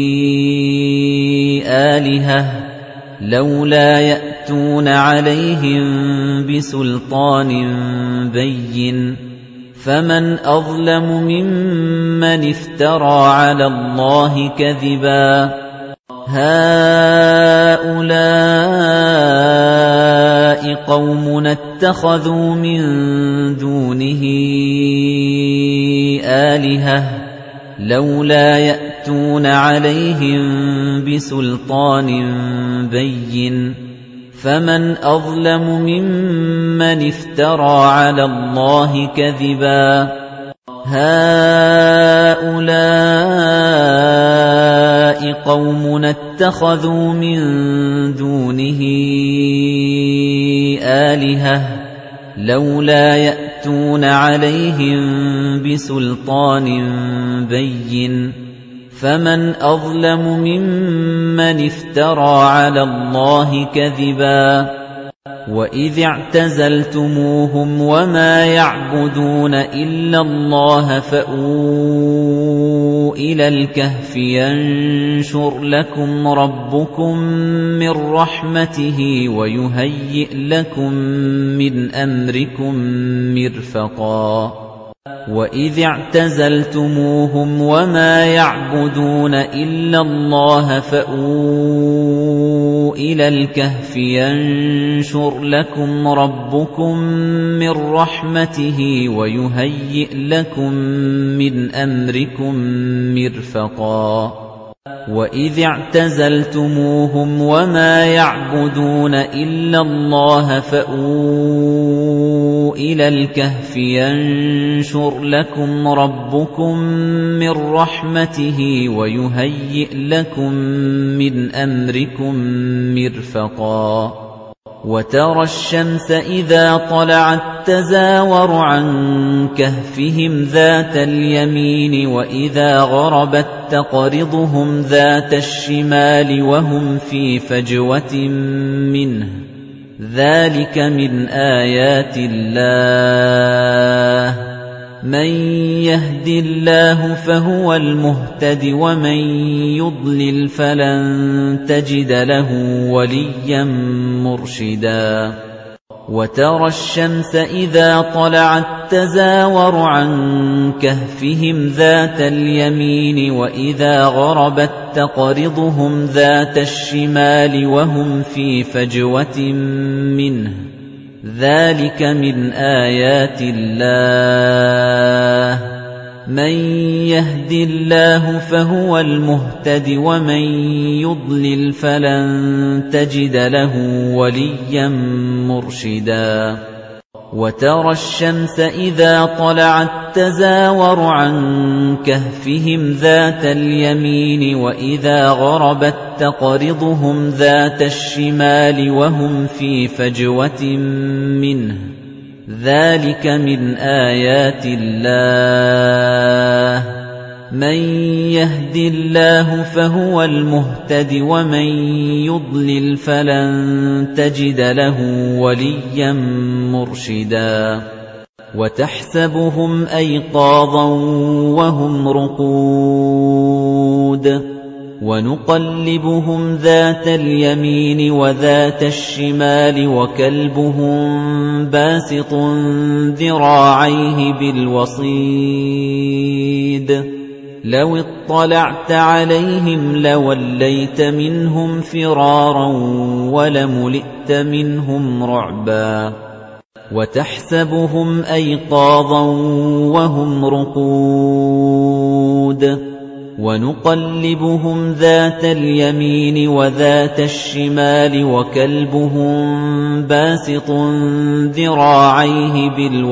آلِهَةً لَّوْلَا يَأْتُونَ عَلَيْهِم بِسُلْطَانٍ بَيِّنٍ فَمَنْ أَظْلَمُ مِمَّنِ افْتَرَىٰ عَلَى اللَّهِ كَذِبًا هَٰؤُلَاءِ قَوْمُنَا اتَّخَذُوا مِن دُونِهِ آلِهَةً لَّوْلَا يَأْتُونَ عَلَيْهِم بِسُلْطَانٍ بَيِّنٍ فَمَنْ أَظْلَمُ مِمَّنِ افْتَرَىٰ عَلَى اللَّهِ كَذِبًا هَٰؤُلَاءِ قَوْمُنَا اتَّخَذُوا مِن دُونِهِ آلِهَةً لَّوْلَا يَأْتُونَ عَلَيْهِم بِسُلْطَانٍ بَيِّنٍ فَمَنْ أَظْلَمُ مِمَّنِ افْتَرَىٰ عَلَى اللَّهِ كَذِبًا وَإِذِ اعْتَزَلْتُمُوهُمْ وَمَا يَعْبُدُونَ إِلَّا اللَّهَ فَأْوُوا إِلَى الْكَهْفِ يَنشُرْ لَكُمْ رَبُّكُم مِّن رَّحْمَتِهِ وَيُهَيِّئْ لَكُم مِّنْ أَمْرِكُم مِّرْفَقًا وَإِذِ اعْتَزَلْتُمُوهُمْ وَمَا يَعْبُدُونَ إِلَّا اللَّهَ فَأْوُوا إِلَى الْكَهْفِ يَنشُرْ لَكُمْ رَبُّكُم مِّن رَّحْمَتِهِ وَيُهَيِّئْ لَكُم مِّنْ أَمْرِكُم مِّرْفَقًا وَإِذِ اعْتَزَلْتُمُوهُمْ وَمَا يَعْبُدُونَ إِلَّا اللَّهَ فَأْوُوا إِلَى الْكَهْفِ يَنشُرْ لَكُمْ رَبُّكُم مِّن رَّحْمَتِهِ وَيُهَيِّئْ لَكُم مِّنْ أَمْرِكُم مِّرْفَقًا وَتَرَى الشَّمْسَ إِذَا طَلَعَت تَّزَاوَرُ عَن كَهْفِهِمْ ذَاتَ الْيَمِينِ وَإِذَا غَرَبَت تَّقْرِضُهُمْ ذَاتَ الشِّمَالِ وَهُمْ فِي فَجْوَةٍ مِّنْهُ ذَلِكَ مِنْ آيَاتِ اللَّهِ مَن يَهْدِ اللَّهُ فَهُوَ الْمُهْتَدِ وَمَن يُضْلِلْ فَلَن تَجِدَ لَهُ وَلِيًّا مُّرْشِدًا وَتَرَى الشَّمْسَ إِذَا طَلَعَت تَّزَاوَرُ عَن كَهْفِهِمْ ذَاتَ الْيَمِينِ وَإِذَا غَرَبَت تَّقْرِضُهُمْ ذَاتَ الشِّمَالِ وَهُمْ فِي فَجْوَةٍ مِّنْهُ ذَلِكَ مِنْ آيَاتِ اللَّهِ مَن يَهْدِ اللَّهُ فَهُوَ الْمُهْتَدِ وَمَن يُضْلِلْ فَلَن تَجِدَ لَهُ وَلِيًّا مُّرْشِدًا وَتَرَى الشَّمْسَ إِذَا طَلَعَت تَّزَاوَرُ عَن كَهْفِهِمْ ذَاتَ الْيَمِينِ وَإِذَا غَرَبَت تَّقْرِضُهُمْ ذَاتَ الشِّمَالِ وَهُمْ فِي فَجْوَةٍ مِّنْهُ ذَلِكَ مِنْ آيَاتِ اللَّهِ مَن يَهْدِ اللَّهُ فَهُوَ الْمُهْتَدِ وَمَن يُضْلِلْ فَلَن تَجِدَ لَهُ وَلِيًّا مُّرْشِدًا وَتَحْسَبُهُمْ أَيْقَاظًا وَهُمْ رُقُودٌ وَنُقَلِّبُهُمْ ذَاتَ الْيَمِينِ وَذَاتَ الشِّمَالِ وَكَلْبُهُم بَاسِطٌ ذِرَاعَيْهِ بِالْوَصِيدِ لَوِ اطَّلَعْتَ عَلَيْهِمْ لَوَلَّيْتَ مِنْهُمْ فِرَارًا وَلَمُلِئْتَ مِنْهُمْ رُعْبًا وَتَحْسَبُهُمْ أَيْقَاظًا وَهُمْ رُقُودٌ وَنُقَلِّبُهُمْ ذَاتَ الْيَمِينِ وَذَاتَ الشِّمَالِ وَكَلْبُهُم بَاسِطٌ ذِرَاعَيْهِ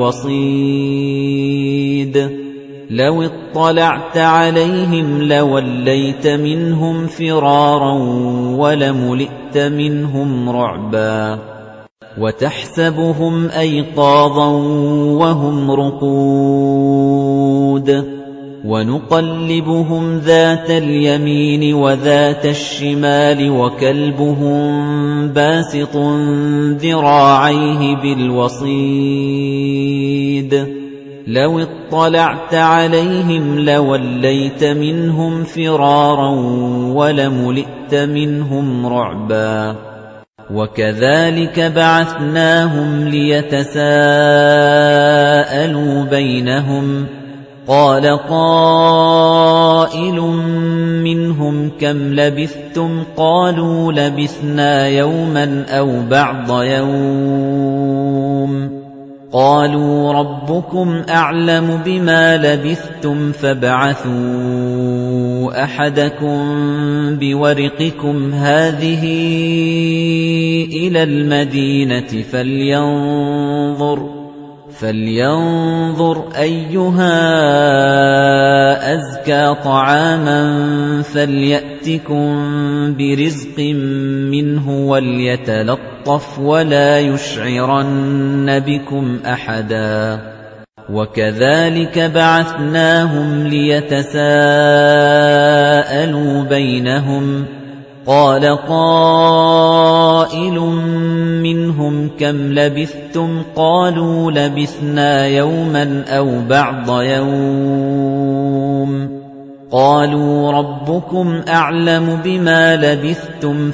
بِالْوَصِيدِ لَوِ اطَّلَعْتَ عَلَيْهِمْ لَوَلَّيْتَ مِنْهُمْ فِرَارًا وَلَمُلِئْتَ مِنْهُمْ رُعْبًا وَتَحْسَبُهُمْ أَيْقَاظًا وَهُمْ رُقُودٌ وَنُقَلِّبُهُمْ ذَاتَ الْيَمِينِ وَذَاتَ الشِّمَالِ وَكَلْبُهُم بَاسِطٌ ذِرَاعَيْهِ بِالْوَصِيدِ لَوِ اطَّلَعْتَ عَلَيْهِمْ لَوَلَّيْتَ مِنْهُمْ فِرَارًا وَلَمُلِئْتَ مِنْهُمْ رُعْبًا وَكَذَلِكَ بَعَثْنَاهُمْ لِيَتَسَاءَلُوا بَيْنَهُمْ قَالَ قَائِلٌ مِّنْهُمْ كَمْ لَبِثْتُمْ قَالُوا لَبِثْنَا يَوْمًا أَوْ بَعْضَ يَوْمٍ قَالُوا رَبُّكُمْ أَعْلَمُ بِمَا لَبِثْتُمْ فَابْعَثُوا أَحَدَكُم بِوَرِقِكُمْ هَٰذِهِ إِلَى الْمَدِينَةِ فَلْيَنظُرْ فَلْيَنظُرْ أَيُّهَا أَزْكَىٰ طَعَامًا فَلْيَأْتِكُم بِرِزْقٍ مِّنْهُ وَلْيَتَلَطَّفْ وَلَا يُشْعِرَنَّ بِكُمْ أَحَدًا وَكَذَلِكَ بَعَثْنَاهُمْ لِيَتَسَاءَلُوا بَيْنَهُمْ قَالَ قَائِلٌ مِّنْهُمْ كَمْ لَبِثْتُمْ قَالُوا لَبِثْنَا يَوْمًا أَوْ بَعْضَ يَوْمٍ قَالُوا رَبُّكُمْ أَعْلَمُ بِمَا لَبِثْتُمْ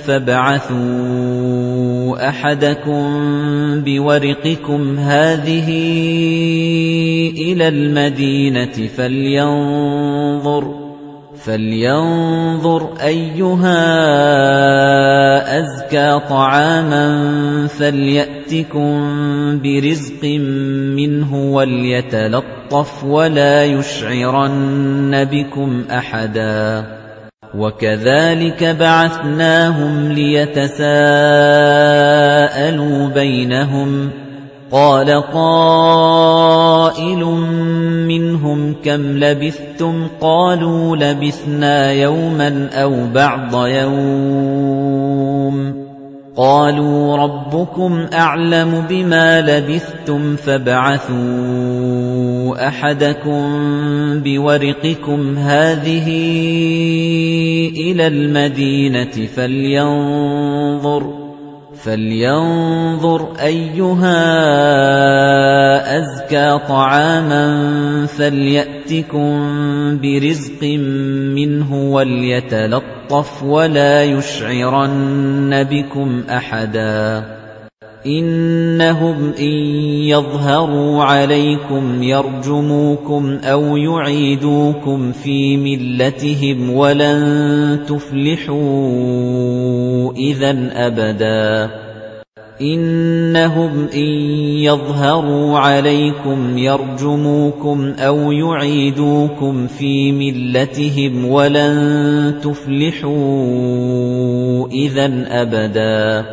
فَابْعَثُوا أَحَدَكُم بِوَرِقِكُمْ هَٰذِهِ إِلَى الْمَدِينَةِ فَلْيَنظُرْ فَلْيَنظُرْ أَيُّهَا أَزْكَىٰ طَعَامًا فَلْيَأْتِكُم بِرِزْقٍ مِّنْهُ وَلْيَتَلَطَّفْ وَلَا يُشْعِرَنَّ بِكُمْ أَحَدًا وَكَذَلِكَ بَعَثْنَاهُمْ لِيَتَسَاءَلُوا بَيْنَهُمْ قَالَ قَائِلٌ مِّنْهُمْ كَمْ لَبِثْتُمْ قَالُوا لَبِثْنَا يَوْمًا أَوْ بَعْضَ يَوْمٍ قَالُوا رَبُّكُمْ أَعْلَمُ بِمَا لَبِثْتُمْ فَابْعَثُوا أَحَدَكُم بِوَرِقِكُمْ هَٰذِهِ إِلَى الْمَدِينَةِ فَلْيَنظُرْ فَلْيَنظُرْ أَيُّهَا أَزْكَىٰ طَعَامًا فَلْيَأْتِكُم بِرِزْقٍ مِّنْهُ وَلْيَتَلَطَّفْ وَلَا يُشْعِرَنَّ بِكُمْ أَحَدًا إِنَّهُمْ إِن يَظْهَرُوا عَلَيْكُمْ يَرْجُمُوكُمْ أَوْ يُعِيدُوكُمْ فِي مِلَّتِهِمْ وَلَن تُفْلِحُوا إِذًا أَبَدًا إِنَّهُمْ إِن يَظْهَرُوا عَلَيْكُمْ يَرْجُمُوكُمْ أَوْ يُعِيدُوكُمْ فِي مِلَّتِهِمْ وَلَن تُفْلِحُوا إِذًا أَبَدًا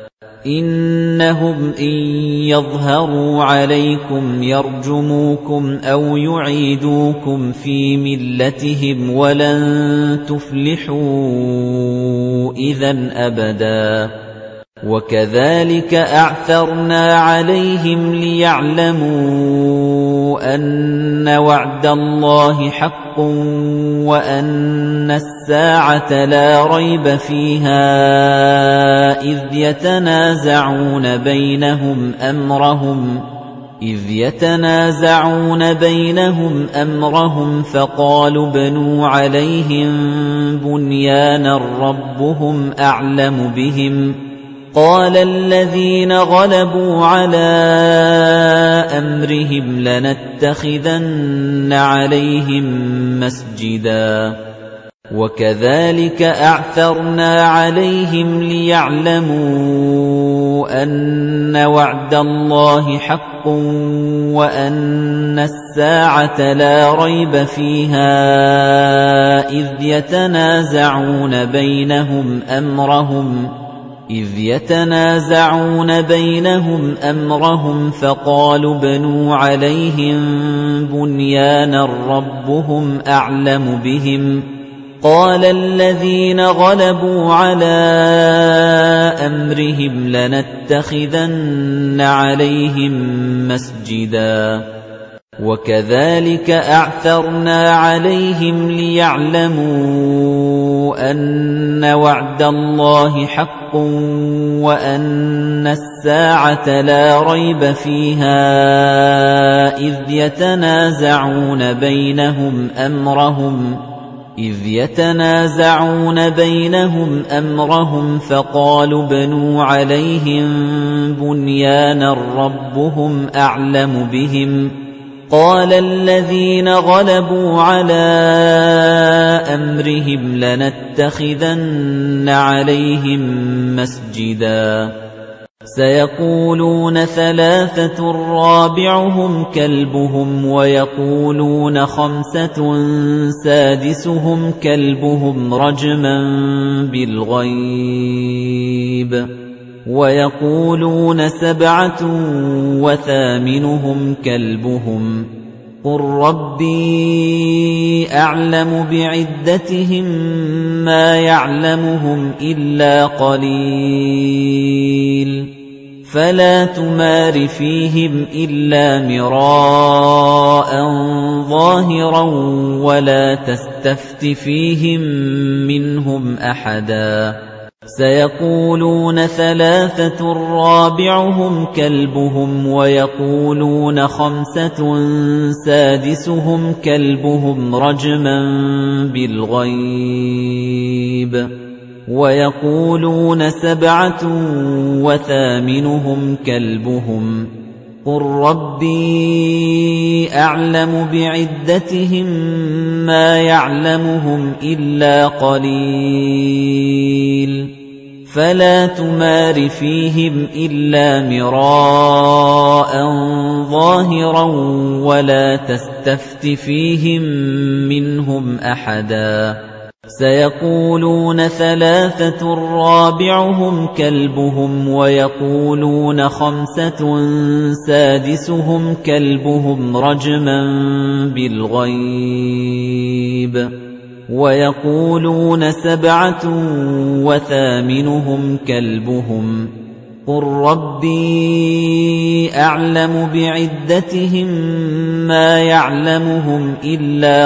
إِنَّهُمْ إِن يَظْهَرُوا عَلَيْكُمْ يَرْجُمُوكُمْ أَوْ يُعِيدُوكُمْ فِي مِلَّتِهِمْ وَلَن تُفْلِحُوا إِذًا أَبَدًا وَكَذَلِكَ أَعْثَرْنَا عَلَيْهِمْ لِيَعْلَمُوا أَنَّ وَعْدَ اللَّهِ حَقٌّ وَأَنَّ السَّاعَةَ لَا رَيْبَ فِيهَا إِذْ يَتَنَازَعُونَ بَيْنَهُمْ أَمْرَهُمْ إِذْ يَتَنَازَعُونَ بَيْنَهُمْ أَمْرَهُمْ فَقَالُوا ابْنُوا عَلَيْهِم بُنْيَانًا رَّبُّهُمْ أَعْلَمُ بِهِمْ قَالَ الَّذِينَ غَلَبُوا عَلَىٰ أَمْرِهِمْ لَنَتَّخِذَنَّ عَلَيْهِم مَّسْجِدًا وَكَذَلِكَ أَعْثَرْنَا عَلَيْهِمْ لِيَعْلَمُوا أَنَّ وَعْدَ اللَّهِ حَقٌّ وَأَنَّ السَّاعَةَ لَا رَيْبَ فِيهَا إِذْ يَتَنَازَعُونَ بَيْنَهُمْ أَمْرَهُمْ إِذْ يَتَنَازَعُونَ بَيْنَهُمْ أَمْرَهُمْ فَقَالُوا ابْنُوا عَلَيْهِم بُنْيَانًا رَّبُّهُمْ أَعْلَمُ بِهِمْ قَالَ الَّذِينَ غَلَبُوا عَلَىٰ أَمْرِهِمْ لَنَتَّخِذَنَّ عَلَيْهِم مَّسْجِدًا وَكَذَلِكَ أَعْثَرْنَا عَلَيْهِمْ لِيَعْلَمُوا أَنَّ وَعْدَ اللَّهِ حَقٌّ وَأَنَّ السَّاعَةَ لَا رَيْبَ فِيهَا إِذْ يَتَنَازَعُونَ بَيْنَهُمْ أَمْرَهُمْ إِذْ يَتَنَازَعُونَ بَيْنَهُمْ أَمْرَهُمْ فَقَالُوا ابْنُوا عَلَيْهِم بُنْيَانًا رَّبُّهُمْ أَعْلَمُ بِهِمْ قَالَ الَّذِينَ غَلَبُوا عَلَىٰ أَمْرِهِمْ لَنَتَّخِذَنَّ عَلَيْهِم مَّسْجِدًا سَيَقُولُونَ ثَلَاثَةٌ رَّابِعُهُمْ كَلْبُهُمْ وَيَقُولُونَ خَمْسَةٌ سَادِسُهُمْ كَلْبُهُمْ رَجْمًا بِالْغَيْبِ وَيَقُولُونَ سَبْعَةٌ وَثَامِنُهُمْ كَلْبُهُمْ قُل رَّبِّي أَعْلَمُ بِعِدَّتِهِم مَّا يَعْلَمُهُمْ إِلَّا قَلِيلٌ فَلَا تُمَارِ فِيهِمْ إِلَّا مِرَاءً ظَاهِرًا وَلَا تَسْتَفْتِ فِيهِم مِّنْهُمْ أَحَدًا سَيَقُولُونَ ثَلَاثَةٌ رَّابِعُهُمْ كَلْبُهُمْ وَيَقُولُونَ خَمْسَةٌ سَادِسُهُمْ كَلْبُهُمْ رَجْمًا بِالْغَيْبِ وَيَقُولُونَ سَبْعَةٌ وَثَامِنُهُمْ كَلْبُهُمْ قُل رَّبِّي أَعْلَمُ بِعِدَّتِهِم مَّا يَعْلَمُهُمْ إِلَّا قَلِيلٌ فَلَا تُمَارِ فِيهِمْ إِلَّا مِرَاءً ظَاهِرًا وَلَا تَسْتَفْتِ فِيهِم مِّنْهُمْ أَحَدًا سَيَقُولُونَ ثَلَاثَةٌ رَّابِعُهُمْ كَلْبُهُمْ وَيَقُولُونَ خَمْسَةٌ سَادِسُهُمْ كَلْبُهُمْ رَجْمًا بِالْغَيْبِ وَيَقُولُونَ سَبْعَةٌ وَثَامِنُهُمْ كَلْبُهُمْ قُل رَّبِّي أَعْلَمُ بِعِدَّتِهِم مَّا يَعْلَمُهُمْ إِلَّا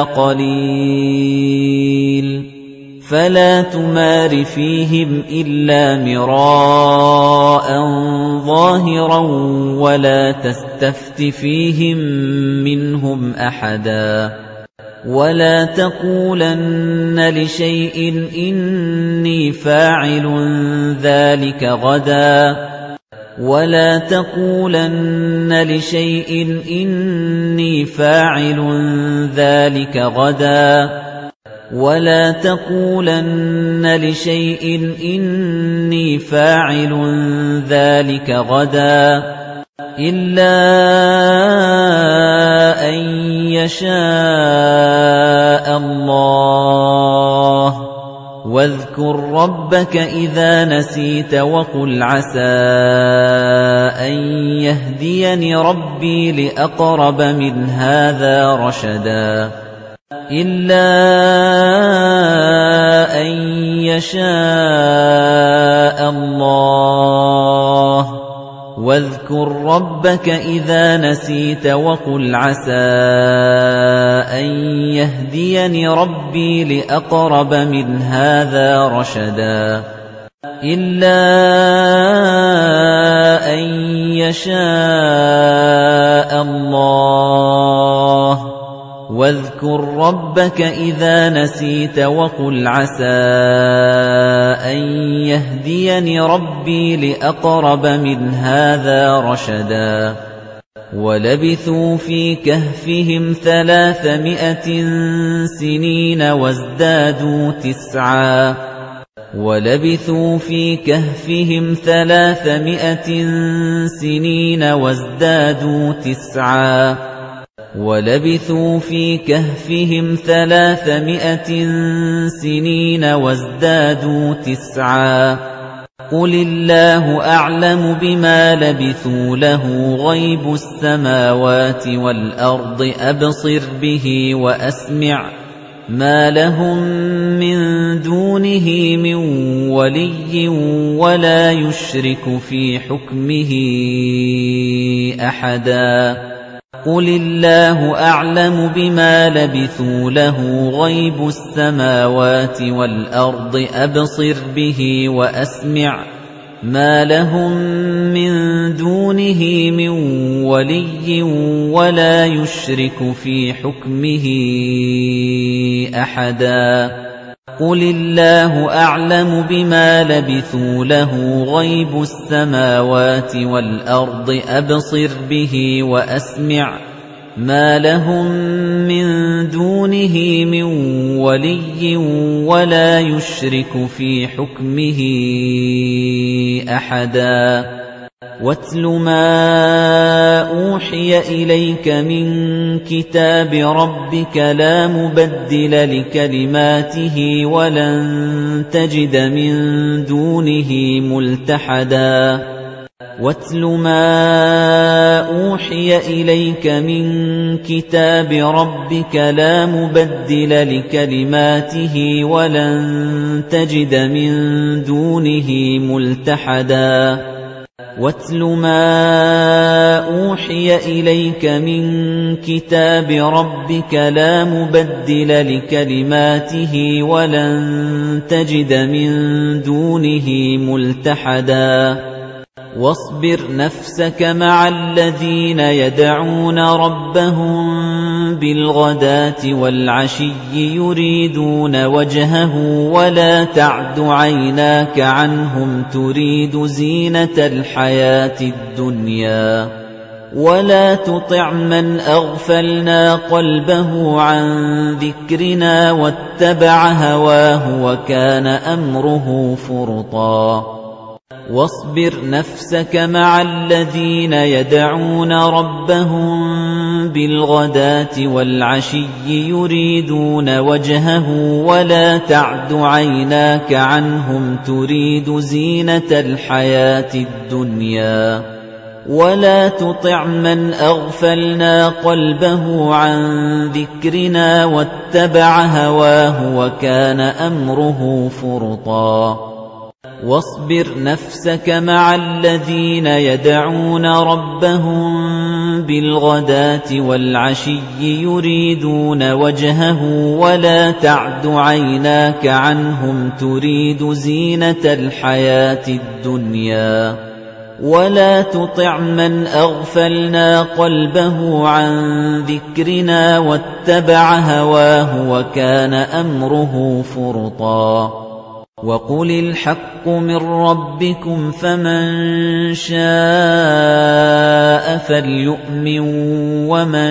قَلِيلٌ فَلَا تُمَارِ فِيهِمْ إِلَّا مِرَاءً ظَاهِرًا وَلَا تَسْتَفْتِ فِيهِم مِّنْهُمْ أَحَدًا وَلَا تَقُولَنَّ لِشَيْءٍ إِنِّي فَاعِلٌ ذَلِكَ غَدًا وَلَا تَقُولَنَّ لِشَيْءٍ إِنِّي فَاعِلٌ ذَلِكَ غَدًا وَلَا تَقُولَنَّ لِشَيْءٍ إِنِّي فَاعِلٌ ذَلِكَ غَدًا إِلَّا أَن يَشَاءَ اللَّهُ وَاذْكُر رَّبَّكَ إِذَا نَسِيتَ وَقُلْ عَسَىٰ أَن يَهْدِيَنِ رَبِّي لِأَقْرَبَ مِنْ هَٰذَا رَشَدًا إِلَّا أَن يَشَاءَ اللَّهُ ۚ وَاذْكُر رَّبَّكَ إِذَا نَسِيتَ وَقُلْ عَسَىٰ أَن يَهْدِيَنِ رَبِّي لِأَقْرَبَ مِنْ هَٰذَا رَشَدًا إِلَّا أَن يَشَاءَ اللَّهُ ۚ وَاذْكُر رَّبَّكَ إِذَا نَسِيتَ وَقُلْ عَسَىٰ أَن يَهْدِيَنِ رَبِّي لِأَقْرَبَ مِنْ هَٰذَا رَشَدًا وَلَبِثُوا فِي كَهْفِهِمْ ثَلَاثَمِائَةٍ سِنِينَ وَازْدَادُوا تِسْعًا وَلَبِثُوا فِي كَهْفِهِمْ ثَلَاثَمِائَةٍ سِنِينَ وَازْدَادُوا تِسْعًا وَلَبِثُوا فِي كَهْفِهِمْ ثَلَاثَمِائَةٍ سِنِينَ وَازْدَادُوا تِسْعًا قُلِ اللَّهُ أَعْلَمُ بِمَا لَبِثُوا لَهُ غَيْبُ السَّمَاوَاتِ وَالْأَرْضِ أَبْصِرْ بِهِ وَأَسْمِعْ مَا لَهُم مِّن دُونِهِ مِن وَلِيٍّ وَلَا يُشْرِكُ فِي حُكْمِهِ أَحَدًا قُلِ اللَّهُ أَعْلَمُ بِمَا لَبِثُوا لَهُ غَيْبُ السَّمَاوَاتِ وَالْأَرْضِ أَبْصِرْ بِهِ وَأَسْمِعْ مَا لَهُم مِّن دُونِهِ مِن وَلِيٍّ وَلَا يُشْرِكُ في حُكْمِهِ أَحَدًا قُلِ اللَّهُ أَعْلَمُ بِمَا لَبِثُوا لَهُ غَيْبُ السَّمَاوَاتِ وَالْأَرْضِ أَبْصِرْ بِهِ وَأَسْمِعْ مَا لَهُم مِّن دُونِهِ مِن وَلِيٍّ وَلَا يُشْرِكُ فِي حُكْمِهِ أَحَدًا وَاتْلُ مَا أُوحِيَ إِلَيْكَ مِن كِتَابِ رَبِّكَ لَا مُبَدِّلَ لِكَلِمَاتِهِ وَلَن تَجِدَ مِن دُونِهِ مُلْتَحَدًا وَاتْلُ مَا أُوحِيَ إِلَيْكَ مِن كِتَابِ رَبِّكَ لَا مُبَدِّلَ لِكَلِمَاتِهِ وَلَن تَجِدَ مِن دُونِهِ مُلْتَحَدًا وَاتْلُ مَا أُوحِيَ إِلَيْكَ مِن كِتَابِ رَبِّكَ لَا مُبَدِّلَ لِكَلِمَاتِهِ وَلَن تَجِدَ مِن دُونِهِ مُلْتَحَدًا وَاصْبِرْ نَفْسَكَ مَعَ الَّذِينَ يَدْعُونَ رَبَّهُم بِالْغَدَاةِ وَالْعَشِيِّ يُرِيدُونَ وَجْهَهُ وَلَا تَعْدُ عَيْنَاكَ عَنْهُمْ تُرِيدُ زِينَةَ الْحَيَاةِ الدُّنْيَا وَلَا تُطِعْ مَنْ أَغْفَلْنَا قَلْبَهُ عَن ذِكْرِنَا وَاتَّبَعَ هَوَاهُ وَكَانَ أَمْرُهُ فُرُطًا وَاصْبِرْ نَفْسَكَ مَعَ الَّذِينَ يَدْعُونَ رَبَّهُم بِالْغَدَاةِ وَالْعَشِيِّ يُرِيدُونَ وَجْهَهُ وَلَا تَعْدُ عَيْنَاكَ عَنْهُمْ تُرِيدُ زِينَةَ الْحَيَاةِ الدُّنْيَا وَلَا تُطِعْ مَنْ أَغْفَلْنَا قَلْبَهُ عَن ذِكْرِنَا وَاتَّبَعَ هَوَاهُ وَكَانَ أَمْرُهُ فُرُطًا وَاصْبِرْ نَفْسَكَ مَعَ الَّذِينَ يَدْعُونَ رَبَّهُم بِالْغَدَاةِ وَالْعَشِيِّ يُرِيدُونَ وَجْهَهُ وَلَا تَعْدُ عَيْنَاكَ عَنْهُمْ تُرِيدُ زِينَةَ الْحَيَاةِ الدُّنْيَا وَلَا تُطِعْ مَنْ أَغْفَلْنَا قَلْبَهُ عَن ذِكْرِنَا وَاتَّبَعَ هَوَاهُ وَكَانَ أَمْرُهُ فُرُطًا وَقُلِ الْحَقُّ مِن رَّبِّكُمْ فَمَن شَاءَ فَلْيُؤْمِن وَمَن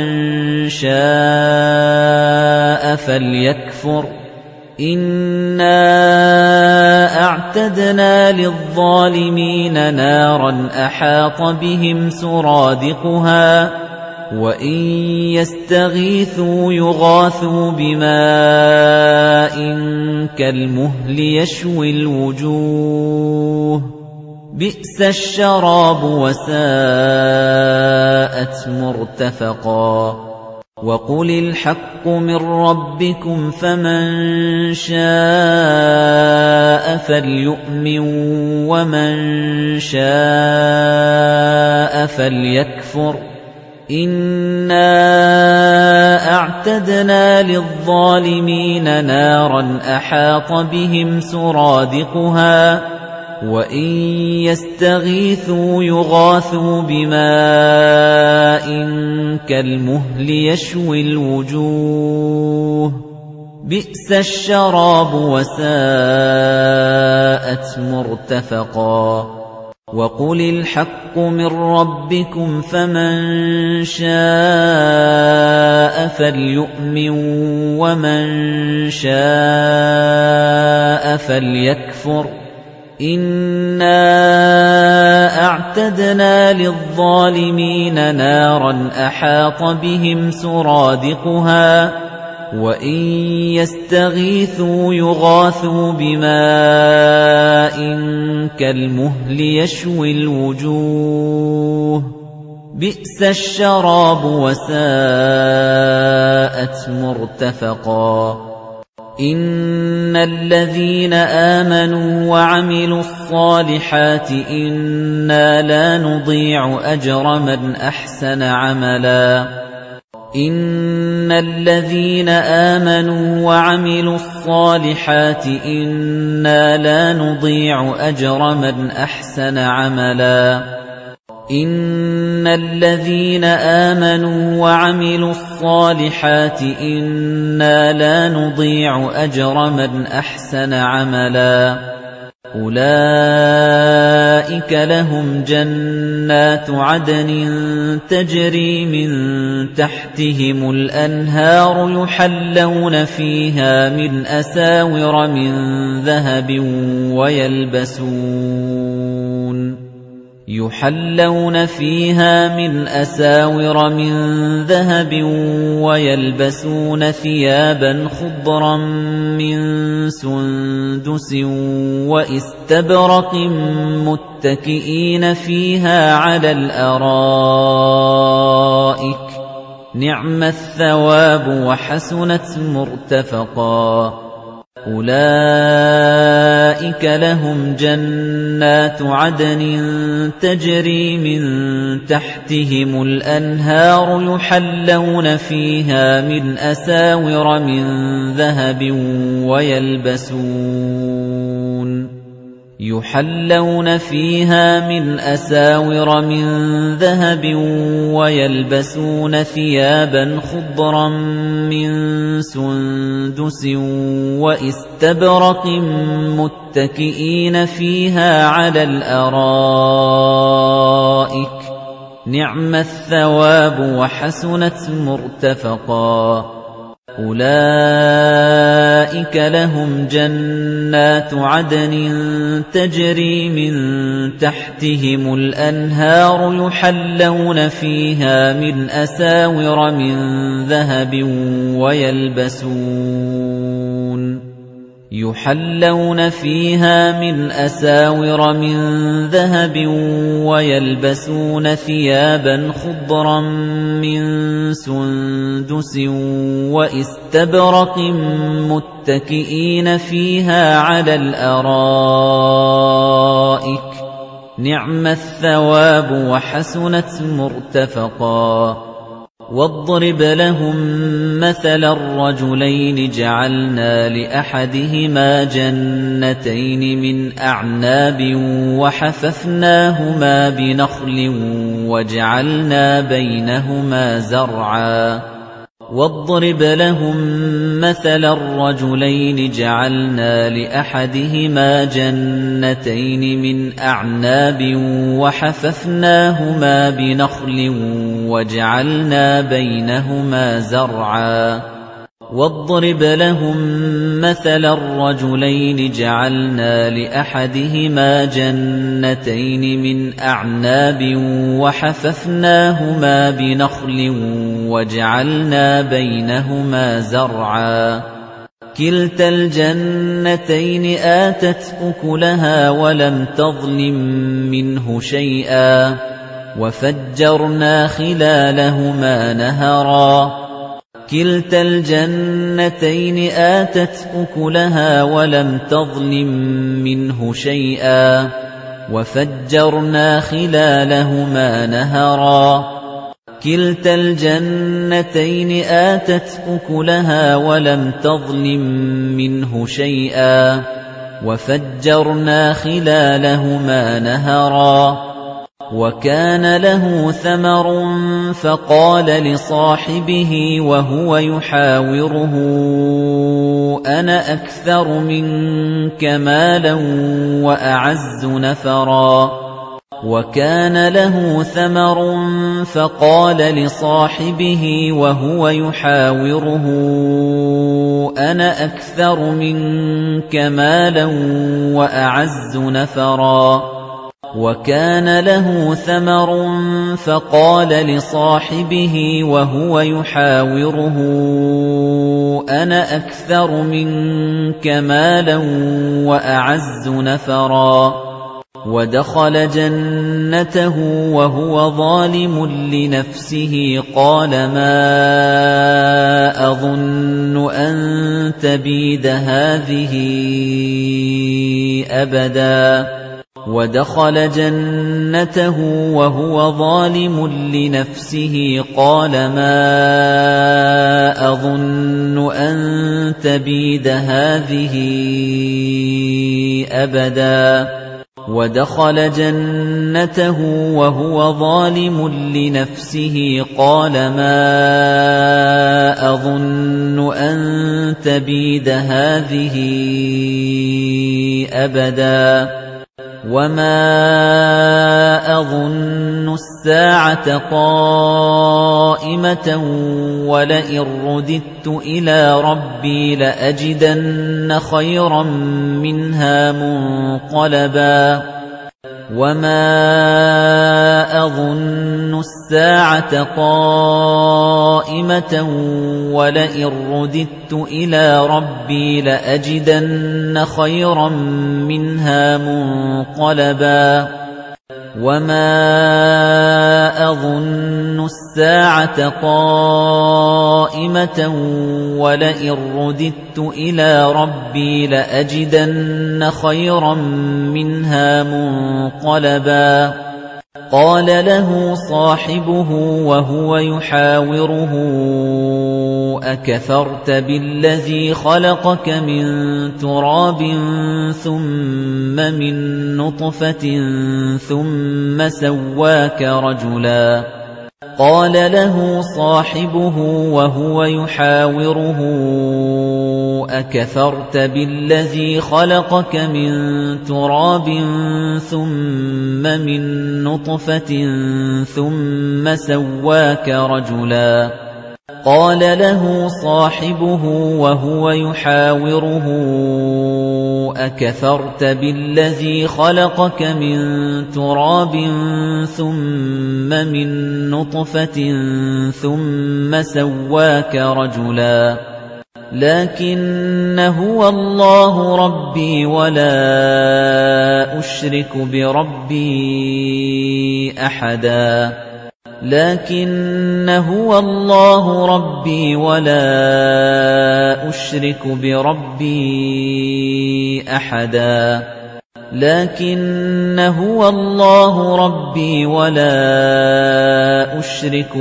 شَاءَ فَلْيَكْفُرْ إِنَّا أَعْتَدْنَا لِلظَّالِمِينَ نَارًا أَحَاطَ بِهِمْ سُرَادِقُهَا وَإِن يَسْتَغِيثُوا يُغَاثُوا بِمَاءٍ كَالْمُهْلِ يَشْوِي الْوُجُوهَ بِئْسَ الشَّرَابُ وَسَاءَتْ مُرْتَفَقًا وَقُلِ الْحَقُّ مِن رَّبِّكُمْ فَمَن شَاءَ فَلْيُؤْمِن وَمَن شَاءَ فَلْيَكْفُرْ إِنَّا أَعْتَدْنَا لِلظَّالِمِينَ نَارًا أَحَاطَ بِهِمْ سُرَادِقُهَا وَإِن يَسْتَغِيثُوا يُغَاثُوا بِمَاءٍ كَالْمُهْلِ يَشْوِي الْوُجُوهَ بِئْسَ الشَّرَابُ وَسَاءَتْ مُرْتَفَقًا وَقُلِ الْحَقُّ مِن رَّبِّكُمْ فَمَن شَاءَ فَلْيُؤْمِن وَمَن شَاءَ فَلْيَكْفُرْ إِنَّا أَعْتَدْنَا لِلظَّالِمِينَ نَارًا أَحَاطَ بِهِمْ سُرَادِقُهَا وَإِن يَسْتَغِيثُوا يُغَاثُوا بِمَاءٍ كَالْمُهْلِ يَشْوِي الْوُجُوهَ بِئْسَ الشَّرَابُ وَسَاءَتْ مُرْتَفَقًا إِنَّ الَّذِينَ آمَنُوا وَعَمِلُوا الصَّالِحَاتِ إِنَّا لَا نُضِيعُ أَجْرَ مَنْ أَحْسَنَ عَمَلًا إِنَّ الَّذِينَ آمَنُوا وَعَمِلُوا الصَّالِحَاتِ إِنَّا لَا نُضِيعُ أَجْرَ مَنْ أَحْسَنَ عَمَلًا إِنَّ الَّذِينَ آمَنُوا وَعَمِلُوا الصَّالِحَاتِ إِنَّا لَا نُضِيعُ أَجْرَ مَنْ أَحْسَنَ عَمَلًا أُولَئِكَ لَهُمْ جَنَّاتُ عَدْنٍ تَجْرِي مِن تَحْتِهِمُ الْأَنْهَارُ يُحَلَّوْنَ فِيهَا مِنْ أَسَاوِرَ مِن ذَهَبٍ وَيَلْبَسُونَ يُحَلَّوْنَ فِيهَا مِنْ أَسَاوِرَ مِن ذَهَبٍ وَيَلْبَسُونَ ثِيَابًا خُضْرًا مِّن سُندُسٍ وَإِسْتَبْرَقٍ مُتَّكِئِينَ فِيهَا عَلَى الْأَرَائِكِ نِعْمَ الثَّوَابُ وَحَسُنَتْ مُرْتَفَقًا أُولَئِكَ لَهُمْ جَنَّاتُ عَدْنٍ تَجْرِي مِن تَحْتِهِمُ الْأَنْهَارُ يُحَلَّوْنَ فِيهَا مِنْ أَسَاوِرَ مِن ذَهَبٍ وَيَلْبَسُونَ يُحَلَّوْنَ فِيهَا مِنْ أَسَاوِرَ مِن ذَهَبٍ وَيَلْبَسُونَ ثِيَابًا خُضْرًا مِّن سُندُسٍ وَإِسْتَبْرَقٍ مُتَّكِئِينَ فِيهَا عَلَى الْأَرَائِكِ نِعْمَ الثَّوَابُ وَحَسُنَتْ مُرْتَفَقًا أُولَئِكَ لَهُمْ جَنَّاتُ عَدْنٍ تَجْرِي مِن تَحْتِهِمُ الْأَنْهَارُ يُحَلَّوْنَ فِيهَا مِنْ أَسَاوِرَ مِن ذَهَبٍ وَيَلْبَسُونَ يُحَلَّوْنَ فِيهَا مِنْ أَسَاوِرَ مِن ذَهَبٍ وَيَلْبَسُونَ ثِيَابًا خُضْرًا مِّن سُندُسٍ وَإِسْتَبْرَقٍ مُتَّكِئِينَ فِيهَا عَلَى الْأَرَائِكِ نِعْمَ الثَّوَابُ وَحَسُنَتْ مُرْتَفَقًا وَاضْرِبْ لَهُم مَّثَلًا الرَّجُلَيْنِ جَعَلْنَا لِأَحَدِهِمَا جَنَّتَيْنِ مِنْ أَعْنَابٍ وَحَفَفْنَاهُمَا بِنَخْلٍ وَجَعَلْنَا بَيْنَهُمَا زَرْعًا وَاضْرِبْ لَهُم مَّثَلًا الرَّجُلَيْنِ جَعَلْنَا لِأَحَدِهِمَا جَنَّتَيْنِ مِنْ أَعْنَابٍ وَحَفَفْنَاهُمَا بِنَخْلٍ وَجَعَلْنَا بَيْنَهُمَا زَرْعًا وَاضْرِبْ لَهُم مَّثَلًا الرَّجُلَيْنِ جَعَلْنَا لِأَحَدِهِمَا جَنَّتَيْنِ مِنْ أَعْنَابٍ وَحَفَفْنَاهُمَا بِنَخْلٍ وَجَعَلْنَا بَيْنَهُمَا زَرْعًا كِلْتَا الْجَنَّتَيْنِ آتَتْ أُكُلَهَا وَلَمْ تَظْلِم مِّنْهُ شَيْئًا وَفَجَّرْنَا خِلَالَهُمَا نَهَرًا كِلْتَا الْجَنَّتَيْنِ آتَتْ أُكُلَهَا وَلَمْ تَظْلِم مِّنْهُ شَيْئًا وَفَجَّرْنَا خِلَالَهُمَا نَهَرًا كِلْتَا الْجَنَّتَيْنِ آتَتْ أُكُلَهَا وَلَمْ تَظْلِم مِّنْهُ شَيْئًا وَفَجَّرْنَا خِلَالَهُمَا نَهَرًا وَكَانَ لَهُ ثَمَرٌ فَقَالَ لِصَاحِبِهِ وَهُوَ يُحَاوِرُهُ أَنَا أَكْثَرُ مِنكَ مَالًا وَأَعَزُّ نَفَرًا وَكَانَ لَهُ ثَمَرٌ فَقَالَ لِصَاحِبِهِ وَهُوَ يُحَاوِرُهُ أَنَا أَكْثَرُ مِنكَ مَالًا وَأَعَزُّ نَفَرًا وَكَانَ لَهُ ثَمَرٌ فَقَالَ لِصَاحِبِهِ وَهُوَ يُحَاوِرُهُ أَنَا أَكْثَرُ مِنكَ مَالًا وَأَعَزُّ نَفَرًا وَدَخَلَ جَنَّتَهُ وَهُوَ ظَالِمٌ لِّنَفْسِهِ قَالَ مَا أَظُنُّ أَن تَبِيدَ هَٰذِهِ أَبَدًا وَدَخَلَ جَنَّتَهُ وَهُوَ ظَالِمٌ لِّنَفْسِهِ قَالَ مَا أَظُنُّ أَن تَبِيدَ هَٰذِهِ أَبَدًا وَدَخَلَ جَنَّتَهُ وَهُوَ ظَالِمٌ لِّنَفْسِهِ قَالَ مَا أَظُنُّ أَن تَبِيدَ هَٰذِهِ أَبَدًا وَمَا أَظُنُّ السَّاعَةَ قَائِمَةً وَلَئِن رُّدِدتُّ إِلَىٰ رَبِّي لَأَجِدَنَّ خَيْرًا مِّنْهَا مُنقَلَبًا وَمَا أَظُنُّ السَّاعَةَ قَائِمَةً وَلَئِن رُّدِدتُّ إِلَىٰ رَبِّي لَأَجِدَنَّ خَيْرًا مِّنْهَا مُنقَلَبًا وَمَا أَظُنُّ السَّاعَةَ قَائِمَةً وَلَئِن رُّدِدتُّ إِلَىٰ رَبِّي لَأَجِدَنَّ خَيْرًا مِّنْهَا مُنقَلَبًا قَالَ لَهُ صَاحِبُهُ وَهُوَ يُحَاوِرُهُ أَكَفَرْتَ بِالَّذِي خَلَقَكَ مِن تُرَابٍ ثُمَّ مِن نُّطْفَةٍ ثُمَّ سَوَّاكَ رَجُلًا قَالَ لَهُ صَاحِبُهُ وَهُوَ يُحَاوِرُهُ أَكَفَرْتَ بِالَّذِي خَلَقَكَ مِن تُرَابٍ ثُمَّ مِن نُّطْفَةٍ ثُمَّ سَوَّاكَ رَجُلًا قَالَ لَهُ صَاحِبُهُ وَهُوَ يُحَاوِرُهُ أَكَفَرْتَ بِالَّذِي خَلَقَكَ مِن تُرَابٍ ثُمَّ مِن نُّطْفَةٍ ثُمَّ سَوَّاكَ رَجُلًا لَّكِنَّ هُوَ اللَّهُ رَبِّي وَلَا أُشْرِكُ بِرَبِّي أَحَدًا لَّكِنَّ هُوَ اللَّهُ رَبِّي وَلَا أُشْرِكُ بِرَبِّي أَحَدًا لَّكِنَّ هُوَ اللَّهُ رَبِّي وَلَا أُشْرِكُ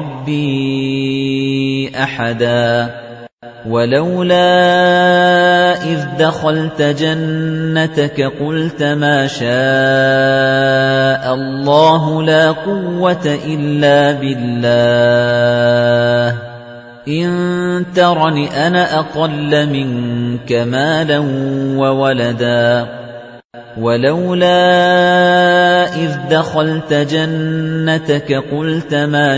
بِرَبِّي أَحَدًا وَلَوْلَا إِذْ دَخَلْتَ جَنَّتَكَ قُلْتَ مَا شَاءَ اللَّهُ لَا قُوَّةَ إِلَّا بِاللَّهِ إِن تَرَنِ أَنَا أَقَلَّ مِنكَ مَالًا وَوَلَدًا وَلَوْلَا إِذْ دَخَلْتَ جَنَّتَكَ قُلْتَ مَا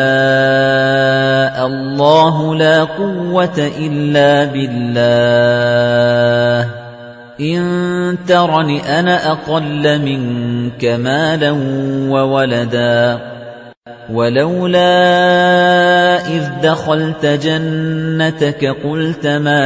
شَاءَ اللَّهُ لَا قُوَّةَ إِلَّا بِاللَّهِ إِن تَرَنِ أَنَا أَقَلَّ مِنكَ مَالًا وَوَلَدًا وَلَوْلَا إِذْ دَخَلْتَ جَنَّتَكَ قُلْتَ مَا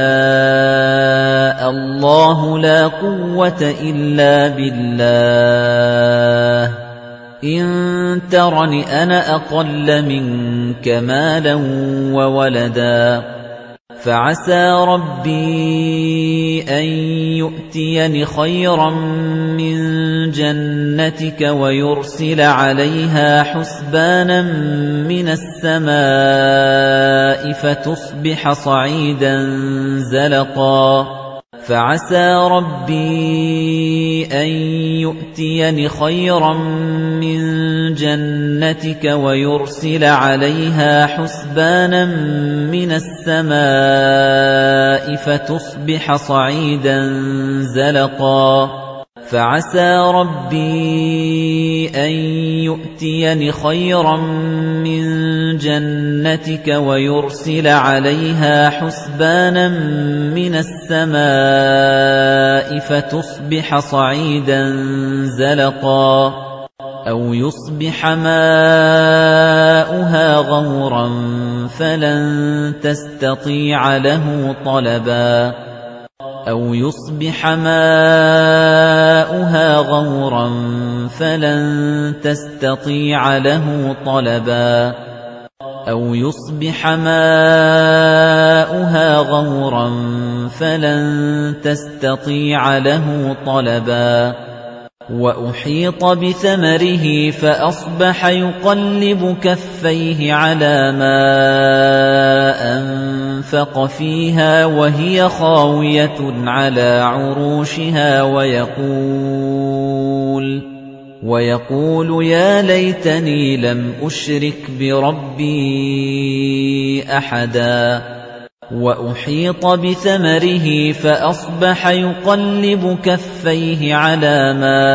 شَاءَ اللَّهُ لَا قُوَّةَ إِلَّا بِاللَّهِ إِن تَرَنِ أَنَا أَقَلَّ مِنكَ مَالًا وَوَلَدًا فَعَسَىٰ رَبِّي أَن يُؤْتِيَنِ خَيْرًا مِّن جَنَّتِكَ وَيُرْسِلَ عَلَيْهَا حُسْبَانًا مِّنَ السَّمَاءِ فَتُصْبِحَ صَعِيدًا زَلَقًا فَعَسَىٰ رَبِّي أَن يُؤْتِيَنِ خَيْرًا مِّن جَنَّتِكَ وَيُرْسِلَ عَلَيْهَا حُسْبَانًا مِّنَ السَّمَاءِ فَتُصْبِحَ صَعِيدًا زَلَقًا فَعَسَىٰ رَبِّي أَن يُؤْتِيَنِ خَيْرًا مِّن جَنَّتِكَ وَيُرْسِلَ عَلَيْهَا حُسْبَانًا مِّنَ السَّمَاءِ فَتُصْبِحَ صَعِيدًا زَلَقًا أَوْ يُصْبِحَ مَاؤُهَا غَوْرًا فَلَن تَسْتَطِيعَ لَهُ طَلَبًا أَوْ يُصْبِحَ مَاؤُهَا غَوْرًا فَلَن تَسْتَطِيعَ لَهُ طَلَبًا أَوْ يُصْبِحَ مَاؤُهَا غَوْرًا فَلَن تَسْتَطِيعَ لَهُ طَلَبًا وَأُحِيطَ بِثَمَرِهِ فَأَصْبَحَ يُقَلِّبُ كَفَّيْهِ عَلَىٰ مَا أَنفَقَ فِيهَا وَهِيَ خَاوِيَةٌ عَلَىٰ عُرُوشِهَا وَيَقُولُ وَيَقُولُ يَا لَيْتَنِي لَمْ أُشْرِكْ بِرَبِّي أَحَدًا وَأُحِيطَ بِثَمَرِهِ فَأَصْبَحَ يُقَلِّبُ كَفَّيْهِ عَلَىٰ مَا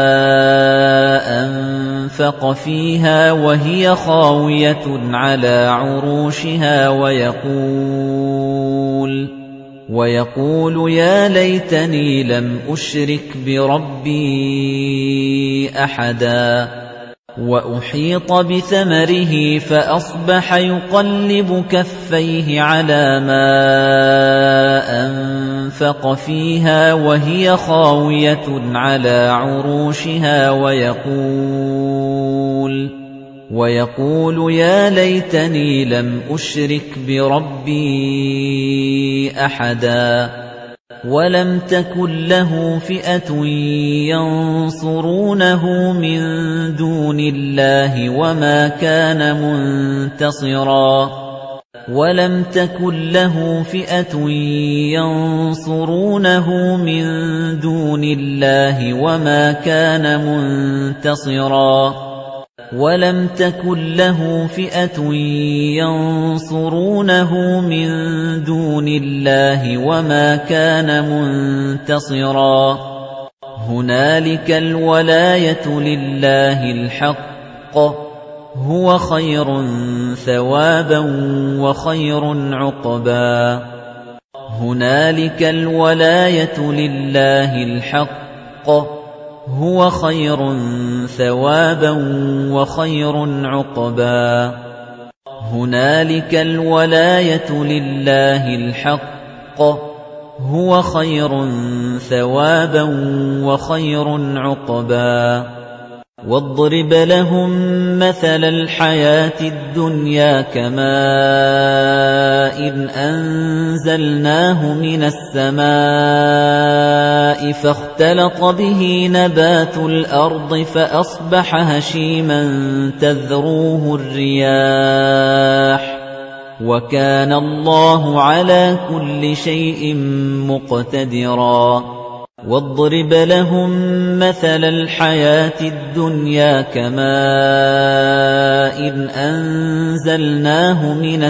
أَنفَقَ فِيهَا وَهِيَ خَاوِيَةٌ عَلَىٰ عُرُوشِهَا وَيَقُولُ وَيَقُولُ يَا لَيْتَنِي لَمْ أُشْرِكْ بِرَبِّي أَحَدًا وَأُحِيطَ بِثَمَرِهِ فَأَصْبَحَ يُقَلِّبُ كَفَّيْهِ عَلَىٰ مَا أَنفَقَ فِيهَا وَهِيَ خَاوِيَةٌ عَلَىٰ عُرُوشِهَا وَيَقُولُ وَيَقُولُ يَا لَيْتَنِي لَمْ أُشْرِكْ بِرَبِّي أَحَدًا وَلَمْ تَكُن لَّهُ فِئَةٌ يَنصُرُونَهُ مِن دُونِ اللَّهِ وَمَا كَانَ مُنتَصِرًا وَلَمْ تَكُن لَّهُ فِئَةٌ يَنصُرُونَهُ مِن دُونِ اللَّهِ وَمَا كَانَ مُنتَصِرًا وَلَمْ تَكُن لَّهُ فِئَةٌ يَنصُرُونَهُ مِن دُونِ اللَّهِ وَمَا كَانَ مُنتَصِرًا هُنَالِكَ الْوَلَايَةُ لِلَّهِ الْحَقِّ هُوَ خَيْرٌ ثَوَابًا وَخَيْرٌ عُقْبًا هُنَالِكَ الْوَلَايَةُ لِلَّهِ الْحَقِّ هُوَ خَيْرٌ ثَوَابًا وَخَيْرٌ عُقْبًا هُنَالِكَ الْوَلَايَةُ لِلَّهِ الْحَقِّ هُوَ خَيْرٌ ثَوَابًا وَخَيْرٌ عُقْبًا وَاضْرِبْ لَهُم مَّثَلَ الْحَيَاةِ الدُّنْيَا كَمَاءٍ أَنزَلْنَاهُ مِنَ السَّمَاءِ فَاخْتَلَطَ بِهِ نَبَاتُ الْأَرْضِ فَأَصْبَحَ هَشِيمًا تَذْرُوهُ الرِّيَاحُ وَكَانَ اللَّهُ عَلَى كُلِّ شَيْءٍ مُقْتَدِرًا وَاضْرِبْ لَهُم مَّثَلَ الْحَيَاةِ الدُّنْيا كَمَاءٍ أَنزَلْنَاهُ مِنَ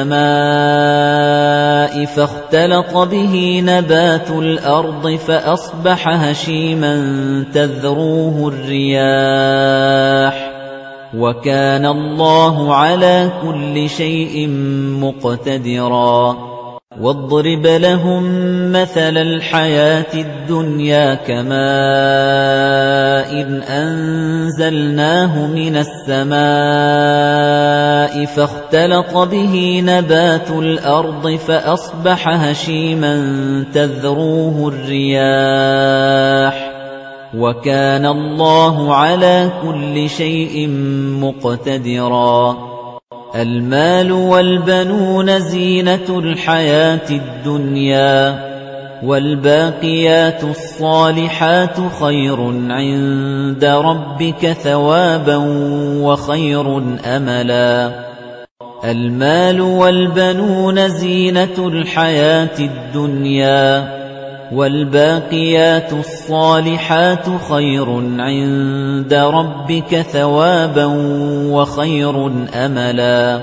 السَّمَاءِ فَاخْتَلَطَ بِهِ نَبَاتُ الْأَرْضِ فَأَصْبَحَ هَشِيمًا تَذْرُوهُ الرِّيَاحُ وَكَانَ اللَّهُ عَلَى كُلِّ شَيْءٍ مُقْتَدِرًا وَاضْرِبْ لَهُم مَّثَلَ الْحَيَاةِ الدُّنْيَا كَمَاءٍ أَنزَلْنَاهُ مِنَ السَّمَاءِ فَاخْتَلَطَ بِهِ نَبَاتُ الْأَرْضِ فَأَصْبَحَ هَشِيمًا تَذْرُوهُ الرِّيَاحُ وَكَانَ اللَّهُ عَلَى كُلِّ شَيْءٍ مُقْتَدِرًا وَاضْرِبْ لَهُم مَّثَلَ الْحَيَاةِ الدُّنْيَا كَمَاءٍ أَنزَلْنَاهُ مِنَ السَّمَاءِ فَاخْتَلَطَ بِهِ نَبَاتُ الْأَرْضِ فَأَصْبَحَ هَشِيمًا تَذْرُوهُ الرِّيَاحُ وَكَانَ اللَّهُ عَلَى كُلِّ شَيْءٍ مُقْتَدِرًا الْمَالُ وَالْبَنُونَ زِينَةُ الْحَيَاةِ الدُّنْيَا وَالْبَاقِيَاتُ الصَّالِحَاتُ خَيْرٌ عِندَ رَبِّكَ ثَوَابًا وَخَيْرٌ أَمَلًا الْمَالُ وَالْبَنُونَ زِينَةُ الْحَيَاةِ الدُّنْيَا وَالْبَاقِيَاتُ الصَّالِحَاتُ خَيْرٌ عِندَ رَبِّكَ ثَوَابًا وَخَيْرٌ أَمَلًا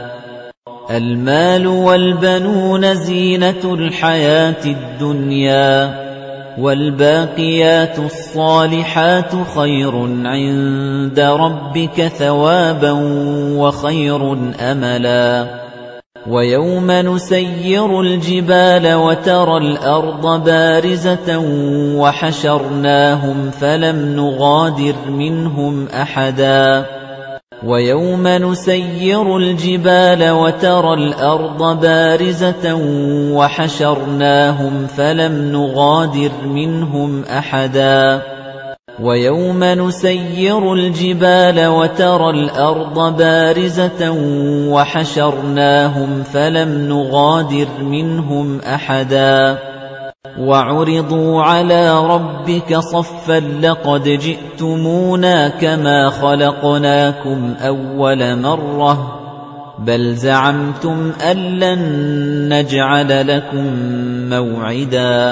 الْمَالُ وَالْبَنُونَ زِينَةُ الْحَيَاةِ الدُّنْيَا وَالْبَاقِيَاتُ الصَّالِحَاتُ خَيْرٌ عِندَ رَبِّكَ ثَوَابًا وَخَيْرٌ أَمَلًا وَيَوْمَ نُسَيِّرُ الْجِبَالَ وَتَرَى الْأَرْضَ بَارِزَةً وَحَشَرْنَاهُمْ فَلَمْ نُغَادِرْ مِنْهُمْ أَحَدًا وَيَوْمَ نُسَيِّرُ الْجِبَالَ وَتَرَى الْأَرْضَ بَارِزَةً وَحَشَرْنَاهُمْ فَلَمْ نُغَادِرْ مِنْهُمْ أَحَدًا وَيَوْمَ نُسَيِّرُ الْجِبَالَ وَتَرَى الْأَرْضَ بَارِزَةً وَحَشَرْنَاهُمْ فَلَمْ نُغَادِرْ مِنْهُمْ أَحَدًا وَعُرِضُوا عَلَى رَبِّكَ صَفًّا لَّقَدْ جِئْتُمُونَا كَمَا خَلَقْنَاكُمْ أَوَّلَ مَرَّةٍ بَلْ زَعَمْتُمْ أَن لَّن نَّجْعَلَ لَكُم مَّوْعِدًا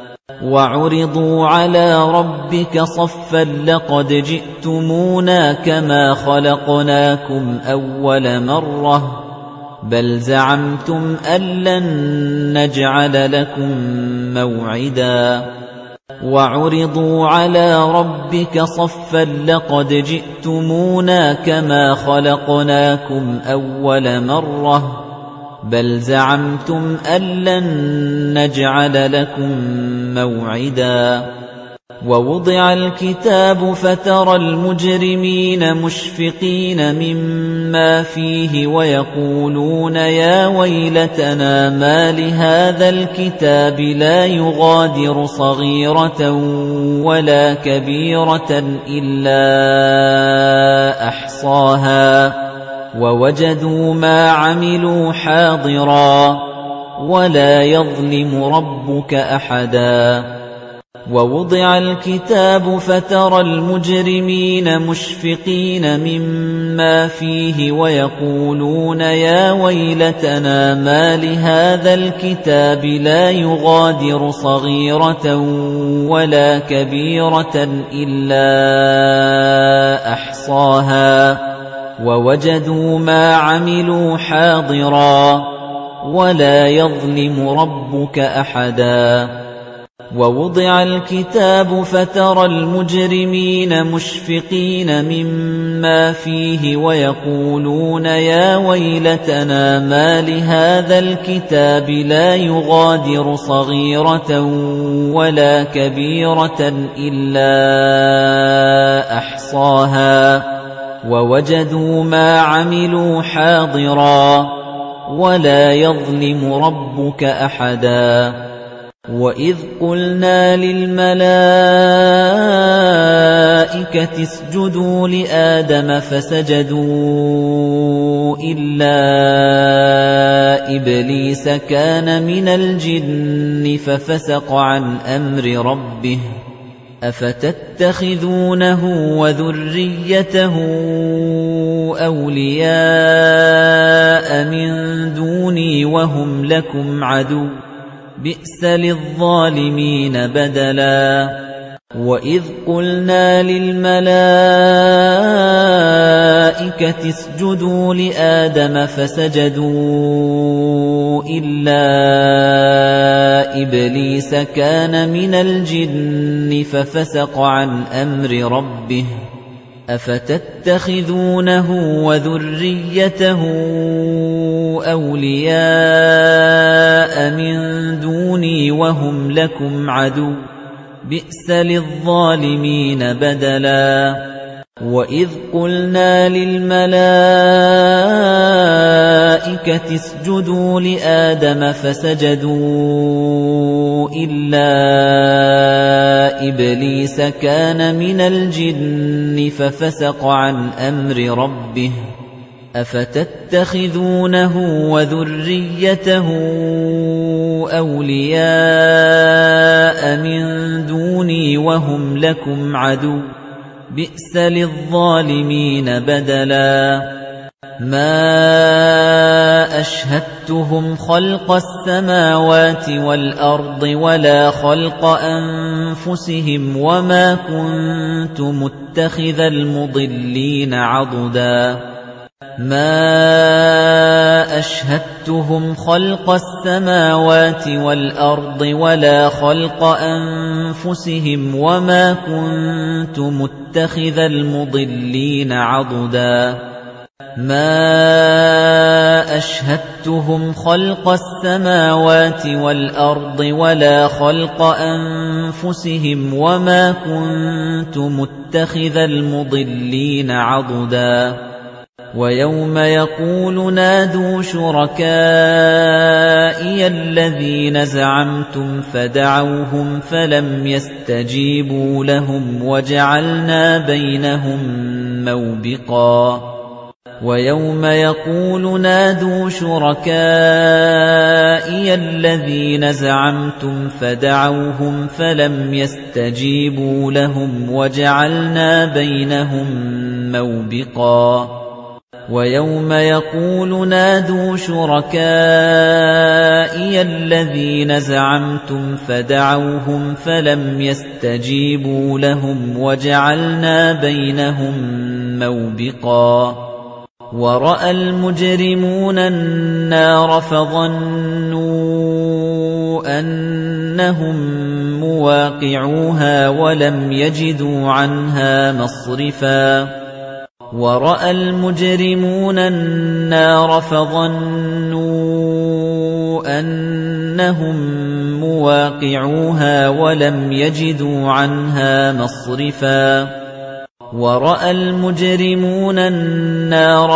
وَعُرِضُوا عَلَى رَبِّكَ صَفًّا لَّقَدْ جِئْتُمُونَا كَمَا خَلَقْنَاكُمْ أَوَّلَ مَرَّةٍ بَلْ زَعَمْتُمْ أَن لَّن نَّجْعَلَ لَكُم مَّوْعِدًا وَعُرِضُوا عَلَى رَبِّكَ صَفًّا لَّقَدْ جِئْتُمُونَا كَمَا خَلَقْنَاكُمْ أَوَّلَ مَرَّةٍ بَلْ زَعَمْتُمْ أَن لَّن نَّجْعَلَ لَكُم مَّوْعِدًا وَوُضِعَ الْكِتَابُ فَتَرَى الْمُجْرِمِينَ مُشْفِقِينَ مِمَّا فِيهِ وَيَقُولُونَ يَا وَيْلَتَنَا مَا لِهَذَا الْكِتَابِ لَا يُغَادِرُ صَغِيرَةً وَلَا كَبِيرَةً إِلَّا أَحْصَاهَا وَوَجَدُوا مَا عَمِلُوا حَاضِرًا وَلَا يَظْلِمُ رَبُّكَ أَحَدًا وَوُضِعَ الْكِتَابُ فَتَرَى الْمُجْرِمِينَ مُشْفِقِينَ مِمَّا فِيهِ وَيَقُولُونَ يَا وَيْلَتَنَا مَا لِهَذَا الْكِتَابِ لَا يُغَادِرُ صَغِيرَةً وَلَا كَبِيرَةً إِلَّا أَحْصَاهَا وَوَجَدُوا مَا عَمِلُوا حَاضِرًا وَلَا يَظْلِمُ رَبُّكَ أَحَدًا وَوُضِعَ الْكِتَابُ فَتَرَى الْمُجْرِمِينَ مُشْفِقِينَ مِمَّا فِيهِ وَيَقُولُونَ يَا وَيْلَتَنَا مَا لِهَذَا الْكِتَابِ لَا يُغَادِرُ صَغِيرَةً وَلَا كَبِيرَةً إِلَّا أَحْصَاهَا وَوَجَدُوا مَا عَمِلُوا حَاضِرًا وَلَا يَظْلِمُ رَبُّكَ أَحَدًا وَإِذْ قُلْنَا لِلْمَلَائِكَةِ اسْجُدُوا لِآدَمَ فَسَجَدُوا إِلَّا إِبْلِيسَ كَانَ مِنَ الْجِنِّ فَفَسَقَ عَنْ أَمْرِ رَبِّهِ أَفَتَتَّخِذُونَهُ وَذُرِّيَّتَهُ أَوْلِيَاءَ مِن دُونِي وَهُمْ لَكُمْ عَدُوٌّ بِئْسَ لِلظَّالِمِينَ بَدَلًا وَإِذْ قُلْنَا لِلْمَلَائِكَةِ اسْجُدُوا لِآدَمَ فَسَجَدُوا إِلَّا إِبْلِيسَ كَانَ مِنَ الْجِنِّ فَفَسَقَ عَنْ أَمْرِ رَبِّهِ أَفَتَتَّخِذُونَهُ وَذُرِّيَّتَهُ أَوْلِيَاءَ مِن دُونِي وَهُمْ لَكُمْ عَدُوٌّ بِئْسَ لِلظَّالِمِينَ بَدَلًا وَإِذْ قُلْنَا لِلْمَلَائِكَةِ الْمَلَائِكَةِ اسْجُدُوا لِآدَمَ فَسَجَدُوا إِلَّا إِبْلِيسَ كَانَ مِنَ الْجِنِّ فَفَسَقَ عَنْ أَمْرِ رَبِّهِ أَفَتَتَّخِذُونَهُ وَذُرِّيَّتَهُ أَوْلِيَاءَ مِن دُونِي وَهُمْ لَكُمْ عَدُوٌّ ۚ بِئْسَ لِلظَّالِمِينَ بَدَلًا مَا أَشْهَدتُّهُمْ خَلْقَ السَّمَاوَاتِ وَالْأَرْضِ وَلَا خَلْقَ أَنفُسِهِمْ وَمَا كُنتُ مُتَّخِذَ الْمُضِلِّينَ عَضُدًا مَا أَشْهَدتُّهُمْ خَلْقَ السَّمَاوَاتِ وَالْأَرْضِ وَلَا خَلْقَ أَنفُسِهِمْ وَمَا كُنتُ مُتَّخِذَ الْمُضِلِّينَ عَضُدًا مَا أَشْهَدتُّهُمْ خَلْقَ السَّمَاوَاتِ وَالْأَرْضِ وَلَا خَلْقَ أَنفُسِهِمْ وَمَا كُنتُ مُتَّخِذَ الْمُضِلِّينَ عَضُدًا وَيَوْمَ يَقُولُ نَادُوا شُرَكَائِيَ الَّذِينَ زَعَمْتُمْ فَدَعَوْهُمْ فَلَمْ يَسْتَجِيبُوا لَهُمْ وَجَعَلْنَا بَيْنَهُم مَّوْبِقًا وَيَوْمَ يَقُولُ نَادُوا شُرَكَائِيَ الَّذِينَ زَعَمْتُمْ فَدَعَوْهُمْ فَلَمْ يَسْتَجِيبُوا لَهُمْ وَجَعَلْنَا بَيْنَهُم مَّوْبِقًا وَيَوْمَ يَقُولُ نَادُوا شُرَكَائِيَ الَّذِينَ زَعَمْتُمْ فَدَعَوْهُمْ فَلَمْ يَسْتَجِيبُوا لَهُمْ وَجَعَلْنَا بَيْنَهُم مَّوْبِقًا وَرَأَى الْمُجْرِمُونَ النَّارَ فَظَنُّوا أَنَّهُم مُّوَاقِعُوهَا وَلَمْ يَجِدُوا عَنْهَا مَصْرِفًا وَرَأَى الْمُجْرِمُونَ النَّارَ فَظَنُّوا أَنَّهُم مُّوَاقِعُوهَا وَلَمْ يَجِدُوا عَنْهَا مَصْرِفًا وَرَأَى الْمُجْرِمُونَ النَّارَ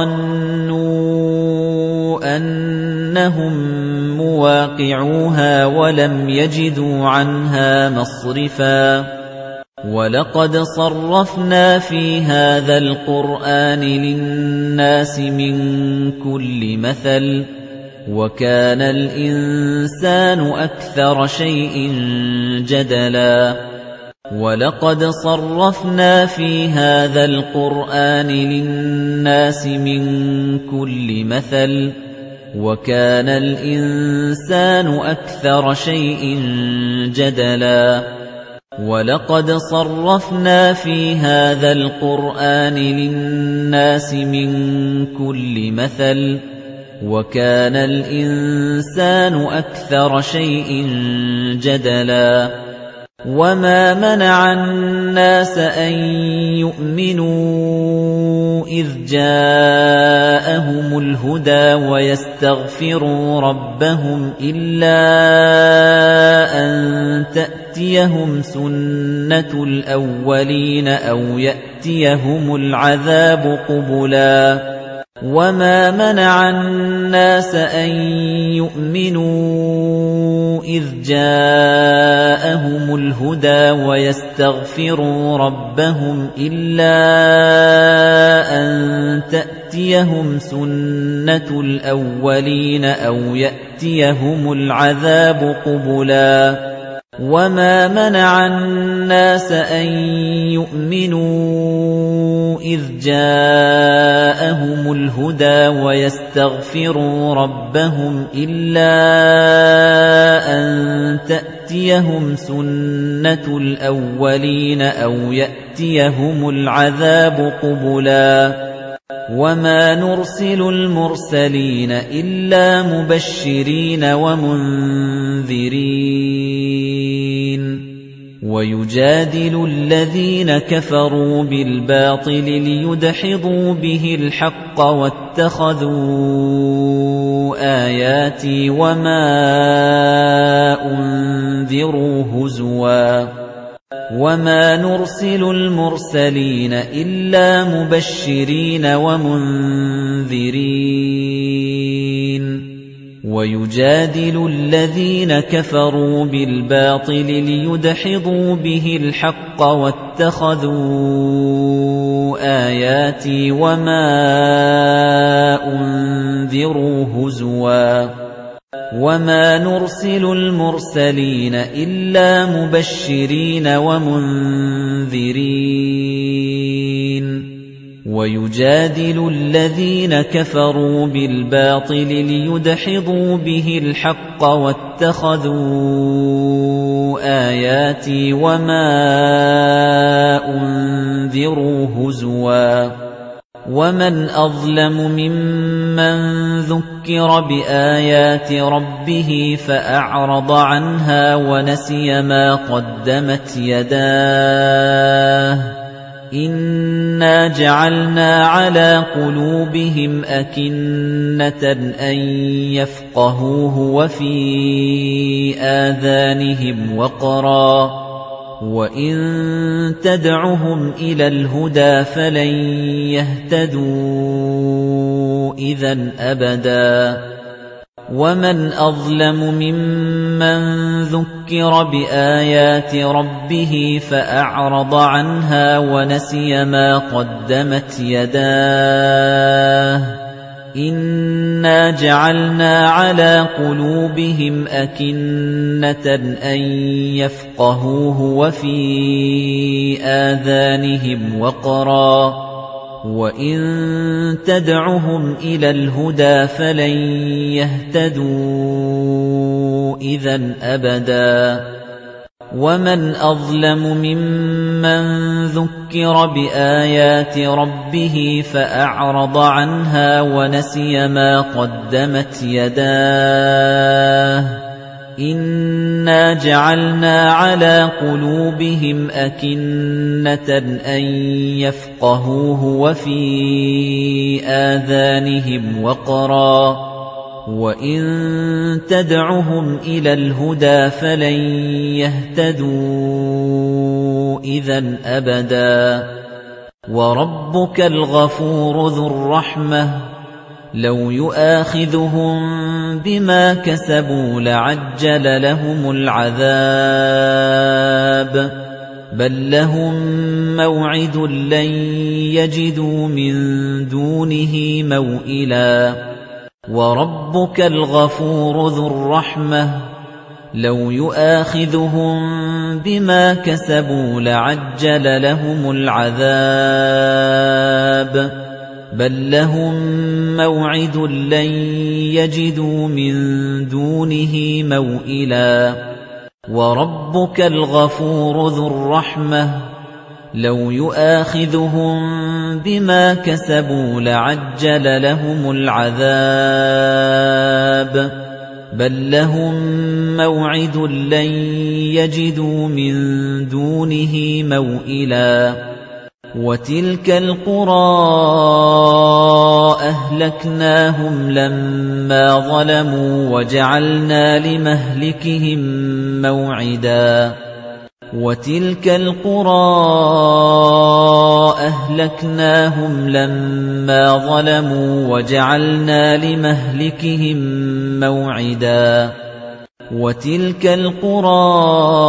فَظَنُّوا أَنَّهُم مُّوَاقِعُوهَا وَلَمْ يَجِدُوا عَنْهَا مَصْرِفًا وَلَقَدْ صَرَّفْنَا فِي هَذَا الْقُرْآنِ لِلنَّاسِ مِنْ كُلِّ مَثَلٍ وَكَانَ الْإِنسَانُ أَكْثَرَ شَيْءٍ جَدَلًا وَلَقَدْ صَرَّفْنَا فِي هَذَا الْقُرْآنِ لِلنَّاسِ مِنْ كُلِّ مَثَلٍ وَكَانَ الْإِنسَانُ أَكْثَرَ شَيْءٍ جَدَلًا وَلَقَدْ صَرَّفْنَا فِي هَذَا الْقُرْآنِ لِلنَّاسِ مِنْ كُلِّ مَثَلٍ وَكَانَ الْإِنسَانُ أَكْثَرَ شَيْءٍ جَدَلًا وَمَا مَنَعَ النَّاسَ أَن يُؤْمِنُوا إِذْ جَاءَهُمُ الْهُدَى وَيَسْتَغْفِرُوا رَبَّهُمْ إِلَّا أَن تَأْتِيَهُمْ سُنَّةُ الْأَوَّلِينَ أَوْ يَأْتِيَهُمُ الْعَذَابُ قُبُلًا وَمَا مَنَعَ النَّاسَ أَن يُؤْمِنُوا إِذْ جَاءَهُمُ الْهُدَى وَيَسْتَغْفِرُوا رَبَّهُمْ إِلَّا أَن تَأْتِيَهُمْ سُنَّةُ الْأَوَّلِينَ أَوْ يَأْتِيَهُمُ الْعَذَابُ قُبُلًا وَمَا مَنَعَ النَّاسَ أَن يُؤْمِنُوا إِذْ جَاءَهُمُ الْهُدَى وَيَسْتَغْفِرُوا رَبَّهُمْ إِلَّا أَن تَأْتِيَهُمْ سُنَّةُ الْأَوَّلِينَ أَوْ يَأْتِيَهُمُ الْعَذَابُ قُبُلًا وَمَا نُرْسِلُ الْمُرْسَلِينَ إِلَّا مُبَشِّرِينَ وَمُنذِرِينَ وَيُجَادِلُ الَّذِينَ كَفَرُوا بِالْبَاطِلِ لِيُدْحِضُوا بِهِ الْحَقَّ وَاتَّخَذُوا آيَاتِي وَمَا أُنذِرُوا هُزُوًا وَمَا نُرْسِلُ الْمُرْسَلِينَ إِلَّا مُبَشِّرِينَ وَمُنذِرِينَ وَيُجَادِلُ الَّذِينَ كَفَرُوا بِالْبَاطِلِ لِيُدْحِضُوا بِهِ الْحَقَّ وَاتَّخَذُوا آيَاتِي وَمَا أُنذِرُوا هُزُوًا وَمَا نُرْسِلُ الْمُرْسَلِينَ إِلَّا مُبَشِّرِينَ وَمُنذِرِينَ وَيُجَادِلُ الَّذِينَ كَفَرُوا بِالْبَاطِلِ لِيُدْحِضُوا بِهِ الْحَقَّ وَاتَّخَذُوا آيَاتِي وَمَا أُنذِرُوا هُزُوًا وَمَنْ أَظْلَمُ مِمَّنْ ذُكِّرَ بِآيَاتِ رَبِّهِ فَأَعْرَضَ عَنْهَا وَنَسِيَ مَا قَدَّمَتْ يَدَاهُ إِنَّا جَعَلْنَا عَلَى قُلُوبِهِمْ أَكِنَّةً أَن يَفْقَهُوهُ وَفِي آذَانِهِمْ وَقْرًا وَإِن تَدْعُهُمْ إِلَى الْهُدَى فَلَن يَهْتَدُوا إِذًا أَبَدًا وَمَنْ أَظْلَمُ مِمَّنْ ذُكِّرَ بِآيَاتِ رَبِّهِ فَأَعْرَضَ عَنْهَا وَنَسِيَ مَا قَدَّمَتْ يَدَاهُ إِنَّا جَعَلْنَا عَلَى قُلُوبِهِمْ أَكِنَّةً أَن يَفْقَهُوهُ وَفِي آذَانِهِمْ وَقْرًا وَإِن تَدْعُهُمْ إِلَى الْهُدَى فَلَن يَهْتَدُوا إِذًا أَبَدًا وَمَنْ أَظْلَمُ مِمَّنْ ذُكِّرَ بِآيَاتِ رَبِّهِ فَأَعْرَضَ عَنْهَا وَنَسِيَ مَا قَدَّمَتْ يَدَاهُ إِنَّا جَعَلْنَا عَلَى قُلُوبِهِمْ أَكِنَّةً أَن يَفْقَهُوهُ وَفِي آذَانِهِمْ وَقْرًا وَإِن تَدْعُهُمْ إِلَى الْهُدَى فَلَن يَهْتَدُوا إِذًا أَبَدًا وَرَبُّكَ الْغَفُورُ ذُو الرَّحْمَةِ لَوْ يُؤَاخِذُهُم بِمَا كَسَبُوا لَعَجَّلَ لَهُمُ الْعَذَابَ بَل لَّهُم مَّوْعِدٌ لَّن يَجِدُوا مِن دُونِهِ مَوْئِلًا وَرَبُّكَ الْغَفُورُ ذُو الرَّحْمَةِ لَوْ يُؤَاخِذُهُم بِمَا كَسَبُوا لَعَجَّلَ لَهُمُ الْعَذَابَ بَل لَّهُم مَّوْعِدٌ لَّن يَجِدُوا مِن دُونِهِ مَوْئِلًا وَرَبُّكَ الْغَفُورُ ذُو الرَّحْمَةِ لَوْ يُؤَاخِذُهُم بِمَا كَسَبُوا لَعَجَّلَ لَهُمُ الْعَذَابَ بَل لَّهُم مَّوْعِدٌ لَّن يَجِدُوا مِن دُونِهِ مَوْئِلًا وَتِلْكَ الْقُرَىٰ أَهْلَكْنَاهُمْ لَمَّا ظَلَمُوا وَجَعَلْنَا لِمَهْلِكِهِم مَّوْعِدًا وَتِلْكَ الْقُرَىٰ أَهْلَكْنَاهُمْ لَمَّا ظَلَمُوا وَجَعَلْنَا لِمَهْلِكِهِم مَّوْعِدًا وَتِلْكَ الْقُرَىٰ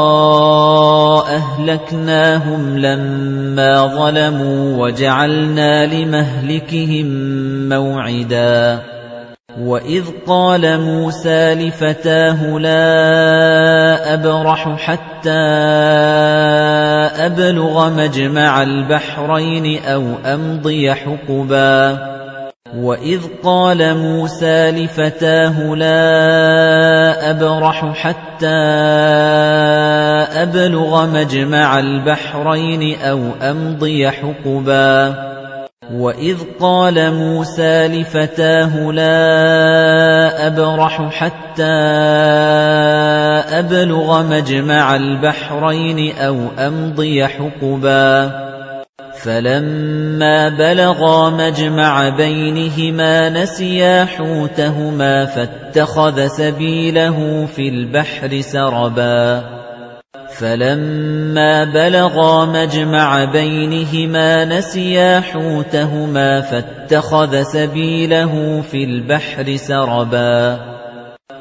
أَهْلَكْنَاهُمْ لَمَّا ظَلَمُوا وَجَعَلْنَا لِمَهْلِكِهِم مَّوْعِدًا وَإِذْ قَالَ مُوسَىٰ لِفَتَاهُ لَا أَبْرَحُ حَتَّىٰ أَبْلُغَ مَجْمَعَ الْبَحْرَيْنِ أَوْ أَمْضِيَ حُقُبًا وَإِذْ قَالَ مُوسَىٰ لِفَتَاهُ لَا أَبْرَحُ حَتَّىٰ أَبْلُغَ مَجْمَعَ الْبَحْرَيْنِ أَوْ أَمْضِيَ حُقُبًا وَإِذْ قَالَ مُوسَىٰ لِفَتَاهُ لَا أَبْرَحُ حَتَّىٰ أَبْلُغَ مَجْمَعَ الْبَحْرَيْنِ أَوْ أَمْضِيَ حُقُبًا فَلَمَّا بَلَغَا مَجْمَعَ بَيْنِهِمَا نَسِيَا حُوتَهُمَا فَاتَّخَذَ سَبِيلَهُ فِي الْبَحْرِ سَرَبًا فَلَمَّا بَلَغَا مَجْمَعَ بَيْنِهِمَا نَسِيَا حُوتَهُمَا فَاتَّخَذَ سَبِيلَهُ فِي الْبَحْرِ سَرَبًا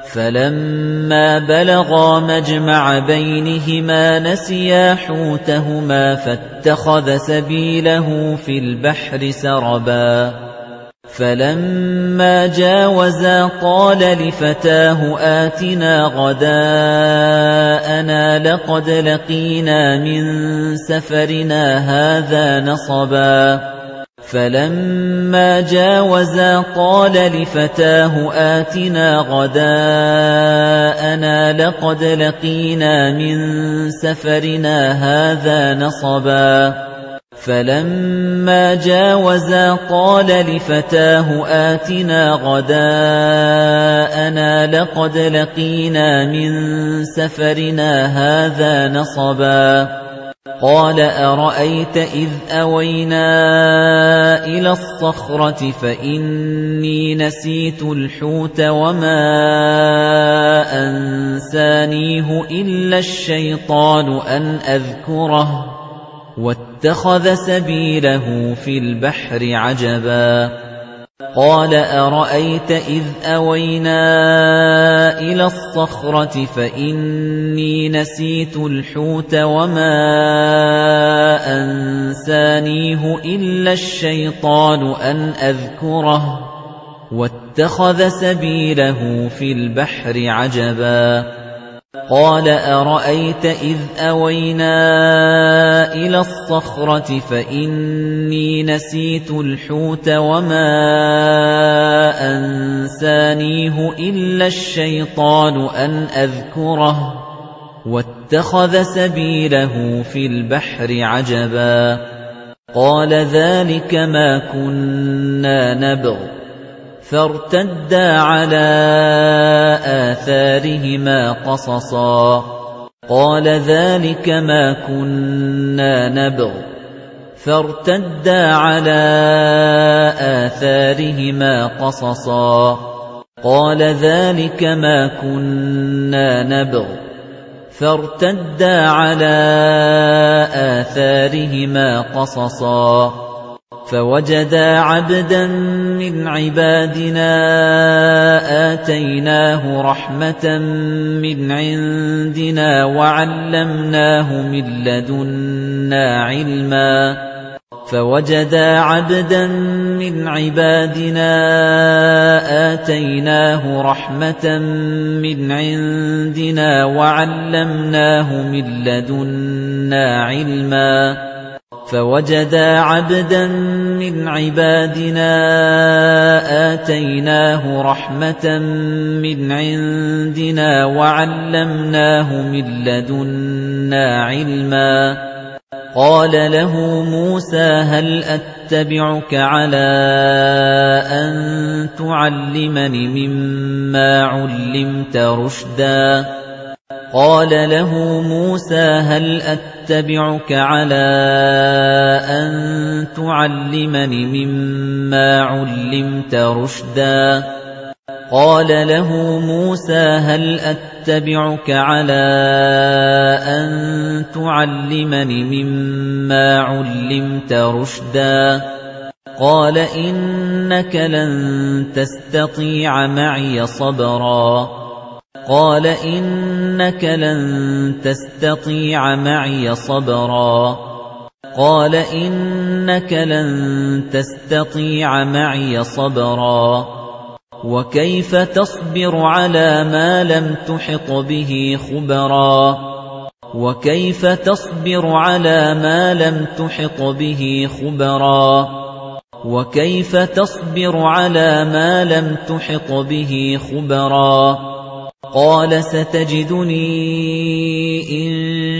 فَلَمَّا بَلَغَا مَجْمَعَ بَيْنِهِمَا نَسِيَا حُوتَهُمَا فَاتَّخَذَ سَبِيلَهُ فِي الْبَحْرِ سَرَبًا فَلَمَّا جَاوَزَا قَالَ لِفَتَاهُ آتِنَا غَدَاءَنَا لَقَدْ لَقِينَا مِن سَفَرِنَا هَٰذَا نَصَبًا فَلَمَّا جَاوَزَا قَالَ لِفَتَاهُ آتِنَا غَدَاءَنَا لَقَدْ لَقِينَا مِن سَفَرِنَا هَٰذَا نَصَبًا فَلَمَّا جَاوَزَا قَالَ لِفَتَاهُ آتِنَا غَدَاءَنَا لَقَدْ لَقِينَا مِن سَفَرِنَا هَٰذَا نَصَبًا قَالَ أَرَأَيْتَ إِذْ أَوَيْنَا إِلَى الصَّخْرَةِ فَإِنِّي نَسِيتُ الْحُوتَ وَمَا أَنسَانِيهُ إِلَّا الشَّيْطَانُ أَنْ أَذْكُرَهُ وَاتَّخَذَ سَبِيلَهُ فِي الْبَحْرِ عَجَبًا قَالَ أَرَأَيْتَ إِذْ أَوَيْنَا إِلَى الصَّخْرَةِ فَإِنِّي نَسِيتُ الْحُوتَ وَمَا أَنسَانِيهُ إِلَّا الشَّيْطَانُ أَنْ أَذْكُرَهُ وَاتَّخَذَ سَبِيلَهُ فِي الْبَحْرِ عَجَبًا قَالَ أَرَأَيْتَ إِذْ أَوَيْنَا إِلَى الصَّخْرَةِ فَإِنِّي نَسِيتُ الْحُوتَ وَمَا أَنسَانِيهُ إِلَّا الشَّيْطَانُ أَنْ أَذْكُرَهُ وَاتَّخَذَ سَبِيلَهُ فِي الْبَحْرِ عَجَبًا قَالَ ذَلِكَ مَا كُنَّا نَبْغِ فَارْتَدَّا عَلَىٰ آثَارِهِمَا قَصَصًا قَالَ ذَلِكَ مَا كُنَّا نَبْغِ فَارْتَدَّا عَلَىٰ آثَارِهِمَا قَصَصًا قَالَ ذَلِكَ مَا كُنَّا نَبْغِ فَارْتَدَّا عَلَىٰ آثَارِهِمَا قَصَصًا فَوَجَدَا عَبْدًا مِّنْ عِبَادِنَا آتَيْنَاهُ رَحْمَةً مِّنْ عِندِنَا وَعَلَّمْنَاهُ مِن لَّدُنَّا عِلْمًا فَوَجَدَا عَبْدًا مِّنْ عِبَادِنَا آتَيْنَاهُ رَحْمَةً مِّنْ عِندِنَا وَعَلَّمْنَاهُ مِن لَّدُنَّا عِلْمًا فَوَجَدَا عَبْدًا مِّنْ عِبَادِنَا آتَيْنَاهُ رَحْمَةً مِّنْ عِندِنَا وَعَلَّمْنَاهُ مِن لَّدُنَّا عِلْمًا قَالَ لَهُ مُوسَىٰ هَلْ أَتَّبِعُكَ عَلَىٰ أَن تُعَلِّمَنِ مِمَّا عُلِّمْتَ رُشْدًا قَالَ لَهُ مُوسَىٰ هَلْ أَتَّبِعُكَ عَلَىٰ أَن تُعَلِّمَنِ مِمَّا عُلِّمْتَ رُشْدًا قَالَ لَهُ مُوسَىٰ هَلْ أَتَّبِعُكَ عَلَىٰ أَن تُعَلِّمَنِ مِمَّا عُلِّمْتَ رُشْدًا قَالَ إِنَّكَ لَن تَسْتَطِيعَ مَعِيَ صَبْرًا قَالَ إِنَّكَ لَن تَسْتَطِيعَ مَعِيَ صَبْرًا قَالَ إِنَّكَ لَن تَسْتَطِيعَ مَعِيَ صَبْرًا وَكَيْفَ تَصْبِرُ عَلَىٰ مَا لَمْ تُحِطْ بِهِ خُبْرًا وَكَيْفَ تَصْبِرُ عَلَىٰ مَا لَمْ تُحِطْ بِهِ خُبْرًا وَكَيْفَ تَصْبِرُ عَلَىٰ مَا لَمْ تُحِطْ بِهِ خُبْرًا قَالَ سَتَجِدُنِي إِن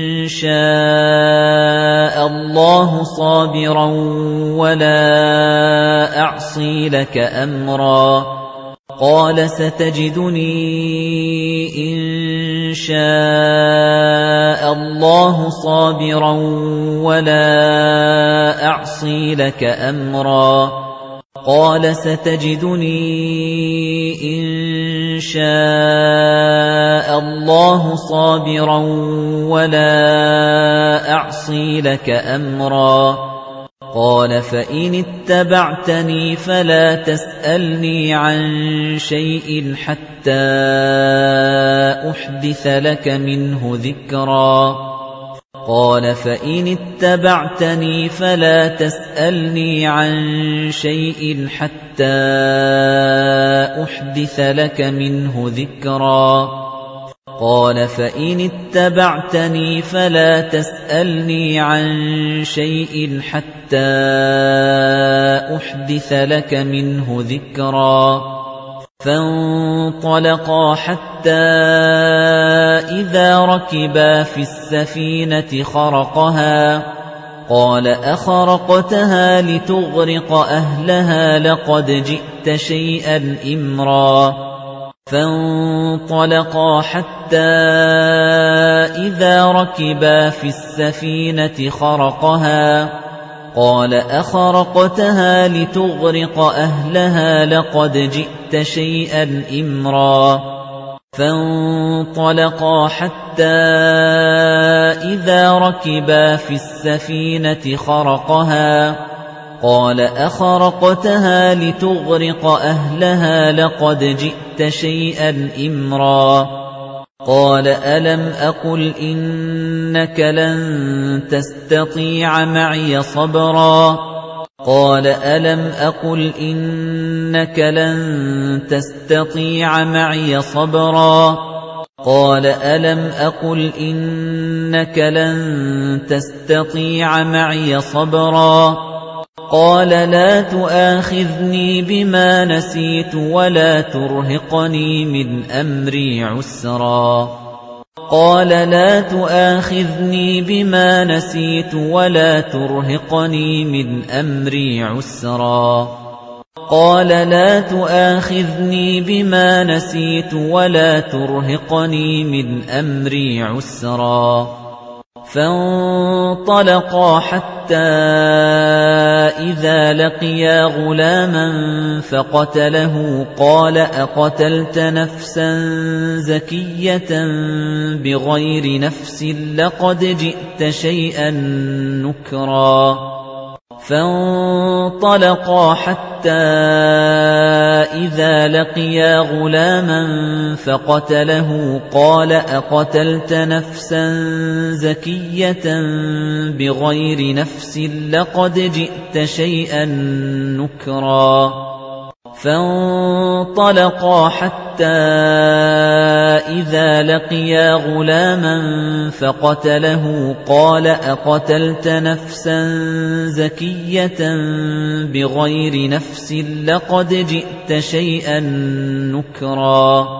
شَاءَ اللَّهُ صَابِرًا وَلَا أَعْصِي لَكَ أَمْرًا قَالَ سَتَجِدُنِي إِن شَاءَ اللَّهُ صَابِرًا وَلَا أَعْصِي لَكَ أَمْرًا قَالَ سَتَجِدُنِي إِن شَاءَ اللَّهُ صَابِرًا وَلَا أَعْصِي لَكَ أَمْرًا قَالَ فَإِنِ اتَّبَعْتَنِي فَلَا تَسْأَلْنِي عَن شَيْءٍ حَتَّىٰ أُحْدِثَ لَكَ مِنْهُ ذِكْرًا قَالَ فَإِنِ اتَّبَعْتَنِي فَلَا تَسْأَلْنِي عَن شَيْءٍ حَتَّىٰ أُحْدِثَ لَكَ مِنْهُ ذِكْرًا قَالَ فَإِنِ اتَّبَعْتَنِي فَلَا تَسْأَلْنِي عَن شَيْءٍ حَتَّىٰ أُحْدِثَ لَكَ مِنْهُ ذِكْرًا فَانطَلَقَا حَتَّىٰ إِذَا رَكِبَا فِي السَّفِينَةِ خَرَقَهَا قَالَ أَخَرَقْتَهَا لِتُغْرِقَ أَهْلَهَا لَقَدْ جِئْتَ شَيْئًا إِمْرًا فَانطَلَقَا حَتَّىٰ إِذَا رَكِبَا فِي السَّفِينَةِ خَرَقَهَا قَالَ أَخَرَقْتَهَا لِتُغْرِقَ أَهْلَهَا لَقَدْ جِئْتَ شَيْئًا إِمْرًا فَانطَلَقَا حَتَّىٰ إِذَا رَكِبَا فِي السَّفِينَةِ خَرَقَهَا قَالَ أَخَرَقْتَهَا لِتُغْرِقَ أَهْلَهَا لَقَدْ جِئْتَ شَيْئًا إِمْرًا قَالَ أَلَمْ أَقُلْ إِنَّكَ لَن تَسْتَطِيعَ مَعِيَ صَبْرًا قَالَ أَلَمْ أَقُلْ إِنَّكَ لَن تَسْتَطِيعَ مَعِيَ صَبْرًا قَالَ أَلَمْ أَقُلْ إِنَّكَ لَن تَسْتَطِيعَ مَعِيَ صَبْرًا قَالَ لَا تُؤَاخِذْنِي بِمَا نَسِيتُ وَلَا تُرْهِقْنِي مِنْ أَمْرِي عُسْرًا قَالَ لَا تُؤَاخِذْنِي بِمَا نَسِيتُ وَلَا تُرْهِقْنِي مِنْ أَمْرِي عُسْرًا قَالَ لَا تُؤَاخِذْنِي بِمَا نَسِيتُ وَلَا تُرْهِقْنِي مِنْ أَمْرِي عُسْرًا فَانطَلَقَا حَتَّىٰ إِذَا لَقِيَا غُلَامًا فَقَتَلَهُ قَالَ أَقَتَلْتَ نَفْسًا زَكِيَّةً بِغَيْرِ نَفْسٍ لَّقَدْ جِئْتَ شَيْئًا نُكْرًا فَانطَلَقَا حَتَّىٰ إِذَا لَقِيَا غُلَامًا فَقَتَلَهُ قَالَ أَقَتَلْتَ نَفْسًا زَكِيَّةً بِغَيْرِ نَفْسٍ لَّقَدْ جِئْتَ شَيْئًا نُكْرًا فَانطَلَقَا حَتَّىٰ إِذَا لَقِيَا غُلَامًا فَقَتَلَهُ قَالَ أَقَتَلْتَ نَفْسًا زَكِيَّةً بِغَيْرِ نَفْسٍ لَّقَدْ جِئْتَ شَيْئًا نُكْرًا